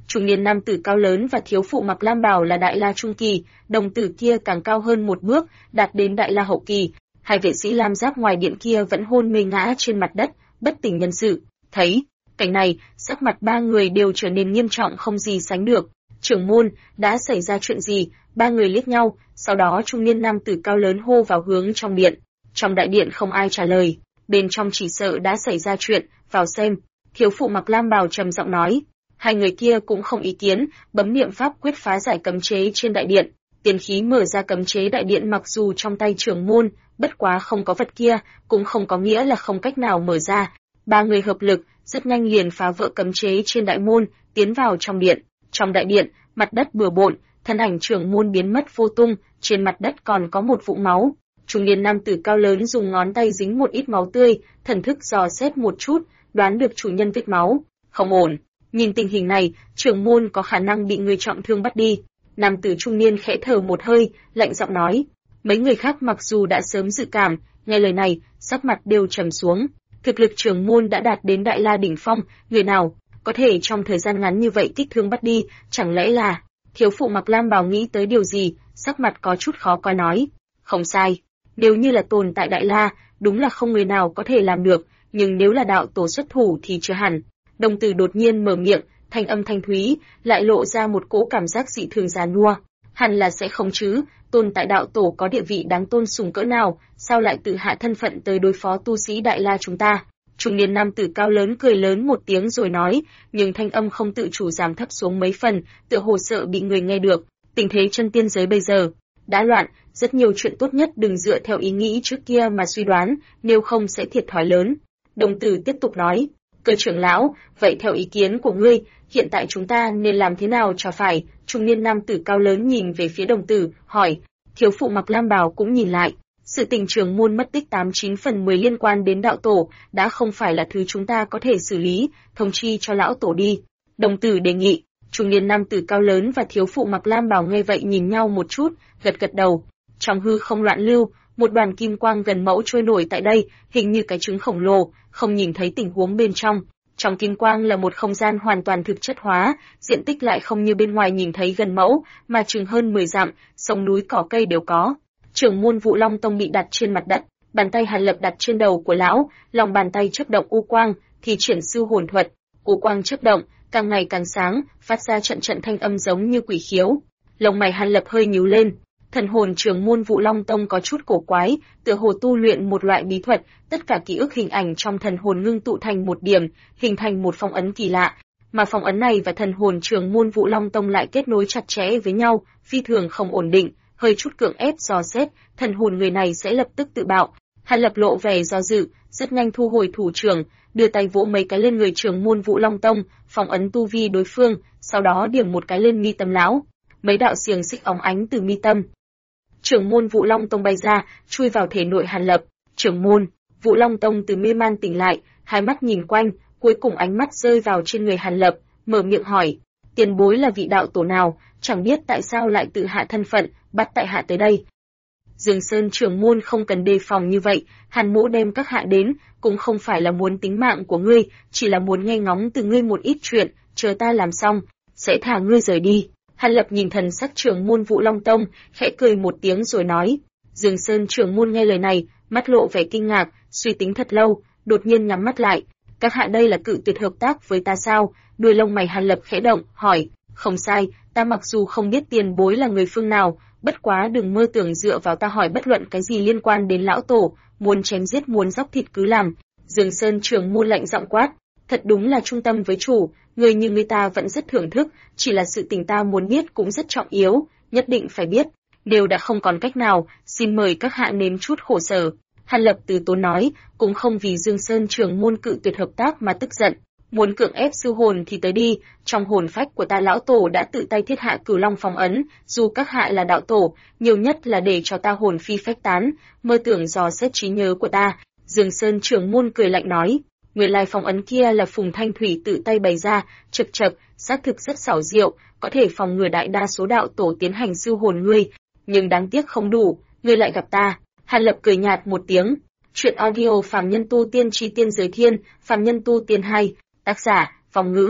Trung niên nam tử cao lớn và thiếu phụ mặc lam bào là đại la trung kỳ, đồng tử kia càng cao hơn một bước, đạt đến đại la hậu kỳ. Hai vệ sĩ lam giáp ngoài điện kia vẫn hôn mê ngã trên mặt đất, bất tỉnh nhân sự. Thấy cảnh này, sắc mặt ba người đều trở nên nghiêm trọng không gì sánh được. Trưởng môn, đã xảy ra chuyện gì? Ba người liếc nhau, sau đó trung niên nam tử cao lớn hô vào hướng trong điện. Trong đại điện không ai trả lời, bên trong chỉ sợ đã xảy ra chuyện, vào xem. Thiếu phụ mặc lam bào trầm giọng nói. Hai người kia cũng không ý kiến, bấm niệm pháp quyết phá giải cấm chế trên đại điện. Tiên khí mở ra cấm chế đại điện, mặc dù trong tay trưởng môn, bất quá không có vật kia, cũng không có nghĩa là không cách nào mở ra. Ba người hợp lực, rất nhanh liền phá vỡ cấm chế trên đại môn, tiến vào trong điện. Trong đại điện, mặt đất bừa bộn, thân ảnh trưởng môn biến mất vô tung, trên mặt đất còn có một vũng máu. Trung niên nam tử cao lớn dùng ngón tay dính một ít máu tươi, thần thức dò xét một chút, đoán được chủ nhân vết máu. Không ổn, nhìn tình hình này, trưởng môn có khả năng bị người trọng thương bắt đi. Nam tử trung niên khẽ thở một hơi, lạnh giọng nói. Mấy người khác mặc dù đã sớm dự cảm, nghe lời này, sắc mặt đều trầm xuống. Thực lực trưởng môn đã đạt đến đại la đỉnh phong, người nào có thể trong thời gian ngắn như vậy kích thương bắt đi, chẳng lẽ là... Thiếu phụ mặc lam bào nghĩ tới điều gì, sắc mặt có chút khó coi nói. Không sai, nếu như là tồn tại đại la, đúng là không người nào có thể làm được, nhưng nếu là đạo tổ xuất thủ thì chưa hẳn. Đồng tử đột nhiên mở miệng, thanh âm thanh thúy, lại lộ ra một cỗ cảm giác dị thường già nua. Hẳn là sẽ không chứ, tồn tại đạo tổ có địa vị đáng tôn sùng cỡ nào, sao lại tự hạ thân phận tới đối phó tu sĩ đại la chúng ta? Trung niên nam tử cao lớn cười lớn một tiếng rồi nói, nhưng thanh âm không tự chủ giảm thấp xuống mấy phần, tựa hồ sợ bị người nghe được. Tình thế chân tiên giới bây giờ đã loạn, rất nhiều chuyện tốt nhất đừng dựa theo ý nghĩ trước kia mà suy đoán, nếu không sẽ thiệt thòi lớn. Đồng tử tiếp tục nói, Cơ trưởng lão, vậy theo ý kiến của ngươi, hiện tại chúng ta nên làm thế nào cho phải? Trung niên nam tử cao lớn nhìn về phía đồng tử, hỏi. Thiếu phụ mặc lam bào cũng nhìn lại. Sự tình trưởng môn mất tích 89/10 liên quan đến đạo tổ, đã không phải là thứ chúng ta có thể xử lý, thông chi cho lão tổ đi. Đồng tử đề nghị. Trung niên nam tử cao lớn và thiếu phụ mặc lam bào nghe vậy nhìn nhau một chút, gật gật đầu. Trong hư không loạn lưu, một đoàn kim quang gần mẫu trôi nổi tại đây, hình như cái trứng khổng lồ, không nhìn thấy tình huống bên trong. Trong kim quang là một không gian hoàn toàn thực chất hóa, diện tích lại không như bên ngoài nhìn thấy gần mẫu, mà chừng hơn 10 dặm, sông núi cỏ cây đều có. Trưởng môn Vũ Long Tông bị đặt trên mặt đất, bàn tay Hàn Lập đặt trên đầu của lão, lòng bàn tay chớp động u quang, thì triển sư hồn thuật. U quang chớp động, càng ngày càng sáng, phát ra trận trận thanh âm giống như quỷ khiếu. Lông mày Hàn Lập hơi nhíu lên. Thần hồn trưởng môn Vũ Long Tông có chút cổ quái, tựa hồ tu luyện một loại bí thuật, tất cả ký ức hình ảnh trong thần hồn ngưng tụ thành một điểm, hình thành một phong ấn kỳ lạ, mà phong ấn này và thần hồn trưởng môn Vũ Long Tông lại kết nối chặt chẽ với nhau, phi thường không ổn định, hơi chút cưỡng ép dò xét, thần hồn người này sẽ lập tức tự bạo. Hàn Lập lộ vẻ do dự, rất nhanh thu hồi thủ trưởng, đưa tay vỗ mấy cái lên người trưởng môn Vũ Long Tông, phong ấn tu vi đối phương, sau đó điểm một cái lên mi tâm lão. Mấy đạo xiềng xích óng ánh từ mi tâm trưởng môn Vũ Long Tông bay ra, chui vào thể nội Hàn Lập. Trưởng môn Vũ Long Tông từ mê man tỉnh lại, hai mắt nhìn quanh, cuối cùng ánh mắt rơi vào trên người Hàn Lập, mở miệng hỏi: tiền bối là vị đạo tổ nào, chẳng biết tại sao lại tự hạ thân phận, bắt tại hạ tới đây. Dương Sơn trưởng môn không cần đề phòng như vậy, Hàn Mỗ đem các hạ đến, cũng không phải là muốn tính mạng của ngươi, chỉ là muốn nghe ngóng từ ngươi một ít chuyện, chờ ta làm xong, sẽ thả ngươi rời đi. Hàn Lập nhìn thần sắc trưởng môn Vũ Long Tông, khẽ cười một tiếng rồi nói. Dương Sơn trưởng môn nghe lời này, mắt lộ vẻ kinh ngạc, suy tính thật lâu, đột nhiên nhắm mắt lại. Các hạ đây là cự tuyệt hợp tác với ta sao? Đuôi lông mày Hàn Lập khẽ động, hỏi. Không sai, ta mặc dù không biết tiền bối là người phương nào, bất quá đừng mơ tưởng dựa vào ta hỏi bất luận cái gì liên quan đến lão tổ, muốn chém giết muốn dóc thịt cứ làm. Dương Sơn trưởng môn lạnh giọng quát. Thật đúng là trung tâm với chủ, người như người ta vẫn rất thưởng thức, chỉ là sự tình ta muốn biết cũng rất trọng yếu, nhất định phải biết. Đều đã không còn cách nào, xin mời các hạ nếm chút khổ sở. Hàn Lập từ tốn nói, cũng không vì Dương Sơn trưởng môn cự tuyệt hợp tác mà tức giận. Muốn cưỡng ép sư hồn thì tới đi, trong hồn phách của ta lão tổ đã tự tay thiết hạ Cửu Long phong ấn, dù các hạ là đạo tổ, nhiều nhất là để cho ta hồn phi phách tán, mơ tưởng dò xét trí nhớ của ta. Dương Sơn trưởng môn cười lạnh nói. Nguyên lai phong ấn kia là Phùng Thanh Thủy tự tay bày ra, chật chật, xác thực rất xảo diệu, có thể phòng ngừa đại đa số đạo tổ tiến hành siêu hồn ngươi, nhưng đáng tiếc không đủ, ngươi lại gặp ta. Hàn Lập cười nhạt một tiếng. Chuyện audio Phàm Nhân Tu Tiên Chi Tiên Giới Thiên, Phàm Nhân Tu Tiên 2, tác giả, Phong Ngữ.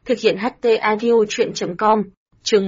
Thực hiện HT Audio Chuyện.com, chương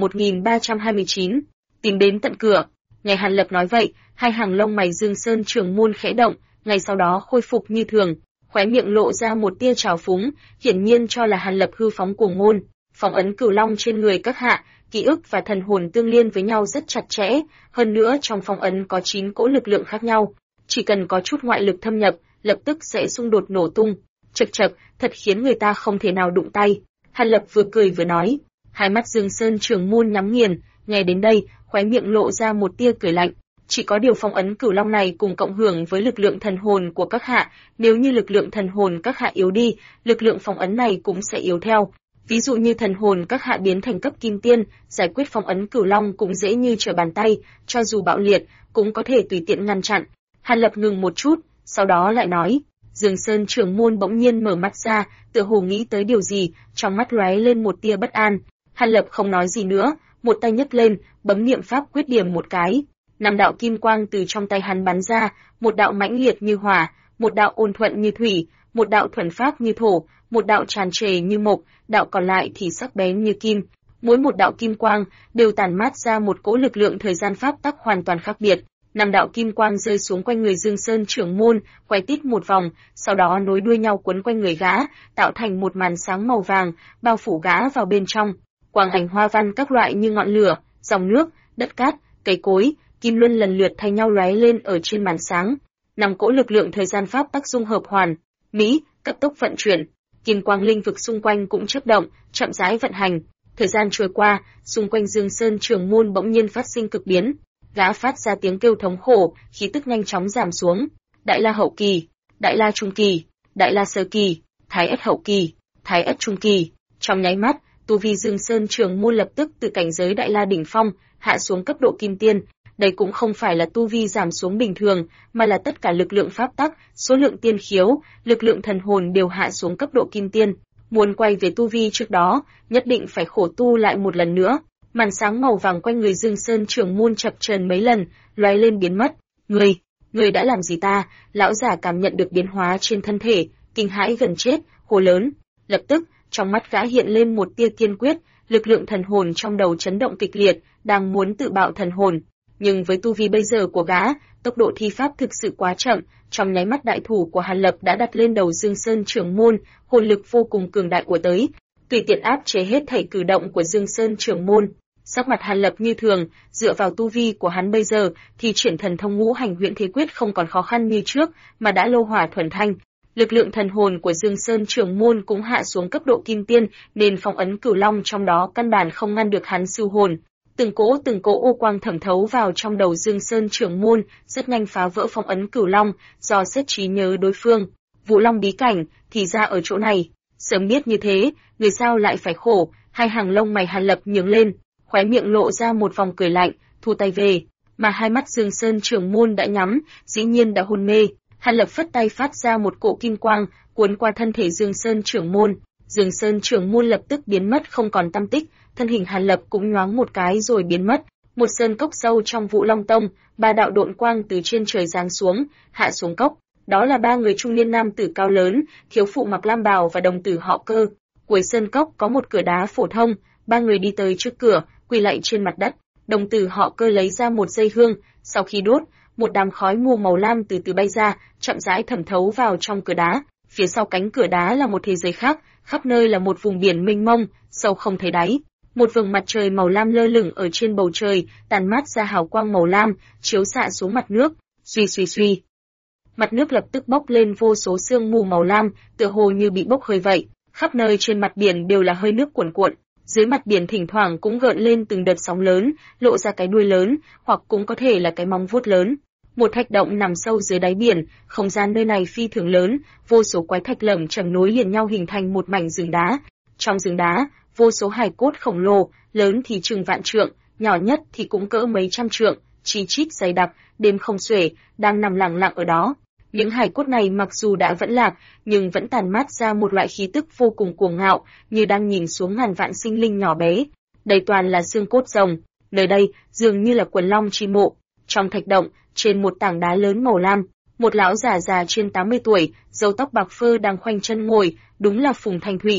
1329, tìm đến tận cửa. Nghe Hàn Lập nói vậy, hai hàng lông mày Dương Sơn Trường Môn khẽ động, ngay sau đó khôi phục như thường, khóe miệng lộ ra một tia trào phúng, hiển nhiên cho là Hàn Lập hư phóng cuồng ngôn. Phong ấn Cửu Long trên người các hạ, ký ức và thần hồn tương liên với nhau rất chặt chẽ, hơn nữa trong phong ấn có 9 cỗ lực lượng khác nhau, chỉ cần có chút ngoại lực thâm nhập, lập tức sẽ xung đột nổ tung. Chậc chậc, thật khiến người ta không thể nào đụng tay. Hàn Lập vừa cười vừa nói, hai mắt Dương Sơn Trường Môn nhắm nghiền, nghe đến đây, khóe miệng lộ ra một tia cười lạnh. Chỉ có điều phong ấn Cửu Long này cùng cộng hưởng với lực lượng thần hồn của các hạ, nếu như lực lượng thần hồn các hạ yếu đi, lực lượng phong ấn này cũng sẽ yếu theo. Ví dụ như thần hồn các hạ biến thành cấp kim tiên, giải quyết phong ấn Cửu Long cũng dễ như trở bàn tay, cho dù bạo liệt, cũng có thể tùy tiện ngăn chặn. Hàn Lập ngừng một chút, sau đó lại nói, Dương Sơn Trường Môn bỗng nhiên mở mắt ra, tựa hồ nghĩ tới điều gì, trong mắt lóe lên một tia bất an. Hàn Lập không nói gì nữa, một tay nhấc lên, bấm niệm pháp quyết điểm một cái. 5 đạo kim quang từ trong tay hắn bắn ra, một đạo mãnh liệt như hỏa, một đạo ôn thuận như thủy, một đạo thuần pháp như thổ, một đạo tràn trề như mộc, đạo còn lại thì sắc bén như kim. Mỗi một đạo kim quang đều tản mát ra một cỗ lực lượng thời gian pháp tắc hoàn toàn khác biệt. 5 đạo kim quang rơi xuống quanh người Dương Sơn Trưởng Môn, quay tít một vòng, sau đó nối đuôi nhau quấn quanh người gã, tạo thành một màn sáng màu vàng, bao phủ gã vào bên trong. Quang ảnh hoa văn các loại như ngọn lửa, dòng nước, đất cát, cây cối, kim luân lần lượt thay nhau lóe lên ở trên màn sáng. 5 cỗ lực lượng thời gian pháp tắc dung hợp hoàn mỹ, cấp tốc vận chuyển. Kim quang linh vực xung quanh cũng chớp động, chậm rãi vận hành. Thời gian trôi qua, xung quanh Dương Sơn Trường Môn bỗng nhiên phát sinh cực biến. Gã phát ra tiếng kêu thống khổ, khí tức nhanh chóng giảm xuống. Đại La hậu kỳ, Đại La trung kỳ, Đại La sơ kỳ, Thái Ất hậu kỳ, Thái Ất trung kỳ. Trong nháy mắt, tu vi Dương Sơn Trường Môn lập tức từ cảnh giới Đại La đỉnh phong hạ xuống cấp độ kim tiên. Đây cũng không phải là tu vi giảm xuống bình thường, mà là tất cả lực lượng pháp tắc, số lượng tiên khiếu, lực lượng thần hồn đều hạ xuống cấp độ kim tiên. Muốn quay về tu vi trước đó, nhất định phải khổ tu lại một lần nữa. Màn sáng màu vàng quanh người Dương Sơn Trường Môn chập chờn mấy lần, lóe lên biến mất. Ngươi đã làm gì ta? Lão giả cảm nhận được biến hóa trên thân thể, kinh hãi gần chết, hô lớn. Lập tức, trong mắt gã hiện lên một tia kiên quyết, lực lượng thần hồn trong đầu chấn động kịch liệt, đang muốn tự bạo thần hồn. Nhưng với tu vi bây giờ của gã, tốc độ thi pháp thực sự quá chậm, trong nháy mắt đại thủ của Hàn Lập đã đặt lên đầu Dương Sơn Trường Môn, hồn lực vô cùng cường đại của tới, tùy tiện áp chế hết thảy cử động của Dương Sơn Trường Môn. Sắc mặt Hàn Lập như thường, dựa vào tu vi của hắn bây giờ thì chuyển thần thông ngũ hành huyễn thế quyết không còn khó khăn như trước, mà đã lô hỏa thuần thanh. Lực lượng thần hồn của Dương Sơn Trường Môn cũng hạ xuống cấp độ kim tiên, nên phong ấn Cửu Long trong đó căn bản không ngăn được hắn siêu hồn. Từng cỗ ô quang thẩm thấu vào trong đầu Dương Sơn Trường Môn, rất nhanh phá vỡ phong ấn Cửu Long, do xét trí nhớ đối phương. Vũ Long bí cảnh, thì ra ở chỗ này. Sớm biết như thế, người sao lại phải khổ? Hai hàng lông mày Hàn Lập nhướng lên, khóe miệng lộ ra một vòng cười lạnh, thu tay về. Mà hai mắt Dương Sơn Trường Môn đã nhắm, dĩ nhiên đã hôn mê. Hàn Lập phất tay phát ra một cỗ kim quang, cuốn qua thân thể Dương Sơn Trường Môn. Dương Sơn Trường Môn lập tức biến mất không còn tăm tích, thân hình Hàn Lập cũng nhoáng một cái rồi biến mất. Một sơn cốc sâu trong Vũ Long Tông, 3 đạo độn quang từ trên trời giáng xuống, hạ xuống cốc. Đó là 3 người trung niên nam tử cao lớn, thiếu phụ mặc lam bào và đồng tử họ Cơ. Cuối sơn cốc có một cửa đá phổ thông, 3 người đi tới trước cửa, quỳ lạy trên mặt đất. Đồng tử họ Cơ lấy ra một dây hương, sau khi đốt, một đám khói mù màu lam từ từ bay ra, chậm rãi thẩm thấu vào trong cửa đá. Phía sau cánh cửa đá là một thế giới khác, khắp nơi là một vùng biển mênh mông, sâu không thấy đáy. Một vầng mặt trời màu lam lơ lửng ở trên bầu trời, tàn mát ra hào quang màu lam, chiếu xạ xuống mặt nước. Suy. Mặt nước lập tức bốc lên vô số sương mù màu lam, tựa hồ như bị bốc hơi vậy. Khắp nơi trên mặt biển đều là hơi nước cuồn cuộn. Dưới mặt biển thỉnh thoảng cũng gợn lên từng đợt sóng lớn, lộ ra cái đuôi lớn, hoặc cũng có thể là cái móng vuốt lớn. Một thạch động nằm sâu dưới đáy biển, không gian nơi này phi thường lớn, vô số quái thạch lởm chởm nối liền nhau hình thành một mảnh rừng đá. Trong rừng đá, vô số hài cốt khổng lồ, lớn thì chừng vạn trượng, nhỏ nhất thì cũng cỡ mấy trăm trượng, chi chít dày đặc, đêm không xuể, đang nằm lặng lặng ở đó. Những hài cốt này mặc dù đã vẫn lạc, nhưng vẫn tàn mát ra một loại khí tức vô cùng cuồng ngạo, như đang nhìn xuống ngàn vạn sinh linh nhỏ bé. Đây toàn là xương cốt rồng, nơi đây dường như là quần long chi mộ. Trong thạch động, trên một tảng đá lớn màu lam, một lão già trên 80 tuổi, râu tóc bạc phơ đang khoanh chân ngồi, đúng là Phùng Thanh Thủy.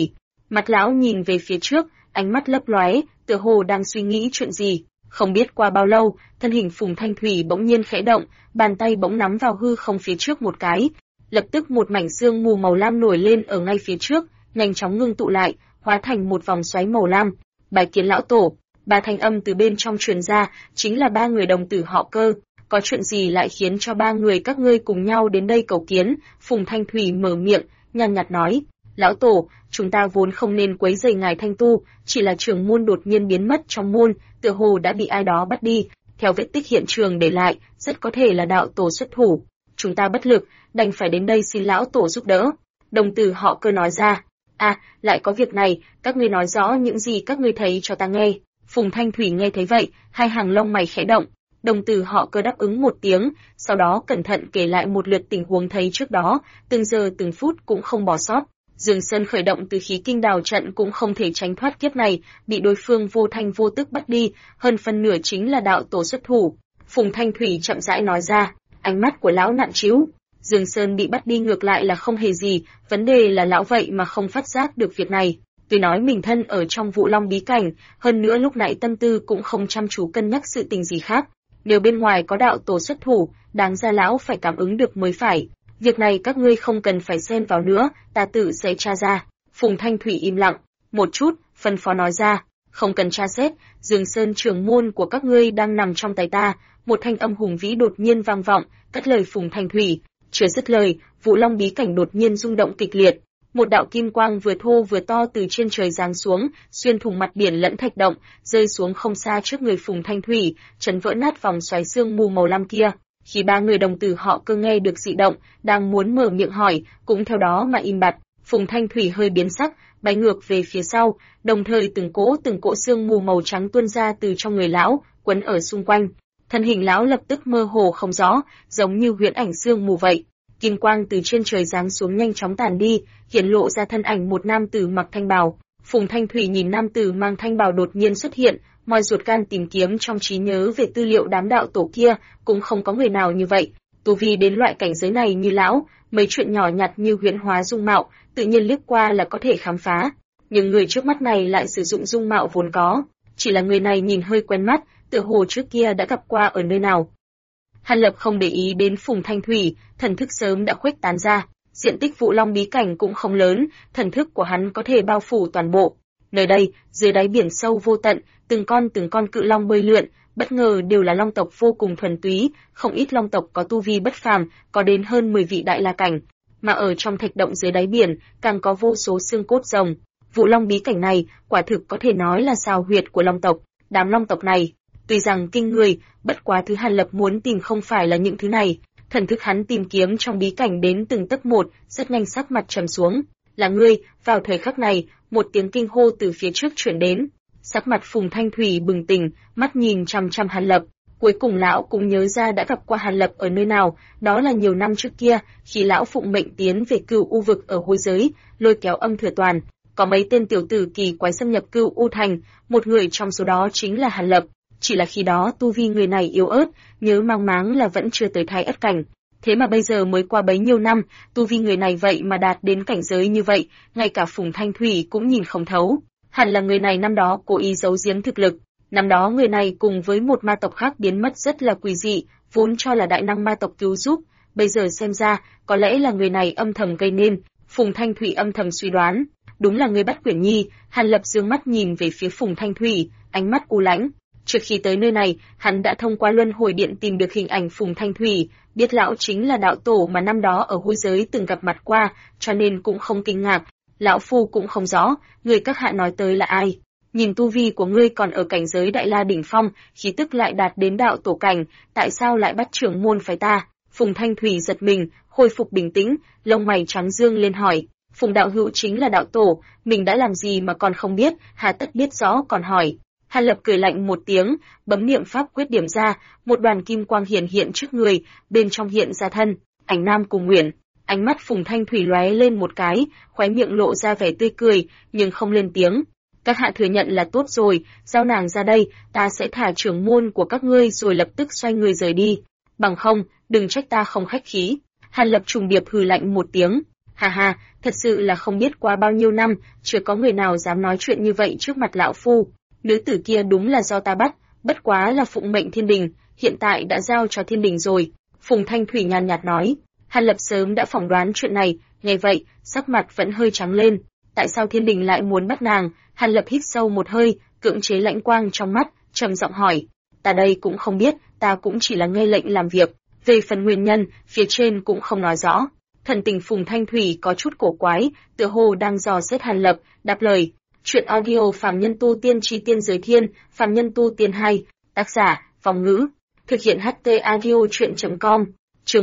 Mặt lão nhìn về phía trước, ánh mắt lấp lóe, tựa hồ đang suy nghĩ chuyện gì. Không biết qua bao lâu, thân hình Phùng Thanh Thủy bỗng nhiên khẽ động, bàn tay bỗng nắm vào hư không phía trước một cái. Lập tức một mảnh sương mù màu lam nổi lên ở ngay phía trước, nhanh chóng ngưng tụ lại, hóa thành một vòng xoáy màu lam. Bái kiến lão tổ. Ba thanh âm từ bên trong truyền ra, chính là ba người đồng tử họ Cơ. Có chuyện gì lại khiến cho ba người các ngươi cùng nhau đến đây cầu kiến? Phùng Thanh Thủy mở miệng, nhàn nhạt nói, lão tổ, chúng ta vốn không nên quấy rầy ngài thanh tu, chỉ là trưởng môn đột nhiên biến mất trong môn, tựa hồ đã bị ai đó bắt đi, theo vết tích hiện trường để lại, rất có thể là đạo tổ xuất thủ. Chúng ta bất lực, đành phải đến đây xin lão tổ giúp đỡ. Đồng tử họ Cơ nói ra, lại có việc này, các ngươi nói rõ những gì các ngươi thấy cho ta nghe. Phùng Thanh Thủy nghe thấy vậy, hai hàng lông mày khẽ động. Đồng tử họ Cơ đáp ứng một tiếng, sau đó cẩn thận kể lại một lượt tình huống thấy trước đó, từng giờ từng phút cũng không bỏ sót. Dương Sơn khởi động từ khí kinh đào trận cũng không thể tránh thoát kiếp này, bị đối phương vô thanh vô tức bắt đi, hơn phân nửa chính là đạo tổ xuất thủ. Phùng Thanh Thủy chậm rãi nói ra, ánh mắt của lão nặng trĩu. Dương Sơn bị bắt đi ngược lại là không hề gì, vấn đề là lão vậy mà không phát giác được việc này. Tuy nói mình thân ở trong Vũ Long bí cảnh, hơn nữa lúc nãy tâm tư cũng không chăm chú cân nhắc sự tình gì khác. Nếu bên ngoài có đạo tổ xuất thủ, đáng ra lão phải cảm ứng được mới phải. Việc này các ngươi không cần phải xen vào nữa, ta tự sẽ tra ra. Phùng Thanh Thủy im lặng, một chút, phân phó nói ra, không cần tra xét, Dương Sơn trưởng môn của các ngươi đang nằm trong tay ta. Một thanh âm hùng vĩ đột nhiên vang vọng, cắt lời Phùng Thanh Thủy. Chưa dứt lời, Vũ Long bí cảnh đột nhiên rung động kịch liệt. Một đạo kim quang vừa thô vừa to từ trên trời giáng xuống, xuyên thủng mặt biển lẫn thạch động, rơi xuống không xa trước người Phùng Thanh Thủy, chấn vỡ nát vòng xoáy sương mù màu lam kia. Khi ba người đồng tử họ Cơ nghe được dị động, đang muốn mở miệng hỏi, cũng theo đó mà im bặt. Phùng Thanh Thủy hơi biến sắc, bay ngược về phía sau, đồng thời từng cỗ sương mù màu trắng tuôn ra từ trong người lão, quấn ở xung quanh. Thân hình lão lập tức mơ hồ không rõ, giống như huyễn ảnh sương mù vậy. Kim quang từ trên trời giáng xuống nhanh chóng tàn đi, hiển lộ ra thân ảnh một nam tử mặc thanh bào. Phùng Thanh Thủy nhìn nam tử mang thanh bào đột nhiên xuất hiện, moi ruột gan tìm kiếm trong trí nhớ về tư liệu đám đạo tổ kia, cũng không có người nào như vậy. Tu vi đến loại cảnh giới này như lão, mấy chuyện nhỏ nhặt như huyễn hóa dung mạo, tự nhiên liếc qua là có thể khám phá. Nhưng người trước mắt này lại sử dụng dung mạo vốn có, chỉ là người này nhìn hơi quen mắt, tựa hồ trước kia đã gặp qua ở nơi nào. Hàn Lập không để ý đến Phùng Thanh Thủy, thần thức sớm đã khuếch tán ra. Diện tích Vũ Long bí cảnh cũng không lớn, thần thức của hắn có thể bao phủ toàn bộ. Nơi đây, dưới đáy biển sâu vô tận, từng con cự long bơi lượn, bất ngờ đều là long tộc vô cùng thuần túy, không ít long tộc có tu vi bất phàm, có đến hơn 10 vị đại la cảnh. Mà ở trong thạch động dưới đáy biển, càng có vô số xương cốt rồng. Vũ Long bí cảnh này, quả thực có thể nói là sao huyệt của long tộc. Đám long tộc này, tuy rằng kinh người, bất quá thứ Hàn Lập muốn tìm không phải là những thứ này. Thần thức hắn tìm kiếm trong bí cảnh đến từng tấc một, rất nhanh sắc mặt trầm xuống. Là ngươi, vào thời khắc này, một tiếng kinh hô từ phía trước chuyển đến. Sắc mặt Phùng Thanh Thủy bừng tỉnh, mắt nhìn chằm chằm Hàn Lập. Cuối cùng lão cũng nhớ ra đã gặp qua Hàn Lập ở nơi nào, đó là nhiều năm trước kia, khi lão phụng mệnh tiến về Cửu U vực ở hối giới, lôi kéo Âm Thừa Toàn. Có mấy tên tiểu tử kỳ quái xâm nhập Cửu U thành, một người trong số đó chính là Hàn Lập. Chỉ là khi đó tu vi người này yếu ớt, nhớ mang máng là vẫn chưa tới Thái Ất cảnh. Thế mà bây giờ mới qua bấy nhiêu năm, tu vi người này vậy mà đạt đến cảnh giới như vậy, ngay cả Phùng Thanh Thủy cũng nhìn không thấu. Hẳn là người này năm đó cố ý giấu giếm thực lực. Năm đó người này cùng với một ma tộc khác biến mất rất là quỷ dị, vốn cho là đại năng ma tộc cứu giúp, bây giờ xem ra, có lẽ là người này âm thầm gây nên. Phùng Thanh Thủy âm thầm suy đoán, đúng là người bắt Quyển Nhi. Hàn Lập dương mắt nhìn về phía Phùng Thanh Thủy, ánh mắt u lãnh. Trước khi tới nơi này, hắn đã thông qua luân hồi điện tìm được hình ảnh Phùng Thanh Thủy, biết lão chính là đạo tổ mà năm đó ở hối giới từng gặp mặt qua, cho nên cũng không kinh ngạc. Lão phu cũng không rõ, người các hạ nói tới là ai. Nhìn tu vi của ngươi còn ở cảnh giới đại la đỉnh phong, khí tức lại đạt đến đạo tổ cảnh, tại sao lại bắt trưởng môn phái ta? Phùng Thanh Thủy giật mình, khôi phục bình tĩnh, lông mày trắng dương lên hỏi. Phùng đạo hữu chính là đạo tổ, mình đã làm gì mà còn không biết, hà tất biết rõ còn hỏi. Hàn Lập cười lạnh một tiếng, bấm niệm pháp quyết điểm ra, một đoàn kim quang hiển hiện trước người, bên trong hiện ra thân, ảnh nam cùng Nguyễn. Ánh mắt Phùng Thanh Thủy lóe lên một cái, khóe miệng lộ ra vẻ tươi cười, nhưng không lên tiếng. Các hạ thừa nhận là tốt rồi, giao nàng ra đây, ta sẽ thả trưởng môn của các ngươi rồi lập tức xoay người rời đi. Bằng không, đừng trách ta không khách khí. Hàn Lập trùng điệp hừ lạnh một tiếng. Ha ha, thật sự là không biết qua bao nhiêu năm, chưa có người nào dám nói chuyện như vậy trước mặt lão phu. Nữ tử kia đúng là do ta bắt, bất quá là phụng mệnh thiên đình, hiện tại đã giao cho thiên đình rồi. Phùng Thanh Thủy nhàn nhạt nói. Hàn Lập sớm đã phỏng đoán chuyện này, nghe vậy, sắc mặt vẫn hơi trắng lên. Tại sao thiên đình lại muốn bắt nàng? Hàn Lập hít sâu một hơi, cưỡng chế lãnh quang trong mắt, trầm giọng hỏi. Ta đây cũng không biết, ta cũng chỉ là nghe lệnh làm việc. Về phần nguyên nhân, phía trên cũng không nói rõ. Thần tình Phùng Thanh Thủy có chút cổ quái, tựa hồ đang dò xét Hàn Lập, đáp lời. Chuyện audio Phàm Nhân Tu Tiên Chi Tiên Giới Thiên, Phàm Nhân Tu Tiên 2, tác giả, Vong Ngữ, thực hiện HT audio chuyện.com, chương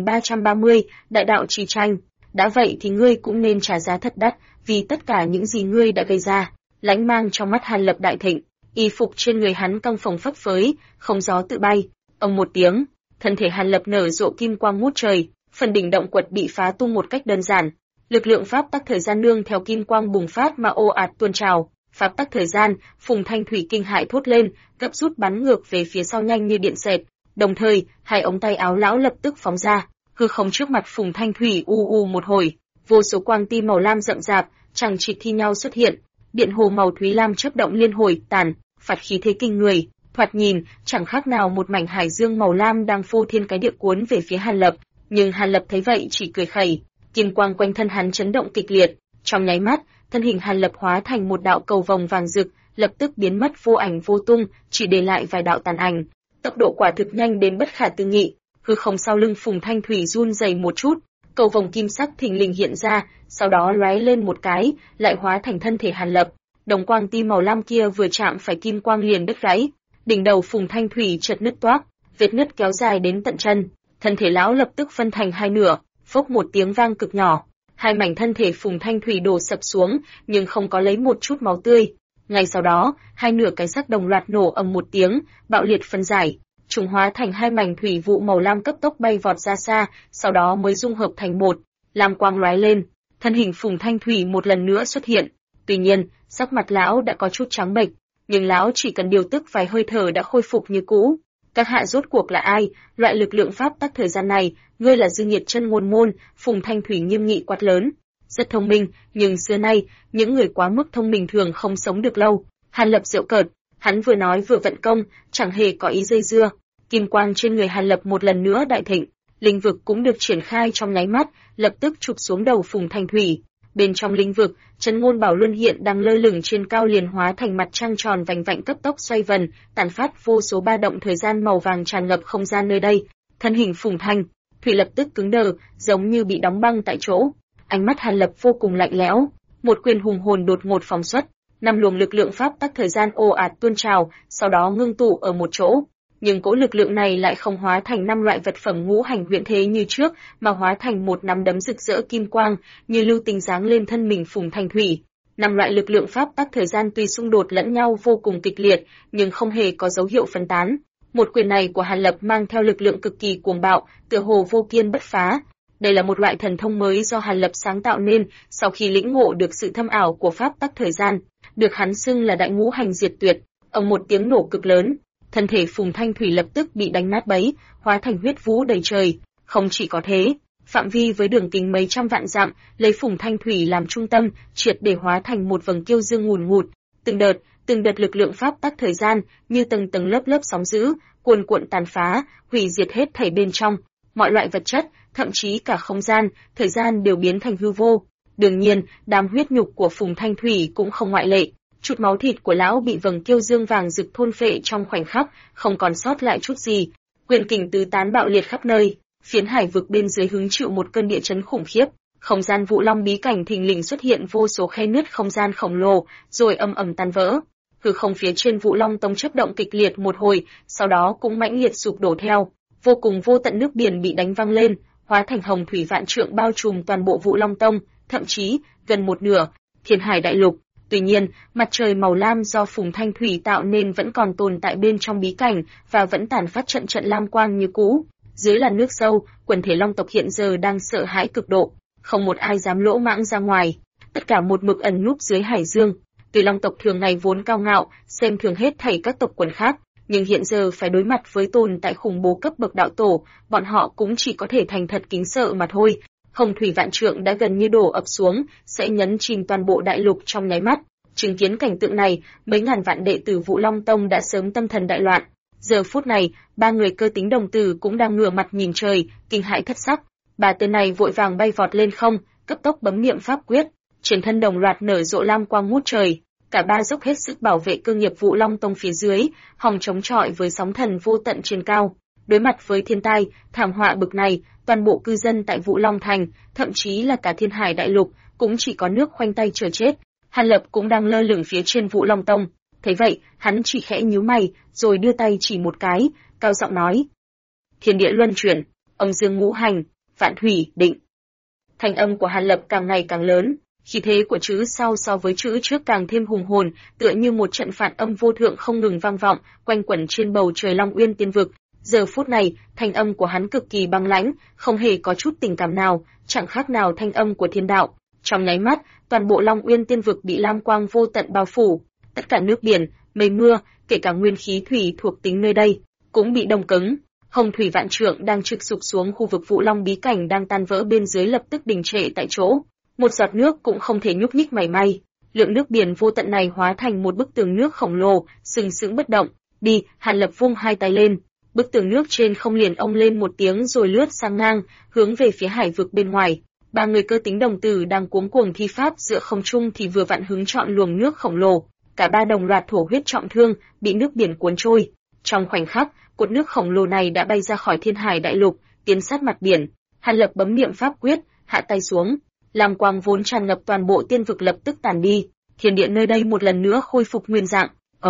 1330, Đại đạo trì tranh. Đã vậy thì ngươi cũng nên trả giá thật đắt, vì tất cả những gì ngươi đã gây ra. Lãnh mang trong mắt Hàn Lập đại thịnh, y phục trên người hắn căng phồng phấp phới, không gió tự bay. Ông một tiếng, thân thể Hàn Lập nở rộ kim quang ngút trời, phần đỉnh động quật bị phá tung một cách đơn giản. Lực lượng pháp tắc thời gian nương theo kim quang bùng phát mà ồ ạt tuôn trào. Pháp tắc thời gian, Phùng Thanh Thủy kinh hãi thốt lên, gấp rút bắn ngược về phía sau nhanh như điện xẹt. Đồng thời, hai ống tay áo lão lập tức phóng ra, hư không trước mặt Phùng Thanh Thủy u một hồi, vô số quang ti màu lam rậm rạp, chằng chịt thi nhau xuất hiện. Điện hồ màu thúy lam chớp động liên hồi tàn, phạt khí thế kinh người, thoạt nhìn chẳng khác nào một mảnh hải dương màu lam đang phô thiên cái địa cuốn về phía Hàn Lập. Nhưng Hàn Lập thấy vậy chỉ cười khẩy, kim quang quanh thân hắn chấn động kịch liệt, trong nháy mắt, thân hình Hàn Lập hóa thành một đạo cầu vồng vàng rực, lập tức biến mất vô ảnh vô tung, chỉ để lại vài đạo tàn ảnh. Tốc độ quả thực nhanh đến bất khả tư nghị, hư không sau lưng Phùng Thanh Thủy run rẩy một chút, cầu vồng kim sắc thình lình hiện ra, sau đó lóe lên một cái, lại hóa thành thân thể Hàn Lập. Đồng quang ti màu lam kia vừa chạm phải kim quang liền đứt gãy, đỉnh đầu Phùng Thanh Thủy chợt nứt toác, vết nứt kéo dài đến tận chân, thân thể lão lập tức phân thành hai nửa, phốc một tiếng vang cực nhỏ, hai mảnh thân thể Phùng Thanh Thủy đổ sập xuống, nhưng không có lấy một chút máu tươi. Ngay sau đó, hai nửa cái xác đồng loạt nổ ầm một tiếng, bạo liệt phân giải, trùng hóa thành hai mảnh thủy vụ màu lam cấp tốc bay vọt ra xa, sau đó mới dung hợp thành một, lam quang lóe lên, thân hình Phùng Thanh Thủy một lần nữa xuất hiện. Tuy nhiên, sắc mặt lão đã có chút trắng bệch, nhưng lão chỉ cần điều tức vài hơi thở đã khôi phục như cũ. Các hạ rốt cuộc là ai? Loại lực lượng pháp tắc thời gian này, ngươi là dư nghiệt chân ngôn môn? Phùng Thanh Thủy nghiêm nghị quát lớn. Rất thông minh, nhưng xưa nay, những người quá mức thông minh thường không sống được lâu. Hàn Lập giễu cợt, hắn vừa nói vừa vận công, chẳng hề có ý dây dưa. Kim quang trên người Hàn Lập một lần nữa đại thịnh, linh vực cũng được triển khai trong nháy mắt, lập tức chụp xuống đầu Phùng Thanh Thủy. Bên trong linh vực, Chân Ngôn Bảo Luân hiện đang lơ lửng trên cao liền hóa thành mặt trăng tròn vành vạnh cấp tốc xoay vần, tản phát vô số ba động thời gian màu vàng tràn ngập không gian nơi đây. Thân hình Phùng Thanh Thủy lập tức cứng đờ, giống như bị đóng băng tại chỗ. Ánh mắt Hàn Lập vô cùng lạnh lẽo, một quyền hùng hồn đột ngột phóng xuất, năm luồng lực lượng pháp tắc thời gian ồ ạt tuôn trào, sau đó ngưng tụ ở một chỗ. Nhưng cỗ lực lượng này lại không hóa thành năm loại vật phẩm ngũ hành huyễn thế như trước, mà hóa thành một nắm đấm rực rỡ kim quang, như lưu tình giáng lên thân mình Phùng Thanh Thủy. Năm loại lực lượng pháp tắc thời gian tuy xung đột lẫn nhau vô cùng kịch liệt, nhưng không hề có dấu hiệu phân tán. Một quyền này của Hàn Lập mang theo lực lượng cực kỳ cuồng bạo, tựa hồ vô kiên bất phá. Đây là một loại thần thông mới do Hàn Lập sáng tạo nên, sau khi lĩnh ngộ được sự thâm ảo của pháp tắc thời gian, được hắn xưng là đại ngũ hành diệt tuyệt. Ầm một tiếng nổ cực lớn, thân thể Phùng Thanh Thủy lập tức bị đánh nát bấy, hóa thành huyết vũ đầy trời. Không chỉ có thế, phạm vi với đường kính mấy trăm vạn dặm, lấy Phùng Thanh Thủy làm trung tâm, triệt để hóa thành một vầng kiêu dương ngùn ngụt. Từng đợt lực lượng pháp tắc thời gian, như tầng tầng lớp lớp sóng dữ, cuồn cuộn tàn phá, hủy diệt hết thảy bên trong. Mọi loại vật chất, thậm chí cả không gian, thời gian đều biến thành hư vô. Đương nhiên, đám huyết nhục của Phùng Thanh Thủy cũng không ngoại lệ. Chút máu thịt của lão bị vầng kiêu dương vàng rực thôn phệ trong khoảnh khắc, không còn sót lại chút gì. Quyền kình tứ tán bạo liệt khắp nơi, phiến hải vực bên dưới hứng chịu một cơn địa chấn khủng khiếp. Không gian Vũ Long bí cảnh thình lình xuất hiện vô số khe nứt không gian khổng lồ, rồi ầm ầm tan vỡ. Hư không phía trên Vũ Long tông chớp động kịch liệt một hồi, sau đó cũng mãnh liệt sụp đổ theo. Vô cùng vô tận nước biển bị đánh văng lên, hóa thành hồng thủy vạn trượng bao trùm toàn bộ Vũ Long tông, thậm chí gần một nửa Thiên Hải đại lục. Tuy nhiên, mặt trời màu lam do Phùng Thanh Thủy tạo nên vẫn còn tồn tại bên trong bí cảnh và vẫn tản phát trận trận lam quang như cũ. Dưới làn nước sâu, quần thể Long tộc hiện giờ đang sợ hãi cực độ, không một ai dám lỗ mãng ra ngoài, tất cả một mực ẩn núp dưới hải dương. Tuy Long tộc thường ngày vốn cao ngạo, xem thường hết thảy các tộc quần khác, nhưng hiện giờ phải đối mặt với tồn tại khủng bố cấp bậc đạo tổ, bọn họ cũng chỉ có thể thành thật kính sợ mà thôi. Hồng thủy vạn trượng đã gần như đổ ập xuống, sẽ nhấn chìm toàn bộ đại lục trong nháy mắt. Chứng kiến cảnh tượng này, mấy ngàn vạn đệ tử Vũ Long Tông đã sớm tâm thần đại loạn. Giờ phút này, ba người cơ tính đồng tử cũng đang ngửa mặt nhìn trời, kinh hãi thất sắc. Ba tên này vội vàng bay vọt lên không, cấp tốc bấm niệm pháp quyết, trên thân đồng loạt nở rộ lam quang ngút trời. Cả ba dốc hết sức bảo vệ cơ nghiệp Vũ Long Tông phía dưới, hòng chống chọi với sóng thần vô tận trên cao. Đối mặt với thiên tai, thảm họa bực này, toàn bộ cư dân tại Vũ Long Thành, thậm chí là cả Thiên Hải Đại Lục, cũng chỉ có nước khoanh tay chờ chết. Hàn Lập cũng đang lơ lửng phía trên Vũ Long Tông. Thấy vậy, hắn chỉ khẽ nhíu mày, rồi đưa tay chỉ một cái, cao giọng nói: Thiên địa luân chuyển, âm dương ngũ hành, vạn thủy định. Thanh âm của Hàn Lập càng ngày càng lớn, khí thế của chữ sau so với chữ trước càng thêm hùng hồn, tựa như một trận phản âm vô thượng không ngừng vang vọng, quanh quẩn trên bầu trời Long Uyên Tiên Vực. Giờ phút này, thanh âm của hắn cực kỳ băng lãnh, không hề có chút tình cảm nào, chẳng khác nào thanh âm của thiên đạo. Trong nháy mắt, toàn bộ Long Uyên Tiên Vực bị lam quang vô tận bao phủ, tất cả nước biển, mây mưa, kể cả nguyên khí thủy thuộc tính nơi đây, cũng bị đông cứng. Hồng thủy vạn trượng đang trực sụp xuống khu vực Vũ Long bí cảnh đang tan vỡ bên dưới lập tức đình trệ tại chỗ, một giọt nước cũng không thể nhúc nhích mảy may. Lượng nước biển vô tận này hóa thành một bức tường nước khổng lồ, sừng sững bất động. Đi, Hàn Lập vung hai tay lên, bức tường nước trên không liền ông lên một tiếng rồi lướt sang ngang, hướng về phía hải vực bên ngoài. Ba người cơ tính đồng tử đang cuống cuồng thi pháp giữa không trung thì vừa vặn hứng chọn luồng nước khổng lồ, cả ba đồng loạt thổ huyết trọng thương, bị nước biển cuốn trôi. Trong khoảnh khắc, cột nước khổng lồ này đã bay ra khỏi Thiên Hải Đại Lục, tiến sát mặt biển. Hàn Lập bấm niệm pháp quyết, hạ tay xuống, lam quang vốn tràn ngập toàn bộ tiên vực lập tức tàn đi, thiên địa nơi đây một lần nữa khôi phục nguyên dạng.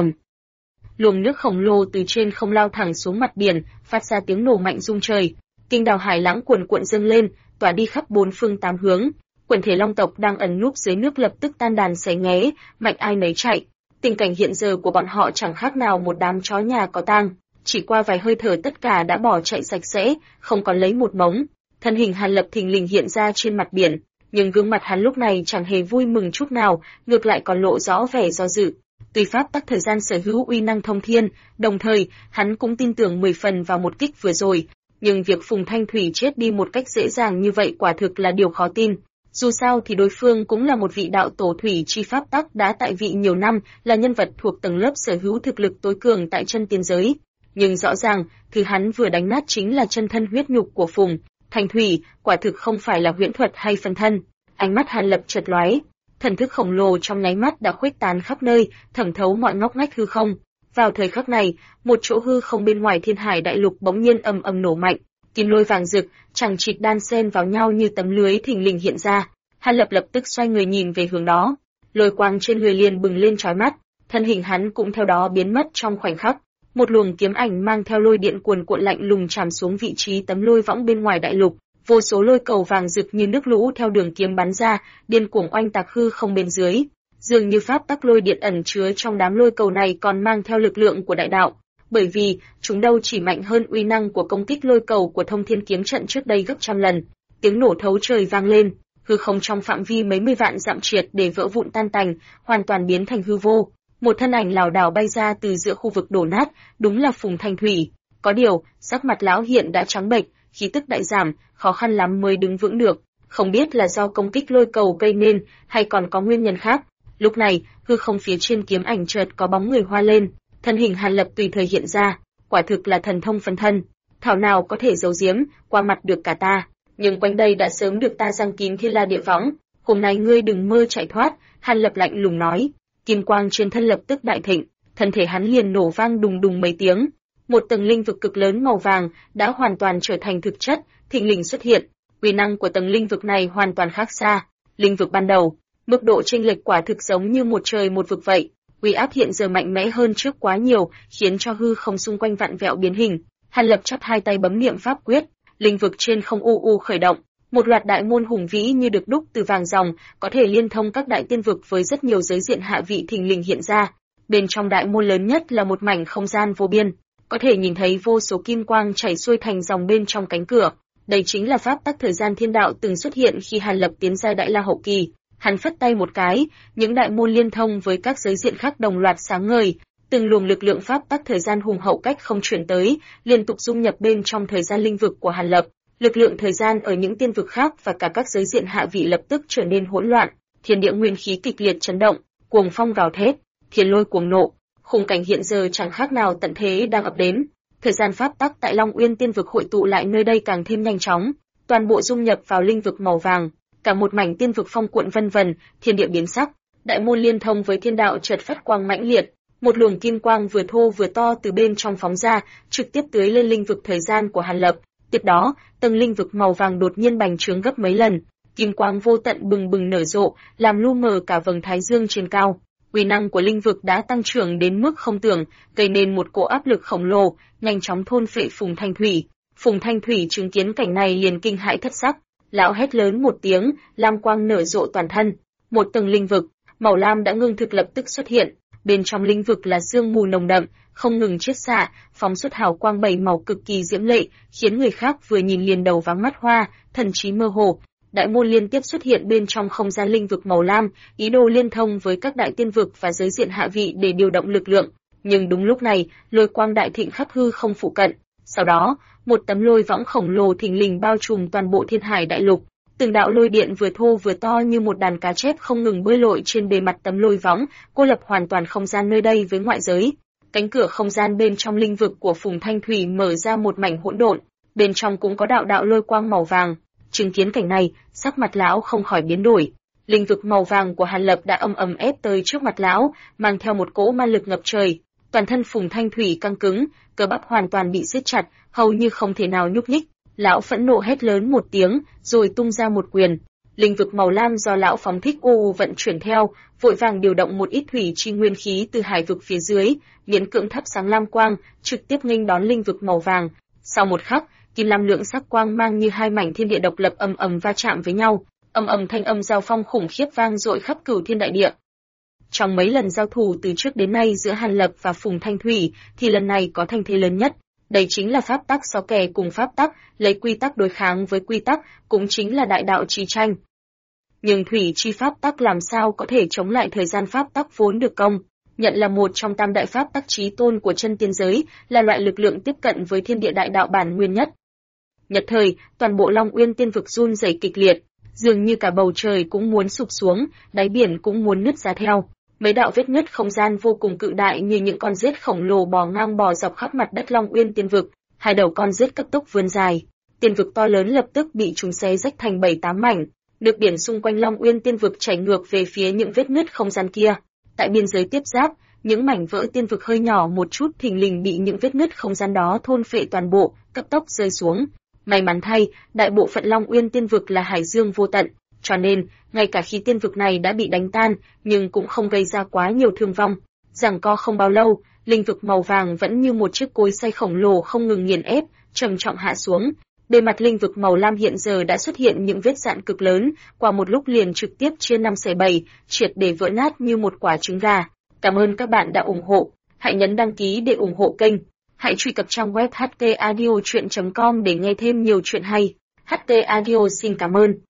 Luồng nước khổng lồ từ trên không lao thẳng xuống mặt biển, phát ra tiếng nổ mạnh rung trời. Kinh đào hải lãng cuồn cuộn dâng lên, tỏa đi khắp bốn phương tám hướng. Quần thể long tộc đang ẩn núp dưới nước lập tức tan đàn xé nghé, mạnh ai nấy chạy. Tình cảnh hiện giờ của bọn họ chẳng khác nào một đám chó nhà có tang, chỉ qua vài hơi thở tất cả đã bỏ chạy sạch sẽ, không còn lấy một mống. Thân hình Hàn Lập thình lình hiện ra trên mặt biển, nhưng gương mặt hắn lúc này chẳng hề vui mừng chút nào, ngược lại còn lộ rõ vẻ do dự. Tuy pháp tắc thời gian sở hữu uy năng thông thiên, đồng thời hắn cũng tin tưởng 10 phần vào một kích vừa rồi, nhưng việc Phùng Thanh Thủy chết đi một cách dễ dàng như vậy quả thực là điều khó tin. Dù sao thì đối phương cũng là một vị đạo tổ thủy chi pháp tắc đã tại vị nhiều năm, là nhân vật thuộc tầng lớp sở hữu thực lực tối cường tại chân tiên giới. Nhưng rõ ràng, thứ hắn vừa đánh nát chính là chân thân huyết nhục của Phùng Thanh Thủy, quả thực không phải là huyễn thuật hay phân thân. Ánh mắt Hàn Lập chợt lóe, thần thức khổng lồ trong nháy mắt đã khuếch tán khắp nơi, thẩm thấu mọi ngóc ngách hư không. Vào thời khắc này, một chỗ hư không bên ngoài Thiên Hải Đại Lục bỗng nhiên ầm ầm nổ mạnh, kim lôi vàng rực, chằng chịt đan xen vào nhau như tấm lưới thình lình hiện ra. Hàn Lập lập tức xoay người nhìn về hướng đó, lôi quang trên người liền bừng lên chói mắt, thân hình hắn cũng theo đó biến mất trong khoảnh khắc. Một luồng kiếm ảnh mang theo lôi điện cuồn cuộn lạnh lùng chạm xuống vị trí tấm lôi võng bên ngoài đại lục. Vô số lôi cầu vàng rực như nước lũ theo đường kiếm bắn ra, điên cuồng oanh tạc hư không bên dưới. Dường như pháp tắc lôi điện ẩn chứa trong đám lôi cầu này còn mang theo lực lượng của đại đạo, bởi vì chúng đâu chỉ mạnh hơn uy năng của công kích lôi cầu của Thông Thiên kiếm trận trước đây gấp trăm lần. Tiếng nổ thấu trời vang lên, hư không trong phạm vi mấy mươi vạn dặm triệt để vỡ vụn tan tành, hoàn toàn biến thành hư vô. Một thân ảnh lảo đảo bay ra từ giữa khu vực đổ nát, đúng là Phùng Thanh Thủy. Có điều, sắc mặt lão hiện đã trắng bệch, khí tức đại giảm, khó khăn lắm mới đứng vững được, không biết là do công kích lôi cầu gây nên hay còn có nguyên nhân khác. Lúc này, hư không phía trên kiếm ảnh chợt có bóng người hoa lên, thân hình Hàn Lập tùy thời hiện ra, quả thực là thần thông phân thân, thảo nào có thể giấu giếm qua mặt được cả ta, nhưng quanh đây đã sớm được ta giăng kín thiên la địa võng, hôm nay ngươi đừng mơ chạy thoát. Hàn Lập lạnh lùng nói, kim quang trên thân lập tức đại thịnh, thân thể hắn liền nổ vang đùng đùng mấy tiếng. Một tầng linh vực cực lớn màu vàng đã hoàn toàn trở thành thực chất, thình lình xuất hiện. Uy năng của tầng linh vực này hoàn toàn khác xa. Linh vực ban đầu, mức độ chênh lệch quả thực giống như một trời một vực vậy. Uy áp hiện giờ mạnh mẽ hơn trước quá nhiều, khiến cho hư không xung quanh vặn vẹo biến hình. Hàn Lập chắp hai tay bấm niệm pháp quyết, linh vực trên không u khởi động. Một loạt đại môn hùng vĩ như được đúc từ vàng ròng, có thể liên thông các đại tiên vực với rất nhiều giới diện hạ vị thình lình hiện ra. Bên trong đại môn lớn nhất là một mảnh không gian vô biên, có thể nhìn thấy vô số kim quang chảy xuôi thành dòng bên trong cánh cửa. Đây chính là pháp tắc thời gian thiên đạo từng xuất hiện khi Hàn Lập tiến giai đại la hậu kỳ. Hắn phất tay một cái, những đại môn liên thông với các giới diện khác đồng loạt sáng ngời, từng luồng lực lượng pháp tắc thời gian hùng hậu cách không chuyển tới, liên tục dung nhập bên trong thời gian linh vực của Hàn Lập. Lực lượng thời gian ở những tiên vực khác và cả các giới diện hạ vị lập tức trở nên hỗn loạn, thiên địa nguyên khí kịch liệt chấn động, cuồng phong gào thét, thiên lôi cuồng nộ, khung cảnh hiện giờ chẳng khác nào tận thế đang ập đến. Thời gian pháp tắc tại Long Uyên tiên vực hội tụ lại nơi đây càng thêm nhanh chóng, toàn bộ dung nhập vào linh vực màu vàng, cả một mảnh tiên vực phong cuộn vân vân, thiên địa biến sắc, đại môn liên thông với thiên đạo chợt phát quang mãnh liệt, một luồng kim quang vừa thô vừa to từ bên trong phóng ra, trực tiếp tưới lên linh vực thời gian của Hàn Lập. Tiếp đó, tầng linh vực màu vàng đột nhiên bành trướng gấp mấy lần, kim quang vô tận bừng bừng nở rộ, làm lu mờ cả vầng thái dương trên cao. Uy năng của linh vực đã tăng trưởng đến mức không tưởng, gây nên một cỗ áp lực khổng lồ, nhanh chóng thôn phệ Phùng Thanh Thủy. Phùng Thanh Thủy chứng kiến cảnh này liền kinh hãi thất sắc, lão hét lớn một tiếng, lam quang nở rộ toàn thân. Một tầng linh vực màu lam đã ngưng thực lập tức xuất hiện, bên trong linh vực là sương mù nồng đậm, không ngừng chiết xạ, phóng xuất hào quang bảy màu cực kỳ diễm lệ, khiến người khác vừa nhìn liền đầu váng mắt hoa, thần trí mơ hồ. Đại môn liên tiếp xuất hiện bên trong không gian linh vực màu lam, ý đồ liên thông với các đại tiên vực và giới diện hạ vị để điều động lực lượng. Nhưng đúng lúc này, lôi quang đại thịnh khắp hư không phụ cận. Sau đó, một tấm lôi võng khổng lồ thình lình bao trùm toàn bộ thiên hải đại lục. Từng đạo lôi điện vừa thô vừa to như một đàn cá chép không ngừng bơi lội trên bề mặt tấm lôi võng, cô lập hoàn toàn không gian nơi đây với ngoại giới. Cánh cửa không gian bên trong linh vực của Phùng Thanh Thủy mở ra một mảnh hỗn độn, bên trong cũng có đạo đạo lôi quang màu vàng. Chứng kiến cảnh này, sắc mặt lão không khỏi biến đổi. Linh vực màu vàng của Hàn Lập đã ầm ầm ép tới trước mặt lão, mang theo một cỗ ma lực ngập trời. Toàn thân Phùng Thanh Thủy căng cứng, cơ bắp hoàn toàn bị siết chặt, hầu như không thể nào nhúc nhích. Lão phẫn nộ hét lớn một tiếng, rồi tung ra một quyền. Linh vực màu lam do lão phóng thích vận chuyển theo, vội vàng điều động một ít thủy chi nguyên khí từ hải vực phía dưới, miễn cưỡng thắp sáng lam quang, trực tiếp nghênh đón linh vực màu vàng. Sau một khắc, kim lam lượng sắc quang mang như hai mảnh thiên địa độc lập ầm ầm va chạm với nhau, ầm ầm thanh âm giao phong khủng khiếp vang dội khắp cửu thiên đại địa. Trong mấy lần giao thủ từ trước đến nay giữa Hàn Lập và Phùng Thanh Thủy, thì lần này có thanh thế lớn nhất. Đây chính là pháp tắc so kè cùng pháp tắc, lấy quy tắc đối kháng với quy tắc, cũng chính là đại đạo chi tranh. Nhưng thủy chi pháp tắc làm sao có thể chống lại thời gian pháp tắc vốn được công, nhận là một trong tam đại pháp tắc chí tôn của chân tiên giới, là loại lực lượng tiếp cận với thiên địa đại đạo bản nguyên nhất. Nhất thời, toàn bộ Long Uyên tiên vực run rẩy kịch liệt, dường như cả bầu trời cũng muốn sụp xuống, đáy biển cũng muốn nứt ra theo. Mấy đạo vết nứt không gian vô cùng cự đại như những con rết khổng lồ bò ngang bò dọc khắp mặt đất Long Uyên tiên vực, hai đầu con rết cấp tốc vươn dài. Tiên vực to lớn lập tức bị chúng xé rách thành 7-8 mảnh, nước biển xung quanh Long Uyên tiên vực chảy ngược về phía những vết nứt không gian kia. Tại biên giới tiếp giáp, những mảnh vỡ tiên vực hơi nhỏ một chút thình lình bị những vết nứt không gian đó thôn phệ toàn bộ, cấp tốc rơi xuống. May mắn thay, đại bộ phận Long Uyên tiên vực là hải dương vô tận, cho nên, ngay cả khi tiên vực này đã bị đánh tan, nhưng cũng không gây ra quá nhiều thương vong. Giằng co không bao lâu, linh vực màu vàng vẫn như một chiếc cối xay khổng lồ không ngừng nghiền ép, trầm trọng hạ xuống. Bề mặt linh vực màu lam hiện giờ đã xuất hiện những vết rạn cực lớn, qua một lúc liền trực tiếp chia 5/7, triệt để vỡ nát như một quả trứng gà. Cảm ơn các bạn đã ủng hộ, hãy nhấn đăng ký để ủng hộ kênh. Hãy truy cập trang web htaudio.com để nghe thêm nhiều chuyện hay. HT Audio xin cảm ơn.